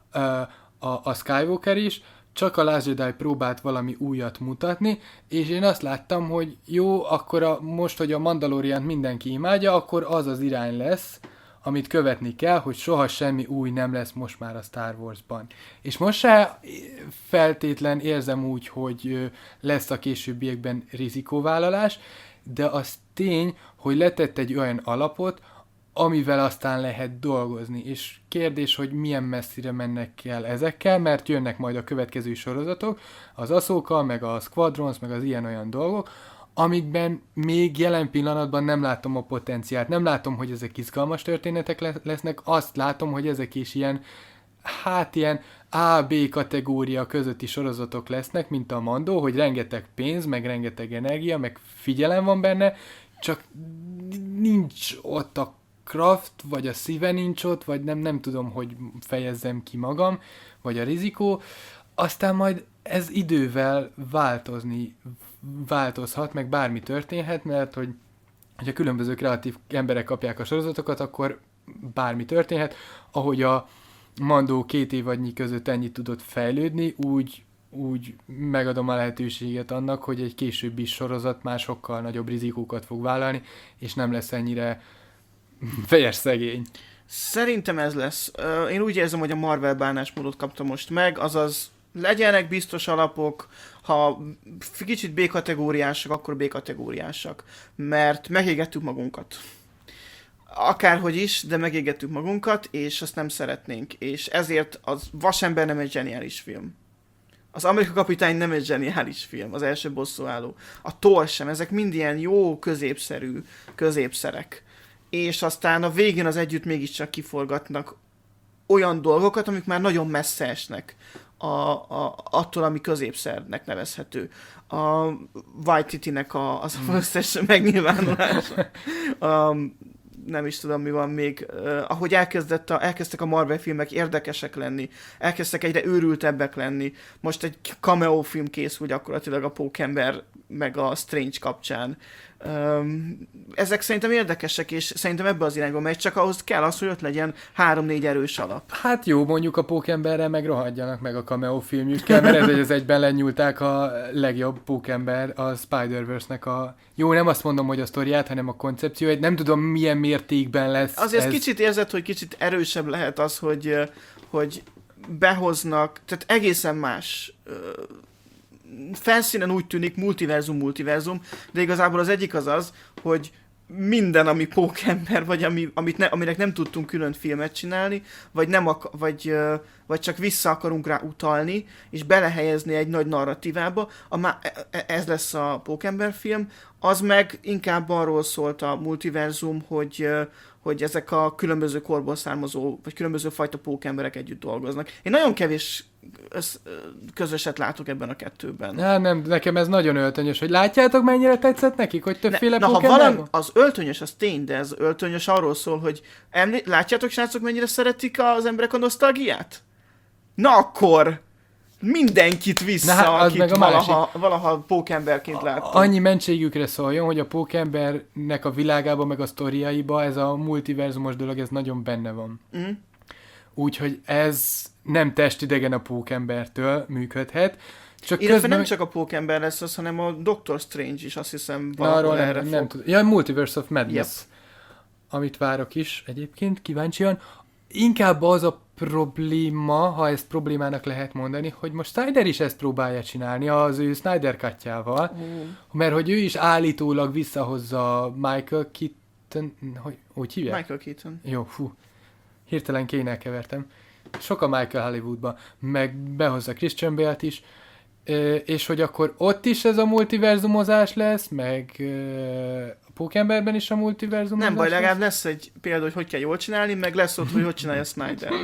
a, a Skywalker is, csak a Last Jedi próbált valami újat mutatni, és én azt láttam, hogy jó, akkor a, most, hogy a Mandaloriant mindenki imádja, akkor az az irány lesz, amit követni kell, hogy soha semmi új nem lesz most már a Star Warsban. És most se feltétlen érzem úgy, hogy lesz a későbbiekben rizikóvállalás, de az tény, hogy letett egy olyan alapot, amivel aztán lehet dolgozni. És kérdés, hogy milyen messzire mennek el ezekkel, mert jönnek majd a következő sorozatok, az Ahsoka, meg a Squadrons, meg az ilyen-olyan dolgok, amikben még jelen pillanatban nem látom a potenciált. Nem látom, hogy ezek izgalmas történetek lesznek, azt látom, hogy ezek is ilyen, hát ilyen A-B kategória közötti sorozatok lesznek, mint a Mando, hogy rengeteg pénz, meg rengeteg energia, meg figyelem van benne, csak nincs ott a craft, vagy a szíve nincs ott, vagy nem, nem tudom, hogy fejezzem ki magam, vagy a rizikó, aztán majd ez idővel változni változhat, meg bármi történhet, mert hogy hogyha különböző kreatív emberek kapják a sorozatokat, akkor bármi történhet. Ahogy a Mando két évadnyi között ennyit tudott fejlődni, úgy, úgy megadom a lehetőséget annak, hogy egy későbbi sorozat már sokkal nagyobb rizikókat fog vállalni, és nem lesz ennyire fejes szegény. Szerintem ez lesz. Én úgy érzem, hogy a Marvel bánásmódot kapta most meg, azaz legyenek biztos alapok, ha kicsit B-kategóriásak, akkor B-kategóriásak. Mert megégettük magunkat. Akárhogy is, de megégettük magunkat, és azt nem szeretnénk. És ezért az Vasember nem egy zseniális film. Az Amerika Kapitány nem egy zseniális film, az első bosszúálló. A Thor sem, ezek mind ilyen jó, középszerű középszerek. És aztán a végén az együtt mégiscsak kiforgatnak olyan dolgokat, amik már nagyon messze esnek a, a, attól, ami középszernek nevezhető. A Waititi-nek a, az összes megnyilvánulása. A, nem is tudom, mi van még. Uh, ahogy elkezdett a, elkezdtek a Marvel filmek érdekesek lenni, elkezdtek egyre őrültebbek lenni. Most egy cameo film készül gyakorlatilag a Pókember meg a Strange kapcsán. Um, ezek szerintem érdekesek, és szerintem ebbe az irányba megy, csak ahhoz kell az, hogy ott legyen három-négy erős alap. Hát jó, mondjuk a Pókemberrel meg rohadjanak meg a cameo filmjükkel, mert ez, hogy az egyben lenyúlták a legjobb Pókember, a Spider-Verse-nek a... Jó, nem azt mondom, hogy a sztoriát, hanem a koncepcióját. Nem tudom, milyen mértékben lesz Azért ez. Kicsit érzed, hogy kicsit erősebb lehet az, hogy, hogy behoznak, tehát egészen más... felszínen úgy tűnik multiverzum, multiverzum, de igazából az egyik az az, hogy minden, ami pókember, vagy ami, amit ne, aminek nem tudtunk külön filmet csinálni, vagy, nem ak- vagy, ö, vagy csak vissza akarunk rá utalni, és belehelyezni egy nagy narratívába, a má- ez lesz a pókember film, az meg inkább arról szólt a multiverzum, hogy, ö, hogy ezek a különböző korból származó, vagy különböző fajta pókemberek együtt dolgoznak. Én nagyon kevés össz, közöset látok ebben a kettőben. Hát nem, nekem ez nagyon öltönyös, hogy látjátok mennyire tetszett nekik, hogy többféle ne, na, ha pókember valami, van? az öltönyös, az tény, de az öltönyös arról szól, hogy emlé- látjátok, srácok, mennyire szeretik az emberek a nosztalgiát? Na akkor mindenkit vissza, Na, hát, az akit meg a valaha, valaha pókemberként láttam. Annyi mentségükre szóljon, hogy a pókembernek a világába, meg a sztoriaiba ez a multiverzumos dolog, ez nagyon benne van. Mm. Úgyhogy ez nem testidegen a pókembertől működhet. Csak Illetve közben... nem csak a pókember lesz az, hanem a Doctor Strange is, azt hiszem, Na, valahol arról erre nem, fog. nem tudom. Ja, Multiverse of Madness. Yep. Amit várok is egyébként, kíváncsian. Inkább az a probléma, ha ezt problémának lehet mondani, hogy most Snyder is ezt próbálja csinálni az ő Snyder Cut-jával, Uh. mert hogy ő is állítólag visszahozza Michael Keaton, hogy úgy hívják? Michael Keaton. Jó, fú, hirtelen kéne kevertem. Sok a Michael Hollywoodba, meg behozza Christian Bale-t is, Ö, és hogy akkor ott is ez a multiverzumozás lesz, meg ö, a Pókemberben is a multiverzumozás Nem baj, lesz. legalább lesz egy példa, hogy hogy kell jól csinálni, meg lesz ott, hogy hogy csinálja Snyder.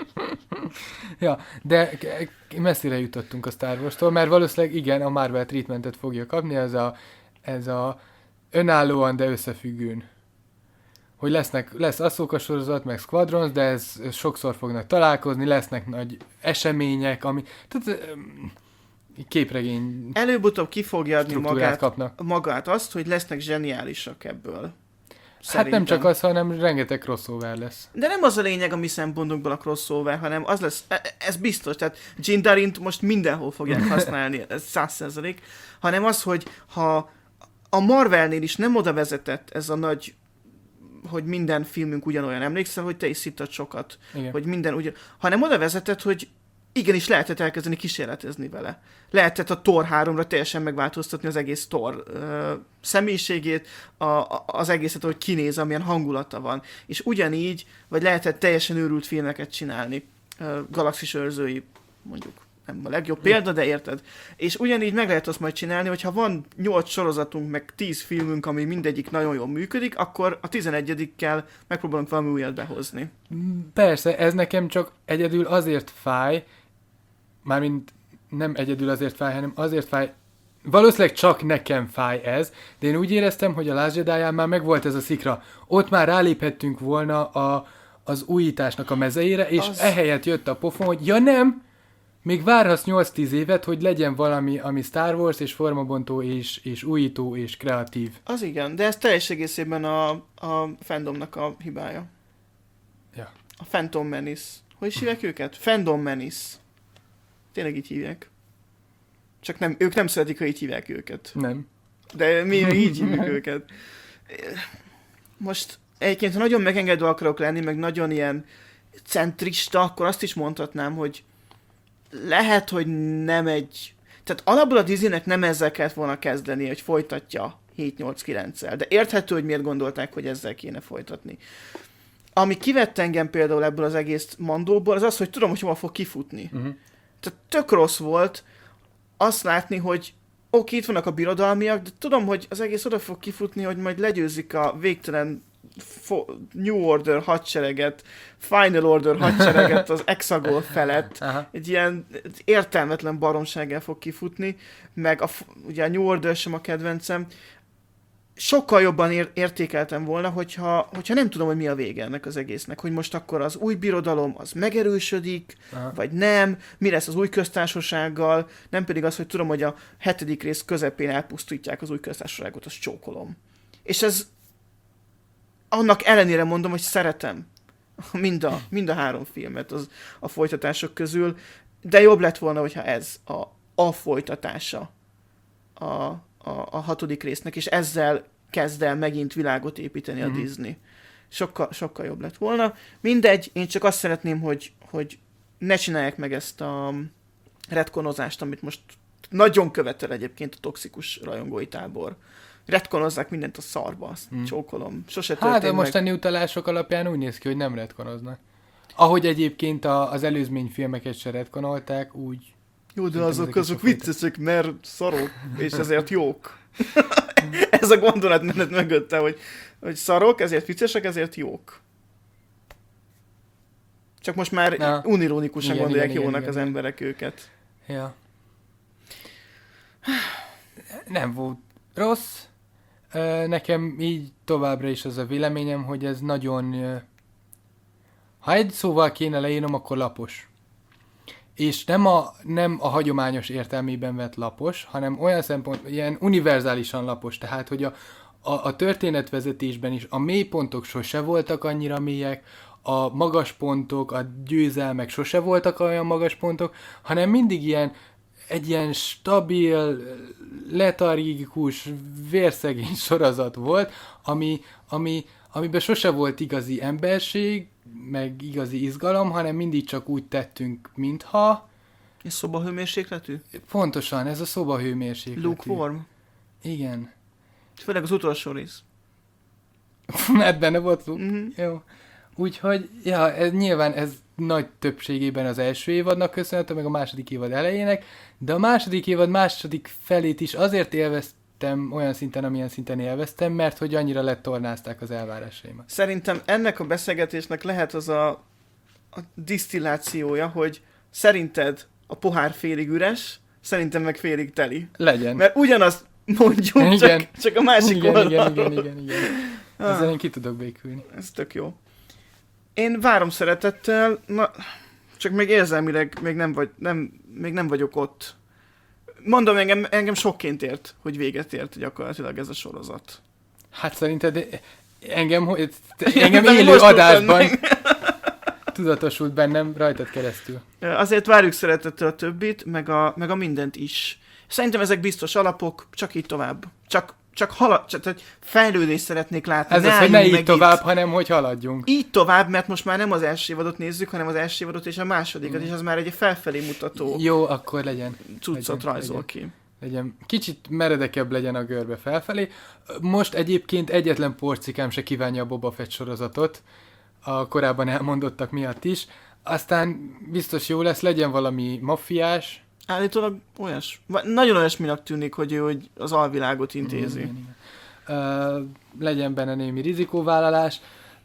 Ja, de k- k- messzire jutottunk a Star Wars-tól, mert valószínűleg igen, a Marvel treatmentet fogja kapni, ez a, ez a önállóan, de összefüggőn. Hogy lesznek, lesz Ahsoka sorozat, meg Squadrons, de ez, ez sokszor fognak találkozni, lesznek nagy események, ami... Tehát, öm, képregény Előbb-utóbb ki fogja adni struktúrát magát, kapnak. magát azt, hogy lesznek zseniálisak ebből. Hát Szerintem. nem csak az, hanem rengeteg crossover lesz. De nem az a lényeg a mi szempontunkból a crossover, hanem az lesz, e- ez biztos, tehát Jyn Darint most mindenhol fogják használni, ez száz százalék, hanem az, hogy ha a Marvelnél is nem oda vezetett ez a nagy, hogy minden filmünk ugyanolyan, emlékszel, hogy te is szittad sokat, Igen. hogy minden ugyan, hanem oda vezetett, hogy igenis lehetett elkezdeni kísérletezni vele. Lehetett a Thor háromra teljesen megváltoztatni az egész Thor ö, személyiségét, a, a, az egészet, hogy kinéz, amilyen hangulata van. És ugyanígy, vagy lehetett teljesen őrült filmeket csinálni. Ö, Galaxis őrzői, mondjuk nem a legjobb példa, de érted. És ugyanígy meg lehet azt majd csinálni, hogyha van nyolc sorozatunk, meg tíz filmünk, ami mindegyik nagyon jól működik, akkor a tizenegyedikkel megpróbálunk valami újat behozni. Persze, ez nekem csak egyedül azért fáj, mármint nem egyedül azért fáj, hanem azért fáj, valószínűleg csak nekem fáj ez, de én úgy éreztem, hogy a Last Jedi-ján már megvolt ez a szikra. Ott már ráléphettünk volna a, az újításnak a mezeire, és Az- ehelyett jött a pofon, hogy ja nem, még várhatsz nyolc-tíz évet, hogy legyen valami, ami Star Wars, és formabontó, és, és újító, és kreatív. Az igen, de ez teljes egészében a, a fandomnak a hibája. Ja. A Phantom Menace. Hogy is hívják őket? Phantom Menace. Tényleg így hívják. Csak nem, ők nem szeretik, ha így hívják őket. Nem. De mi így hívjuk őket. Most egyébként, ha nagyon megengedő akarok lenni, meg nagyon ilyen centrista, akkor azt is mondhatnám, hogy lehet, hogy nem egy... Tehát alapból a Disneynek nem ezzel kellett volna kezdeni, hogy folytatja hét nyolc kilenccel. De érthető, hogy miért gondolták, hogy ezzel kéne folytatni. Ami kivett engem például ebből az egész mandóból, az az, hogy tudom, hogy hova fog kifutni. Uh-huh. Tehát tök rossz volt azt látni, hogy oké, itt vannak a birodalmiak, de tudom, hogy az egész oda fog kifutni, hogy majd legyőzik a végtelen fo- New Order hadsereget, Final Order hadsereget az Exagol felett. Aha. Egy ilyen értelmetlen baromsággel fog kifutni, meg a, f- ugye a New Order sem a kedvencem. Sokkal jobban ér- értékeltem volna, hogyha, hogyha nem tudom, hogy mi a vége ennek az egésznek, hogy most akkor az új birodalom az megerősödik, Aha. vagy nem, mi lesz az új köztársasággal, nem pedig az, hogy tudom, hogy a hetedik rész közepén elpusztítják az új köztársaságot, azt csókolom. És ez annak ellenére mondom, hogy szeretem mind a, mind a három filmet az, a folytatások közül, de jobb lett volna, hogyha ez a, a folytatása a, a, a hatodik résznek, és ezzel kezd el megint világot építeni a Mhm. Disney. Sokkal, sokkal jobb lett volna. Mindegy, én csak azt szeretném, hogy, hogy ne csinálják meg ezt a retkonozást, amit most nagyon követel egyébként a toxikus rajongói tábor. Retkonozzák mindent a szarba, azt hmm. csókolom. Sose történt Hát a meg. mostani utalások alapján úgy néz ki, hogy nem retkonoznak. Ahogy egyébként a, az előzmény filmeket se retkonolták, úgy... Jó, de azok, azok viccesek, mert szarok, és ezért jók. Ez a gondolatmenet mögötte, hogy, hogy szarok, ezért viccesek, ezért jók. Csak most már Na. unirónikusan igen, gondolják igen, jónak igen, az igen. emberek őket. Ja. Nem volt rossz. Nekem így továbbra is az a véleményem, hogy ez nagyon... Ha egy szóval kéne leírnom, akkor lapos. És nem a, nem a hagyományos értelmében vett lapos, hanem olyan szempont, ilyen univerzálisan lapos. Tehát, hogy a, a, a történetvezetésben is a mélypontok sose voltak annyira mélyek, a magas pontok, a győzelmek sose voltak olyan magas pontok, hanem mindig ilyen egy ilyen stabil, letargikus, vérszegény sorozat volt, ami, ami, amiben sose volt igazi emberség, meg igazi izgalom, hanem mindig csak úgy tettünk, mintha... És szobahőmérsékletű? Pontosan, ez a szobahőmérsékletű. Lukewarm? Igen. Főleg az utolsó rész. Mert benne volt Luke. Mm-hmm. Jó. Úgyhogy, ja, ez, nyilván ez nagy többségében az első évadnak köszönhető, meg a második évad elejének, de a második évad második felét is azért élveztem olyan szinten, amilyen szinten élveztem, mert hogy annyira letornázták az elvárásaimat. Szerintem ennek a beszélgetésnek lehet az a, a disztillációja, hogy szerinted a pohár félig üres, szerintem meg félig teli. Legyen. Mert ugyanazt mondjuk, igen. Csak, csak a másik igen, oldalról. Igen, igen, igen, igen. Ezzel én ki tudok békülni. Ez tök jó. Én várom szeretettel, na, csak még érzelmileg még nem, vagy, nem, még nem vagyok ott. Mondom, engem, engem sokként ért, hogy véget ért gyakorlatilag ez a sorozat. Hát szerinted engem, engem élő adásban tudatosult bennem rajtad keresztül. Azért várjuk szeretettel a többit, meg a, meg a mindent is. Szerintem ezek biztos alapok, csak így tovább. Csak Csak, halad, csak fejlődést szeretnék látni. Ez az, hogy ne így tovább, itt. hanem hogy haladjunk. Így tovább, mert most már nem az első évadot nézzük, hanem az első évadot és a másodikat, mm. és az már egy felfelé mutató jó, akkor legyen. Cuccot legyen, rajzol legyen. ki. Legyen. Kicsit meredekebb legyen a görbe felfelé. Most egyébként egyetlen porcikám se kívánja a Boba Fett sorozatot, a korábban elmondottak miatt is. Aztán biztos jó lesz, legyen valami maffiás. Állítólag olyas, nagyon olyasminak tűnik, hogy ő hogy az alvilágot intézi. Igen, igen, igen. Uh, legyen benne némi rizikóvállalás.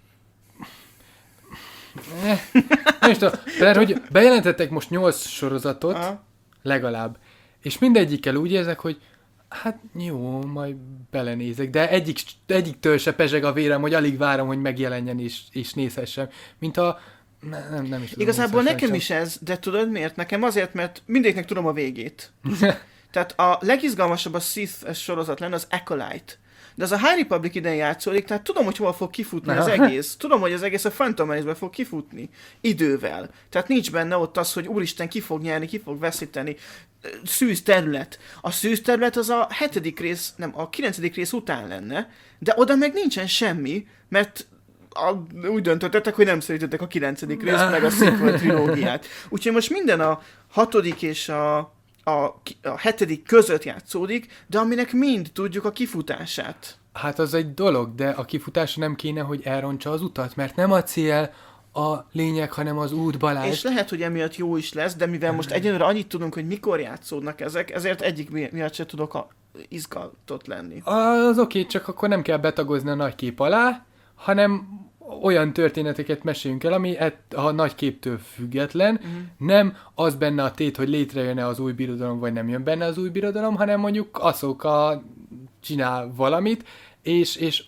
Eh, nem is tudom, mert hogy bejelentettek most nyolc sorozatot, aha. legalább, és mindegyikkel úgy érzek, hogy hát jó, majd belenézek, de egyik, egyiktől se pezseg a vérem, hogy alig várom, hogy megjelenjen és, és nézhessem, mint a Nem, nem is tudom, igazából nekem is ez, de tudod miért? Nekem azért, mert mindegyiknek tudom a végét. Tehát a legizgalmasabb a Sith sorozat lenne az Acolyte. De az a High Republic idején játszódik, tehát tudom, hogy hol fog kifutni az egész. Tudom, hogy az egész a Phantom Menace-ben fog kifutni. Idővel. Tehát nincs benne ott az, hogy úristen ki fog nyerni, ki fog veszíteni. Szűz terület. A szűz terület az a hetedik rész, nem, a kilencedik rész után lenne, de oda meg nincsen semmi, mert A, úgy döntöttetek, hogy nem szeretettek a kilencedik részt, meg a sequel trilógiát. Úgyhogy most minden a hatodik és a, a, a hetedik között játszódik, de aminek mind tudjuk a kifutását. Hát az egy dolog, de a kifutása nem kéne, hogy elrontsa az utat, mert nem a cél a lényeg, hanem az út, Balázs. És lehet, hogy emiatt jó is lesz, de mivel most egyenlőre annyit tudunk, hogy mikor játszódnak ezek, ezért egyik miatt sem tudok a izgatott lenni. Az oké, csak akkor nem kell betagozni a nagy kép alá, hanem olyan történeteket meséljünk el, ami a nagy képtől független, uh-huh. nem az benne a tét, hogy létrejön-e az új birodalom, vagy nem jön benne az új birodalom, hanem mondjuk Ahsoka csinál valamit, és, és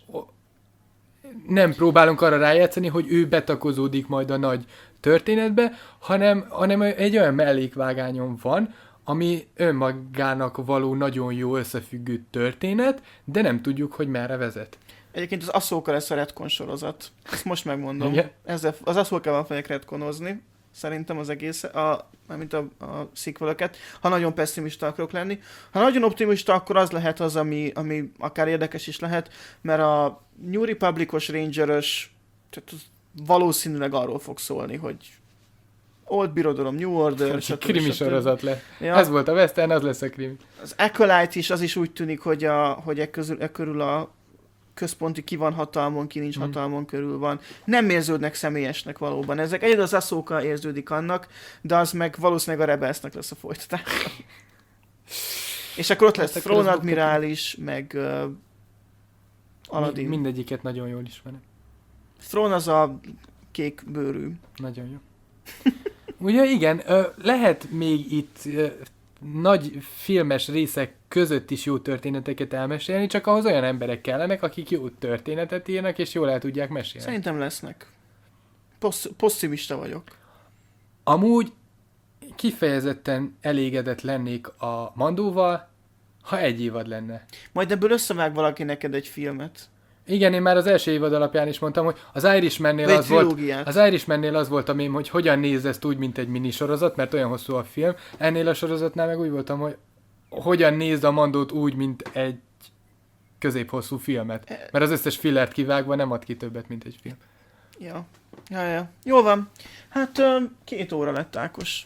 nem próbálunk arra rájátszani, hogy ő betakozódik majd a nagy történetbe, hanem, hanem egy olyan mellékvágányon van, ami önmagának való nagyon jó összefüggő történet, de nem tudjuk, hogy merre vezet. Egyébként az Ahsoka lesz a retcon sorozat. Ezt most megmondom. Igen. Ezzel, az Ahsokával fogják retconozni. Szerintem az egész, a, mint a, a sequelöket, ha nagyon pessimista akarok lenni. Ha nagyon optimista, akkor az lehet az, ami, ami akár érdekes is lehet, mert a New Republic-os Ranger-ös, tehát valószínűleg arról fog szólni, hogy Old Birodalom, New Order, Ez egy stb. krimi stb. sorozat le. Ja. Ez volt a western, az lesz a krimi. Az Acolyte is, az is úgy tűnik, hogy, a, hogy e, közül, e körül a központi ki van hatalmon, ki nincs Mm. hatalmon körül van. Nem érződnek személyesnek valóban. Ezek egyedül az Ahsoka érződik annak, de az meg valószínűleg a Rebelsnek lesz a folytatása. És akkor ott lesz Hát akkor Throne az Admirális, meg uh, Aladdin. Mi, mindegyiket nagyon jól ismerem. Throne az a kék bőrű. Nagyon jó. Ugye igen, ö, lehet még itt ö, nagy filmes részek között is jó történeteket elmesélni, csak ahhoz olyan emberek kellenek, akik jó történetet írnak, és jól el tudják mesélni. Szerintem lesznek. Possz- Posszimista vagyok. Amúgy kifejezetten elégedett lennék a Mandóval, ha egy évad lenne. Majd ebből összevág valaki neked egy filmet. Igen, én már az első évad alapján is mondtam, hogy az Irishmannél Vagy az volt, trilógiát. az Irishmannél az volt a mém, hogy hogyan néz ezt úgy, mint egy minisorozat, mert olyan hosszú a film. Ennél a sorozatnál meg úgy voltam, hogy hogyan nézd a Mandót úgy, mint egy középhosszú filmet. Mert az összes fillert kivágva nem ad ki többet, mint egy film. Ja. Ja, ja. Jó van. Hát ö, két óra lett, Ákos.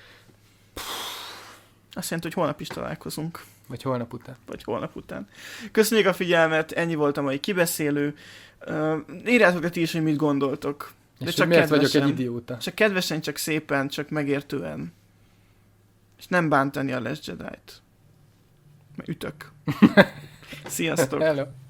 Azt jelenti, hogy holnap is találkozunk. Vagy holnap után. Vagy holnap után. Köszönjük a figyelmet, ennyi volt a mai kibeszélő. Uh, írjátok le ti is, hogy mit gondoltok. De És csak miért vagyok kedvesen. egy idióta? Csak kedvesen, csak szépen, csak megértően. És nem bántani a Last Jedi-t. Mert ütök. Sziasztok! Hello.